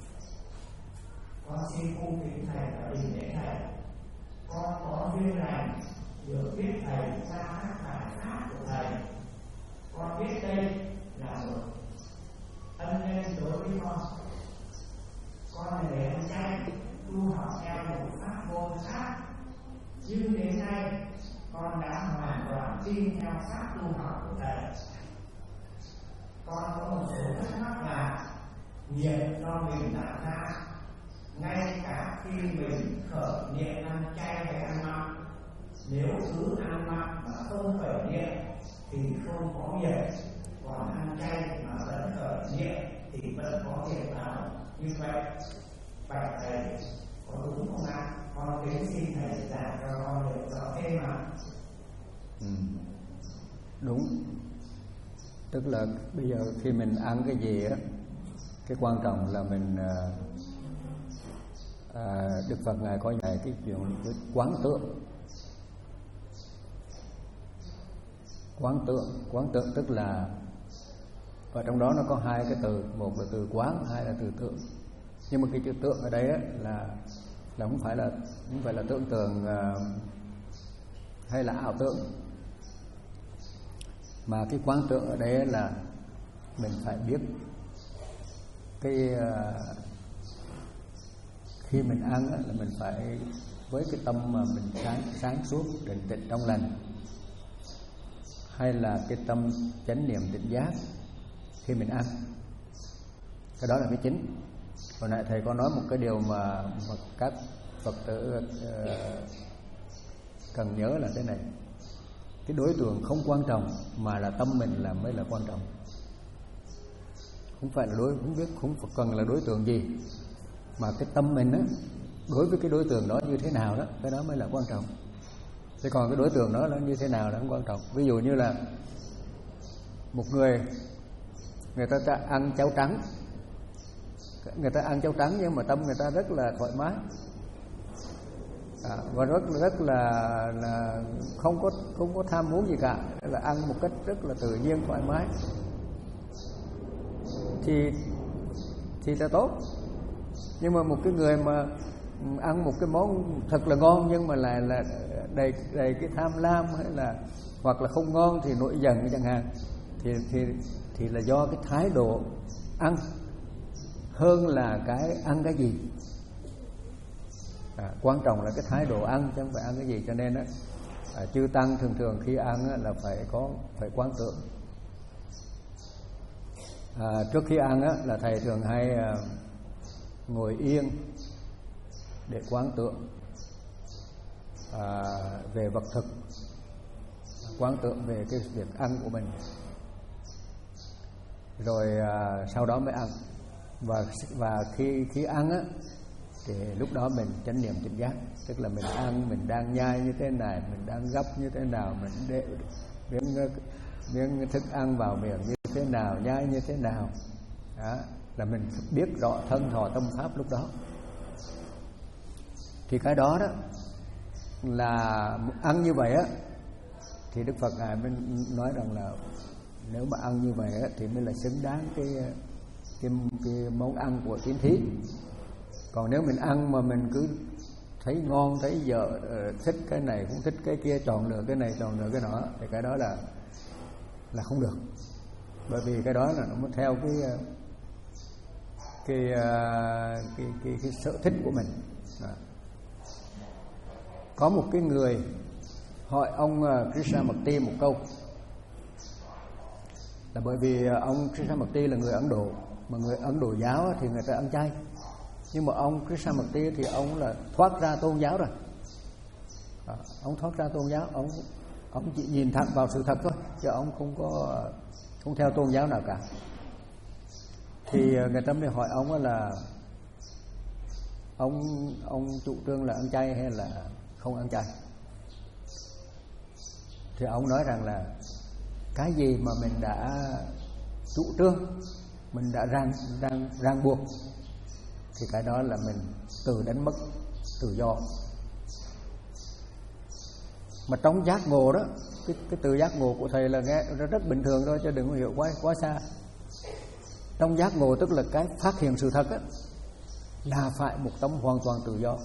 Con xin cung kính thầy và đình lễ thầy. Con có duyên lành được biết thầy qua các bài pháp của thầy. Con biết đây là một ân nhân đối với con. Con là để ăn chay tu học theo một pháp môn khác, nhưng đến nay con đã hoàn toàn tin theo pháp tu học của thầy. Con có một số thắc mắc là nghiệp do mình tạo ra. Ngay cả khi mình khởi niệm ăn chay hay ăn mặn, nếu cứ ăn mặn mà không khởi niệm thì không có nghiệp, còn ăn chay mà vẫn khởi niệm thì vẫn có nghiệp nào. Như vậy bạch thầy có đúng không ạ? Con kính xin thầy giảng cho con được rõ thêm ạ.
Ừ. Đúng. Tức là bây giờ khi mình ăn cái gì á, cái quan trọng là mình à, Đức Phật Ngài có dạy cái chuyện cái quán tượng. Quán tượng, quán tượng tức là ở trong đó nó có hai cái từ, một là từ quán, hai là từ tượng. Nhưng mà cái chữ tượng ở đây á, là là không phải là không phải là tưởng tượng uh, hay là ảo tượng, mà cái quán tượng ở đây là mình phải biết cái uh, khi mình ăn á, là mình phải với cái tâm mà mình sáng sáng suốt, định tĩnh trong lành, hay là cái tâm chánh niệm tỉnh giác khi mình ăn. Cái đó là cái chính. Hồi nãy thầy có nói một cái điều mà, mà các Phật tử uh, cần nhớ là thế này: cái đối tượng không quan trọng, mà là tâm mình là mới là quan trọng. Không phải là đối, không biết không cần là đối tượng gì, mà cái tâm mình á, đối với cái đối tượng đó như thế nào đó, cái đó mới là quan trọng. Thế còn cái đối tượng đó nó như thế nào là không quan trọng. Ví dụ như là một người người ta, ta ăn cháo trắng, người ta ăn cháo trắng nhưng mà tâm người ta rất là thoải mái, à, và rất rất là, là không có không có tham muốn gì cả, là ăn một cách rất là tự nhiên thoải mái, thì thì là tốt. Nhưng mà một cái người mà ăn một cái món thật là ngon nhưng mà lại là đầy đầy cái tham lam, hay là hoặc là không ngon thì nổi giận chẳng hạn, thì thì thì là do cái thái độ ăn hơn là cái ăn cái gì. À, quan trọng là cái thái độ ăn chứ không phải ăn cái gì. Cho nên á, à, chư tăng thường thường khi ăn á, là phải có phải quán tưởng. À, trước khi ăn á, là thầy thường hay à, ngồi yên để quán tưởng à, về vật thực, quán tưởng về cái việc ăn của mình, rồi à, sau đó mới ăn. Và và khi khi ăn á, thì lúc đó mình chánh niệm tỉnh giác, tức là mình ăn, mình đang nhai như thế này, mình đang gấp như thế nào, mình để miếng miếng thức ăn vào miệng như thế nào, nhai như thế nào, đó là mình biết rõ thân thọ tâm pháp lúc đó. Thì cái đó đó là ăn như vậy á, thì Đức Phật Ngài mới nói rằng là nếu mà ăn như vậy á, thì mới là xứng đáng cái cái, cái món ăn của tín thí. Còn nếu mình ăn mà mình cứ thấy ngon, thấy vợ thích cái này cũng thích cái kia, chọn lựa cái này chọn lựa cái nọ, thì cái đó là là không được. Bởi vì cái đó là nó mới theo cái cái cái cái, cái, cái sở thích của mình. Đó. Có một cái người hỏi ông Krishnamurti một câu, là bởi vì ông Krishnamurti là người Ấn Độ, mà người Ấn Độ giáo thì người ta ăn chay, nhưng mà ông Krishnamurti thì ông là thoát ra tôn giáo rồi. À, ông thoát ra tôn giáo, ông ông chỉ nhìn thẳng vào sự thật thôi, chứ ông không có không theo tôn giáo nào cả. Thì người ta mới hỏi ông là ông ông chủ trương là ăn chay hay là không ăn chay. Thì ông nói rằng là cái gì mà mình đã chủ trương, mình đã ràng ràng ràng buộc, thì cái đó là mình tự đánh mất tự do. Mà trong giác ngộ đó, cái, cái từ giác ngộ của thầy là nghe rất, rất bình thường thôi, chứ đừng có hiểu quá quá xa. Trong giác ngộ tức là cái phát hiện sự thật á, là phải một tâm hoàn toàn tự do.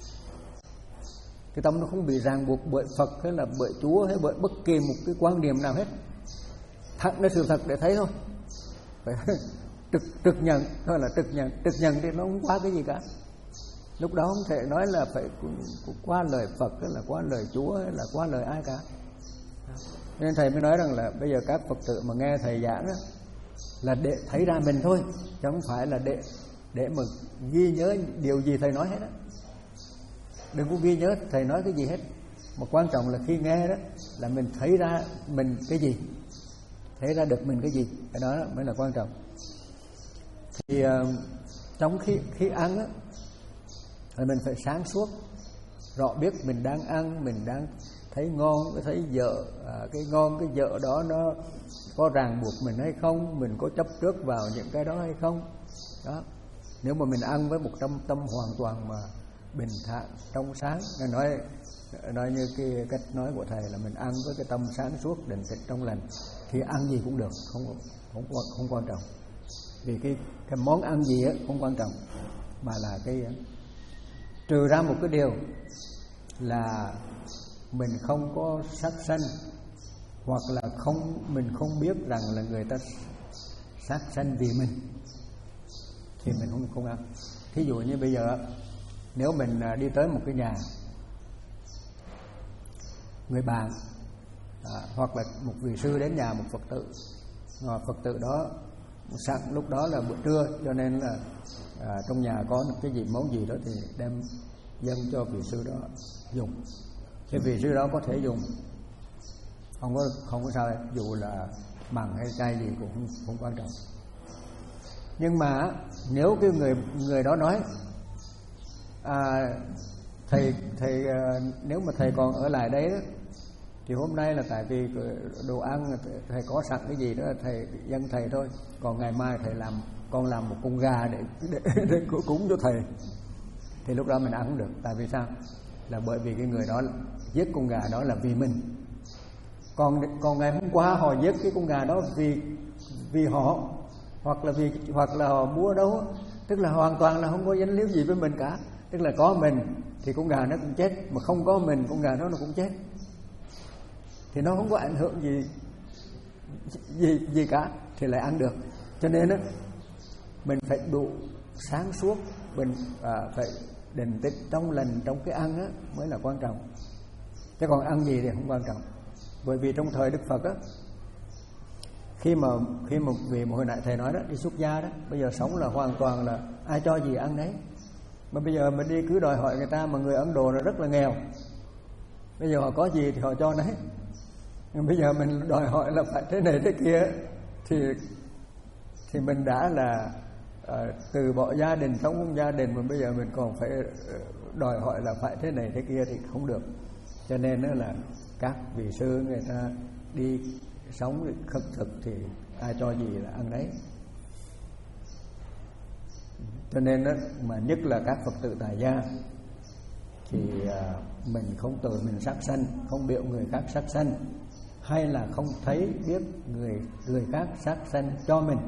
Cái tâm nó không bị ràng buộc bởi Phật hay là bởi Chúa hay bởi bất kỳ một cái quan điểm nào hết. Thẳng đến sự thật để thấy thôi. Phải trực, trực nhận, thôi là trực nhận. Trực nhận thì nó không qua cái gì cả. Lúc đó không thể nói là phải qua lời Phật hay là qua lời Chúa hay là qua lời ai cả. Nên thầy mới nói rằng là bây giờ các Phật tử mà nghe thầy giảng đó, là để thấy ra mình thôi, chứ không phải là để để mà ghi nhớ điều gì thầy nói hết đó. Đừng có ghi nhớ thầy nói cái gì hết, mà quan trọng là khi nghe đó là mình thấy ra mình cái gì, thấy ra được mình cái gì, cái đó mới là quan trọng. Thì uh, trong khi khi ăn á, thì mình phải sáng suốt, rõ biết mình đang ăn, mình đang thấy ngon, thấy dở, à, cái ngon cái dở đó nó có ràng buộc mình hay không, mình có chấp trước vào những cái đó hay không. Đó. Nếu mà mình ăn với một tâm tâm hoàn toàn mà bình thản, trong sáng, nói nói như cái cách nói của thầy là mình ăn với cái tâm sáng suốt, định tĩnh, trong lành, thì ăn gì cũng được, không không không, không quan trọng. Vì cái cái món ăn gì á không quan trọng, mà là cái trừ ra một cái điều là mình không có sát sanh, hoặc là không mình không biết rằng là người ta sát sanh vì mình, thì mình không không ăn. Thí dụ như bây giờ nếu mình đi tới một cái nhà người bạn, à, hoặc là một vị sư đến nhà một Phật tử, và Phật tử đó sẵn lúc đó là bữa trưa, cho nên là à, trong nhà có cái gì món gì đó thì đem dâng cho vị sư đó dùng. Thì vị sư đó có thể dùng, không có không có sao hết, dù là mặn hay cay gì cũng không, không quan trọng. Nhưng mà nếu cái người người đó nói à, thầy thầy nếu mà thầy còn ở lại đấy đó, thì hôm nay là tại vì đồ ăn thầy có sẵn cái gì đó thầy dâng thầy thôi, còn ngày mai thầy làm con làm một con gà để để, để cúng cho thầy, thì lúc đó mình ăn không được. Tại vì sao? Là bởi vì cái người đó giết con gà đó là vì mình. Còn còn ngày hôm qua họ giết cái con gà đó vì vì họ, hoặc là vì hoặc là họ mua đâu, tức là hoàn toàn là không có dính líu gì với mình cả. Tức là có mình thì con gà nó cũng chết, mà không có mình con gà đó nó cũng chết, thì nó không có ảnh hưởng gì gì gì cả, thì lại ăn được. Cho nên á, mình phải đủ sáng suốt, mình à, phải định tĩnh trong lành trong cái ăn á mới là quan trọng, chứ còn ăn gì thì không quan trọng. Bởi vì trong thời Đức Phật á, khi mà khi mà vì mà hồi nãy thầy nói đó, đi xuất gia đó, bây giờ sống là hoàn toàn là ai cho gì ăn đấy. Mà bây giờ mình đi cứ đòi hỏi người ta, mà người Ấn Độ là rất là nghèo, bây giờ họ có gì thì họ cho đấy. Nhưng bây giờ mình đòi hỏi là phải thế này thế kia, thì thì mình đã là uh, từ bỏ gia đình, sống cùng gia đình, mà bây giờ mình còn phải đòi hỏi là phải thế này thế kia thì không được. Cho nên đó là các vị sư người ta đi sống khất thực thì ai cho gì là ăn đấy. Cho nên đó, mà nhất là các Phật tử tại gia thì à, mình không tự mình sát sanh, không biểu người khác sát sanh, hay là không thấy biết người người khác sát sanh cho mình,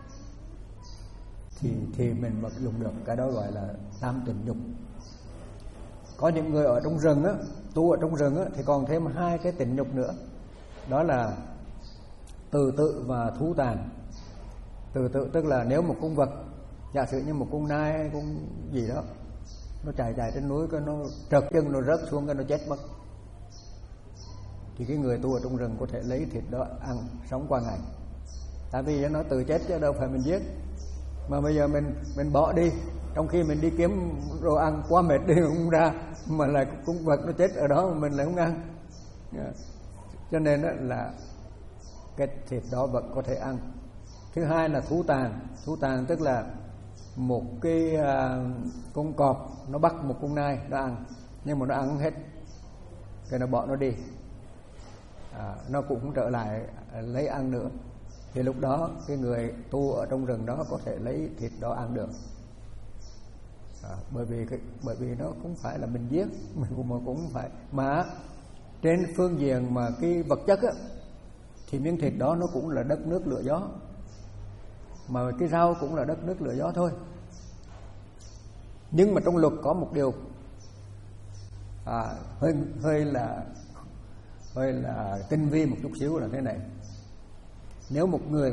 thì thì mình mà dùng được. Cái đó gọi là tam tình nhục. Có những người ở trong rừng á, tu ở trong rừng á, thì còn thêm hai cái tình nhục nữa, đó là từ tự và thú tàn. Từ tự tức là nếu một con vật, giả sử như một con nai hay con gì đó, nó chạy chạy trên núi, cái nó trật chân, nó rớt xuống, cái nó chết mất, thì cái người tu ở trong rừng có thể lấy thịt đó ăn sống qua ngày. Tại vì nó tự chết chứ đâu phải mình giết. Mà bây giờ mình mình bỏ đi, trong khi mình đi kiếm đồ ăn quá mệt đi không ra, mà là con vật nó chết ở đó mà mình lại không ăn. Cho nên đó là cái thịt đó vẫn có thể ăn. Thứ hai là thú tàn. Thú tàn tức là một cái uh, con cọp nó bắt một con nai nó ăn, nhưng mà nó ăn không hết, cái nó bỏ nó đi, à, nó cũng không trở lại lấy ăn nữa. Thì lúc đó cái người tu ở trong rừng đó có thể lấy thịt đó ăn được, à, bởi vì cái, bởi vì nó cũng phải là mình giết, mình cũng mà cũng không phải. Mà trên phương diện mà cái vật chất á, thì miếng thịt đó nó cũng là đất nước lửa gió. mà cái rau cũng là đất nước lửa gió thôi. Nhưng mà trong luật có một điều à, hơi hơi là hơi là tinh vi một chút xíu là thế này. Nếu một người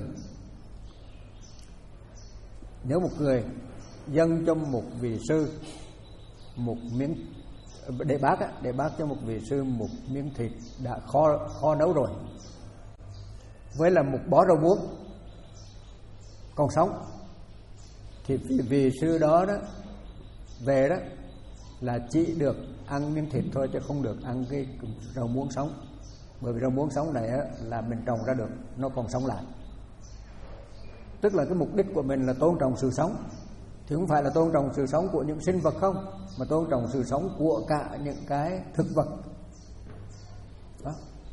nếu một người dâng cho một vị sư một miếng, để bác á, để bác cho một vị sư một miếng thịt đã kho kho nấu rồi với là một bó rau muống còn sống, thì vị, vị sư đó đó về đó là chỉ được ăn miếng thịt thôi, chứ không được ăn cái rau muống sống. Bởi vì rau muống sống này á, là mình trồng ra được, nó còn sống lại. Tức là cái mục đích của mình là tôn trọng sự sống, thì không phải là tôn trọng sự sống của những sinh vật không, mà tôn trọng sự sống của cả những cái thực vật đó.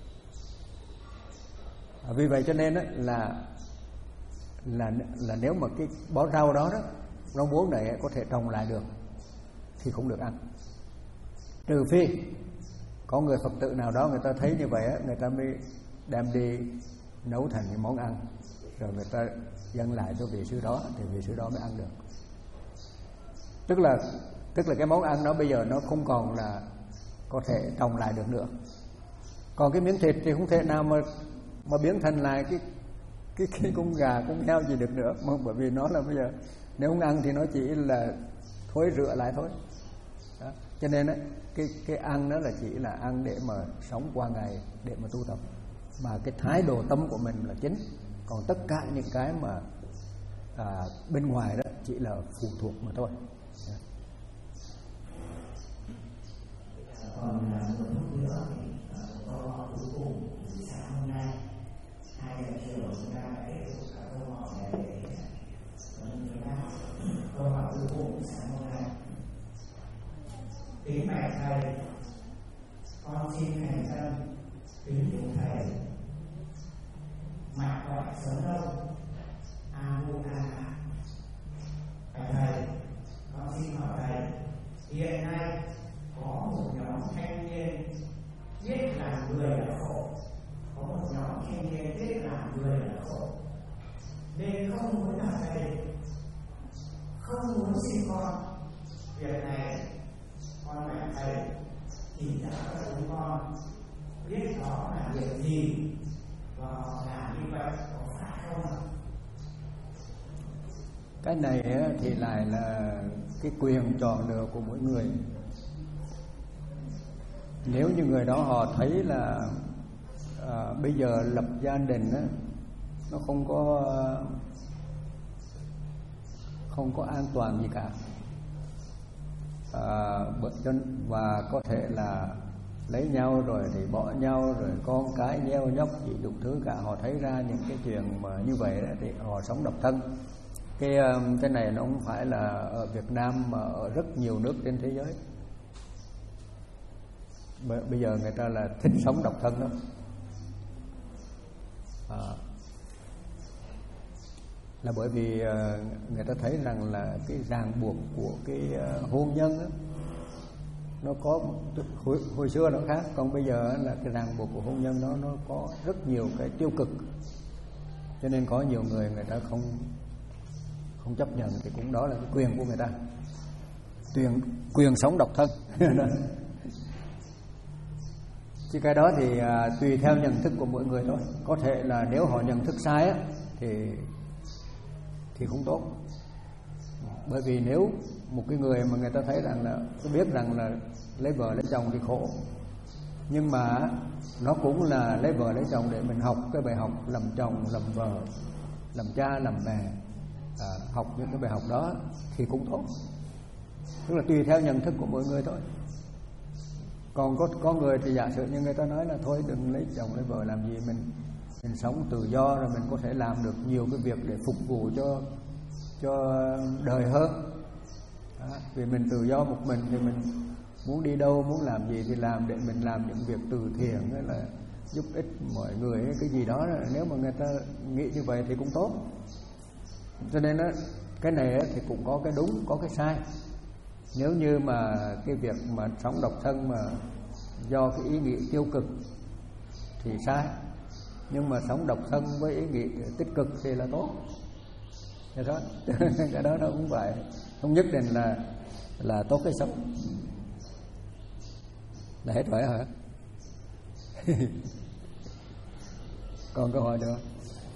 À, vì vậy cho nên đó là là là nếu mà cái bó rau đó đó, rau muống này có thể trồng lại được thì không được ăn, trừ phi có người Phật tử nào đó người ta thấy như vậy á, người ta mới đem đi nấu thành những món ăn, rồi người ta dâng lại cho vị sư đó, thì vị sư đó mới ăn được. Tức là tức là cái món ăn đó bây giờ nó không còn là có thể trồng lại được nữa. Còn cái miếng thịt thì không thể nào mà mà biến thành lại cái cái cái con gà, con heo gì được nữa, mà bởi vì nó là bây giờ nếu không ăn thì nó chỉ là thối rữa lại thôi. Đó. Cho nên ấy, cái cái ăn đó là chỉ là ăn để mà sống qua ngày, để mà tu tập, mà cái thái độ tâm của mình là chính. Còn tất cả những cái mà à, bên ngoài đó chỉ là phụ thuộc mà thôi.
Còn một lúc nữa thì câu hỏi cuối cùng sáng hôm nay hai giờ chiều chúng ta đã tiếp tục các câu hỏi này để chúng ta câu hỏi cuối cùng sáng hôm nay. Kính bạch thầy, con xin thành tâm kính thỉnh thầy mạch gọi sớm đâu a mu a. Bạch thầy, con xin hỏi thầy, hiện nay có một nhóm thanh niên biết làm người là khổ, có một nhóm thanh niên biết làm người là khổ, nên không muốn làm thầy, không muốn sinh con. Việc này con bạch thầy chỉ ra cho chúng con biết đó là việc gì và họ làm như vậy có phải không ạ?
Cái này thì lại là cái quyền chọn lựa của mỗi người. Nếu như người đó họ thấy là à, bây giờ lập gia đình á, nó không có không có an toàn gì cả, à, và có thể là lấy nhau rồi thì bỏ nhau, rồi con cái gieo nhóc gì đủ thứ cả. Họ thấy ra những cái chuyện mà như vậy đó, thì họ sống độc thân. Cái cái này nó không phải là ở Việt Nam mà ở rất nhiều nước trên thế giới. Bây giờ người ta là thích sống độc thân đó. À, là bởi vì người ta thấy rằng là cái ràng buộc của cái hôn nhân đó, nó có hồi, hồi xưa nó khác, còn bây giờ là cái ràng buộc của hôn nhân đó nó có rất nhiều cái tiêu cực, cho nên có nhiều người người ta không không chấp nhận, thì cũng đó là cái quyền của người ta, quyền quyền sống độc thân. Chứ cái đó thì à, tùy theo nhận thức của mỗi người thôi. Có thể là nếu họ nhận thức sai á, thì thì không tốt. Bởi vì nếu một cái người mà người ta thấy rằng là biết rằng là lấy vợ lấy chồng thì khổ, nhưng mà nó cũng là lấy vợ lấy chồng để mình học cái bài học làm chồng, làm vợ, làm cha, làm mẹ, à, học những cái bài học đó thì cũng tốt. Tức là tùy theo nhận thức của mỗi người thôi. Còn có có người thì giả sử như người ta nói là thôi đừng lấy chồng lấy vợ làm gì, mình mình sống tự do rồi mình có thể làm được nhiều cái việc để phục vụ cho cho đời hơn. Đó, vì mình tự do một mình thì mình muốn đi đâu, muốn làm gì thì làm, để mình làm những việc từ thiện hay là giúp ích mọi người cái gì đó. Nếu mà người ta nghĩ như vậy thì cũng tốt. Cho nên đó, cái này thì cũng có cái đúng có cái sai. Nếu như mà cái việc mà sống độc thân mà do cái ý nghĩ tiêu cực thì sai, nhưng mà sống độc thân với ý nghĩ tích cực thì là tốt. cái đó cái đó nó cũng vậy, không nhất định là là tốt hay xấu. Là hết rồi hả? Còn câu hỏi nữa?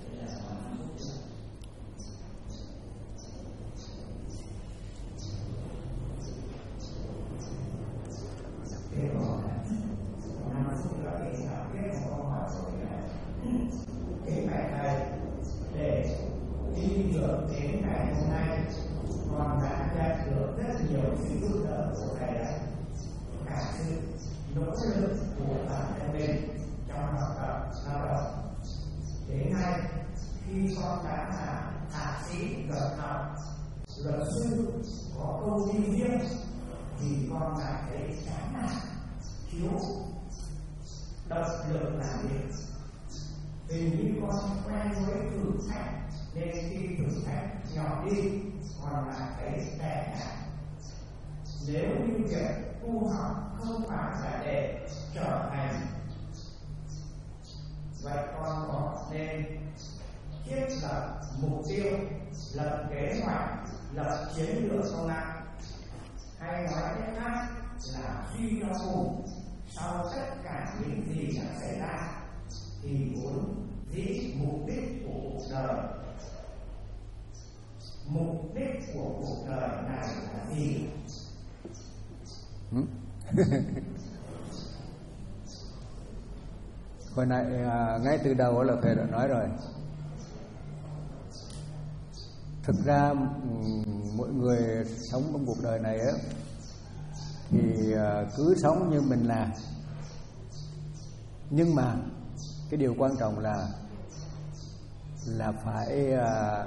Kính bạch thầy, để đi được đến ngày hôm nay, con đã nhận được rất nhiều sự giúp đỡ của thầy đấy, cả sự nỗ lực của bản thân mình trong học tập lao động. Đến nay, khi con đã là thạc sĩ luật học, luật sư, có công ty riêng, thì con lại thấy chán nản, thiếu động lực làm việc. Vì như con quen với thử thách, nên khi thử thách nhỏ đi, còn lại thấy tệ hại. Nếu như việc tu học không phải là để trở thành, vậy con có nên thiết lập mục tiêu, lập kế hoạch, lập chiến lược không ạ? Hay nói cách khác là suy cho cùng, sau tất cả những gì đã xảy ra thì muốn gì mục đích của cuộc đời, mục đích của cuộc đời này là gì?
Hồi nãy à, ngay từ đầu là thầy đã nói rồi, thực ra mỗi người sống trong cuộc đời này á, thì à, cứ sống như mình là, nhưng mà cái điều quan trọng là là phải à,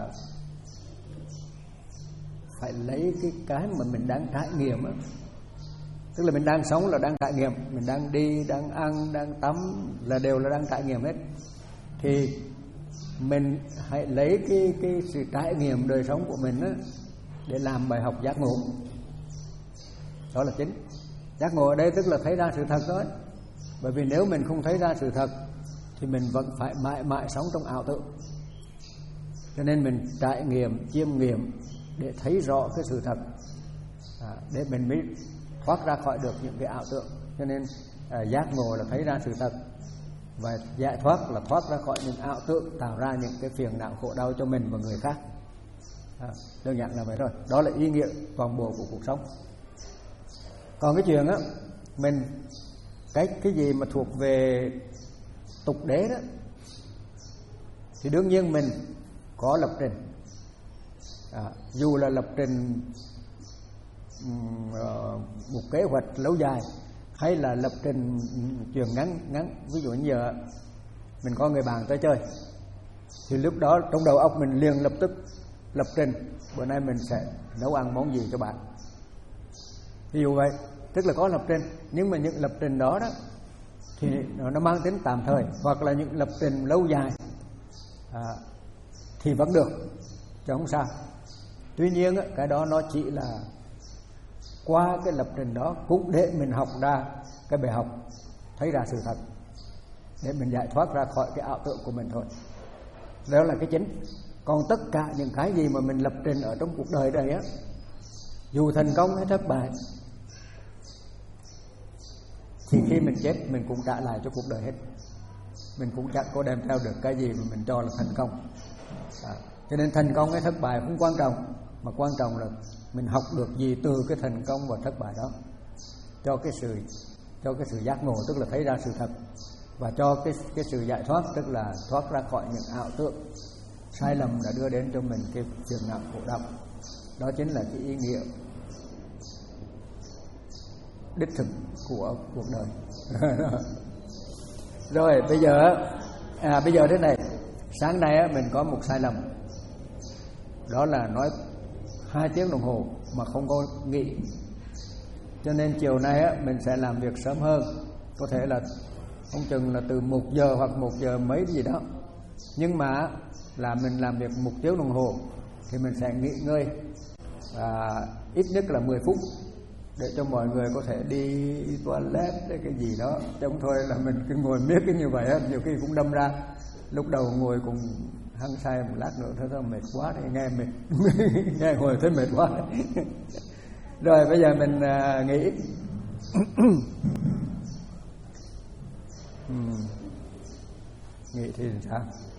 phải lấy cái cái mà mình đang trải nghiệm á. Tức là mình đang sống là đang trải nghiệm, mình đang đi, đang ăn, đang tắm là đều là đang trải nghiệm hết. Thì mình hãy lấy cái cái sự trải nghiệm đời sống của mình á để làm bài học giác ngộ. Đó là chính. Giác ngộ ở đây tức là thấy ra sự thật thôi. Bởi vì nếu mình không thấy ra sự thật thì mình vẫn phải mãi mãi sống trong ảo tưởng. Cho nên mình trải nghiệm, chiêm nghiệm để thấy rõ cái sự thật, à, để mình mới thoát ra khỏi được những cái ảo tưởng. Cho nên à, giác ngộ là thấy ra sự thật, và giải thoát là thoát ra khỏi những ảo tưởng tạo ra những cái phiền não khổ đau cho mình và người khác. À, đơn giản là vậy thôi. Đó là ý nghĩa toàn bộ của cuộc sống. Còn cái chuyện á, mình cái cái gì mà thuộc về tục đế đó thì đương nhiên mình có lập trình, à, dù là lập trình um, uh, một kế hoạch lâu dài hay là lập trình chuyện ngắn ngắn. Ví dụ như giờ mình có người bạn tới chơi thì lúc đó trong đầu óc mình liền lập tức lập trình bữa nay mình sẽ nấu ăn món gì cho bạn, ví dụ vậy. Tức là có lập trình, nhưng mà những lập trình đó đó thì nó mang tính tạm thời, hoặc là những lập trình lâu dài à, thì vẫn được, chứ không sao. Tuy nhiên cái đó nó chỉ là qua cái lập trình đó cũng để mình học ra cái bài học, thấy ra sự thật, để mình giải thoát ra khỏi cái ảo tưởng của mình thôi. Đó là cái chính. Còn tất cả những cái gì mà mình lập trình ở trong cuộc đời này á, dù thành công hay thất bại, thì khi mình chết mình cũng trả lại cho cuộc đời hết. Mình cũng chẳng có đem theo được cái gì mà mình cho là thành công. À, cho nên thành công hay thất bại không quan trọng, mà quan trọng là mình học được gì từ cái thành công và thất bại đó, cho cái sự cho cái sự giác ngộ, tức là thấy ra sự thật, và cho cái cái sự giải thoát, tức là thoát ra khỏi những ảo tưởng sai lầm đã đưa đến cho mình cái phiền não khổ đau. Đó chính là cái ý nghĩa đích thực của cuộc đời. Rồi bây giờ à, bây giờ thế này, sáng nay á, mình có một sai lầm, đó là nói hai tiếng đồng hồ mà không có nghỉ. Cho nên chiều nay á, mình sẽ làm việc sớm hơn, có thể là không chừng là từ một giờ hoặc một giờ mấy gì đó. Nhưng mà là mình làm việc một tiếng đồng hồ thì mình sẽ nghỉ ngơi à, ít nhất là mười phút, để cho mọi người có thể đi toilet hay cái gì đó. Chứ không thôi là mình cứ ngồi miết cái như vậy á, nhiều khi cũng đâm ra. Lúc đầu ngồi cùng hăng say một lát nữa thôi, thôi mệt quá thì nghe mệt nghe hồi thấy mệt quá. Rồi bây giờ mình uh, nghĩ ừ. nghĩ thì sao?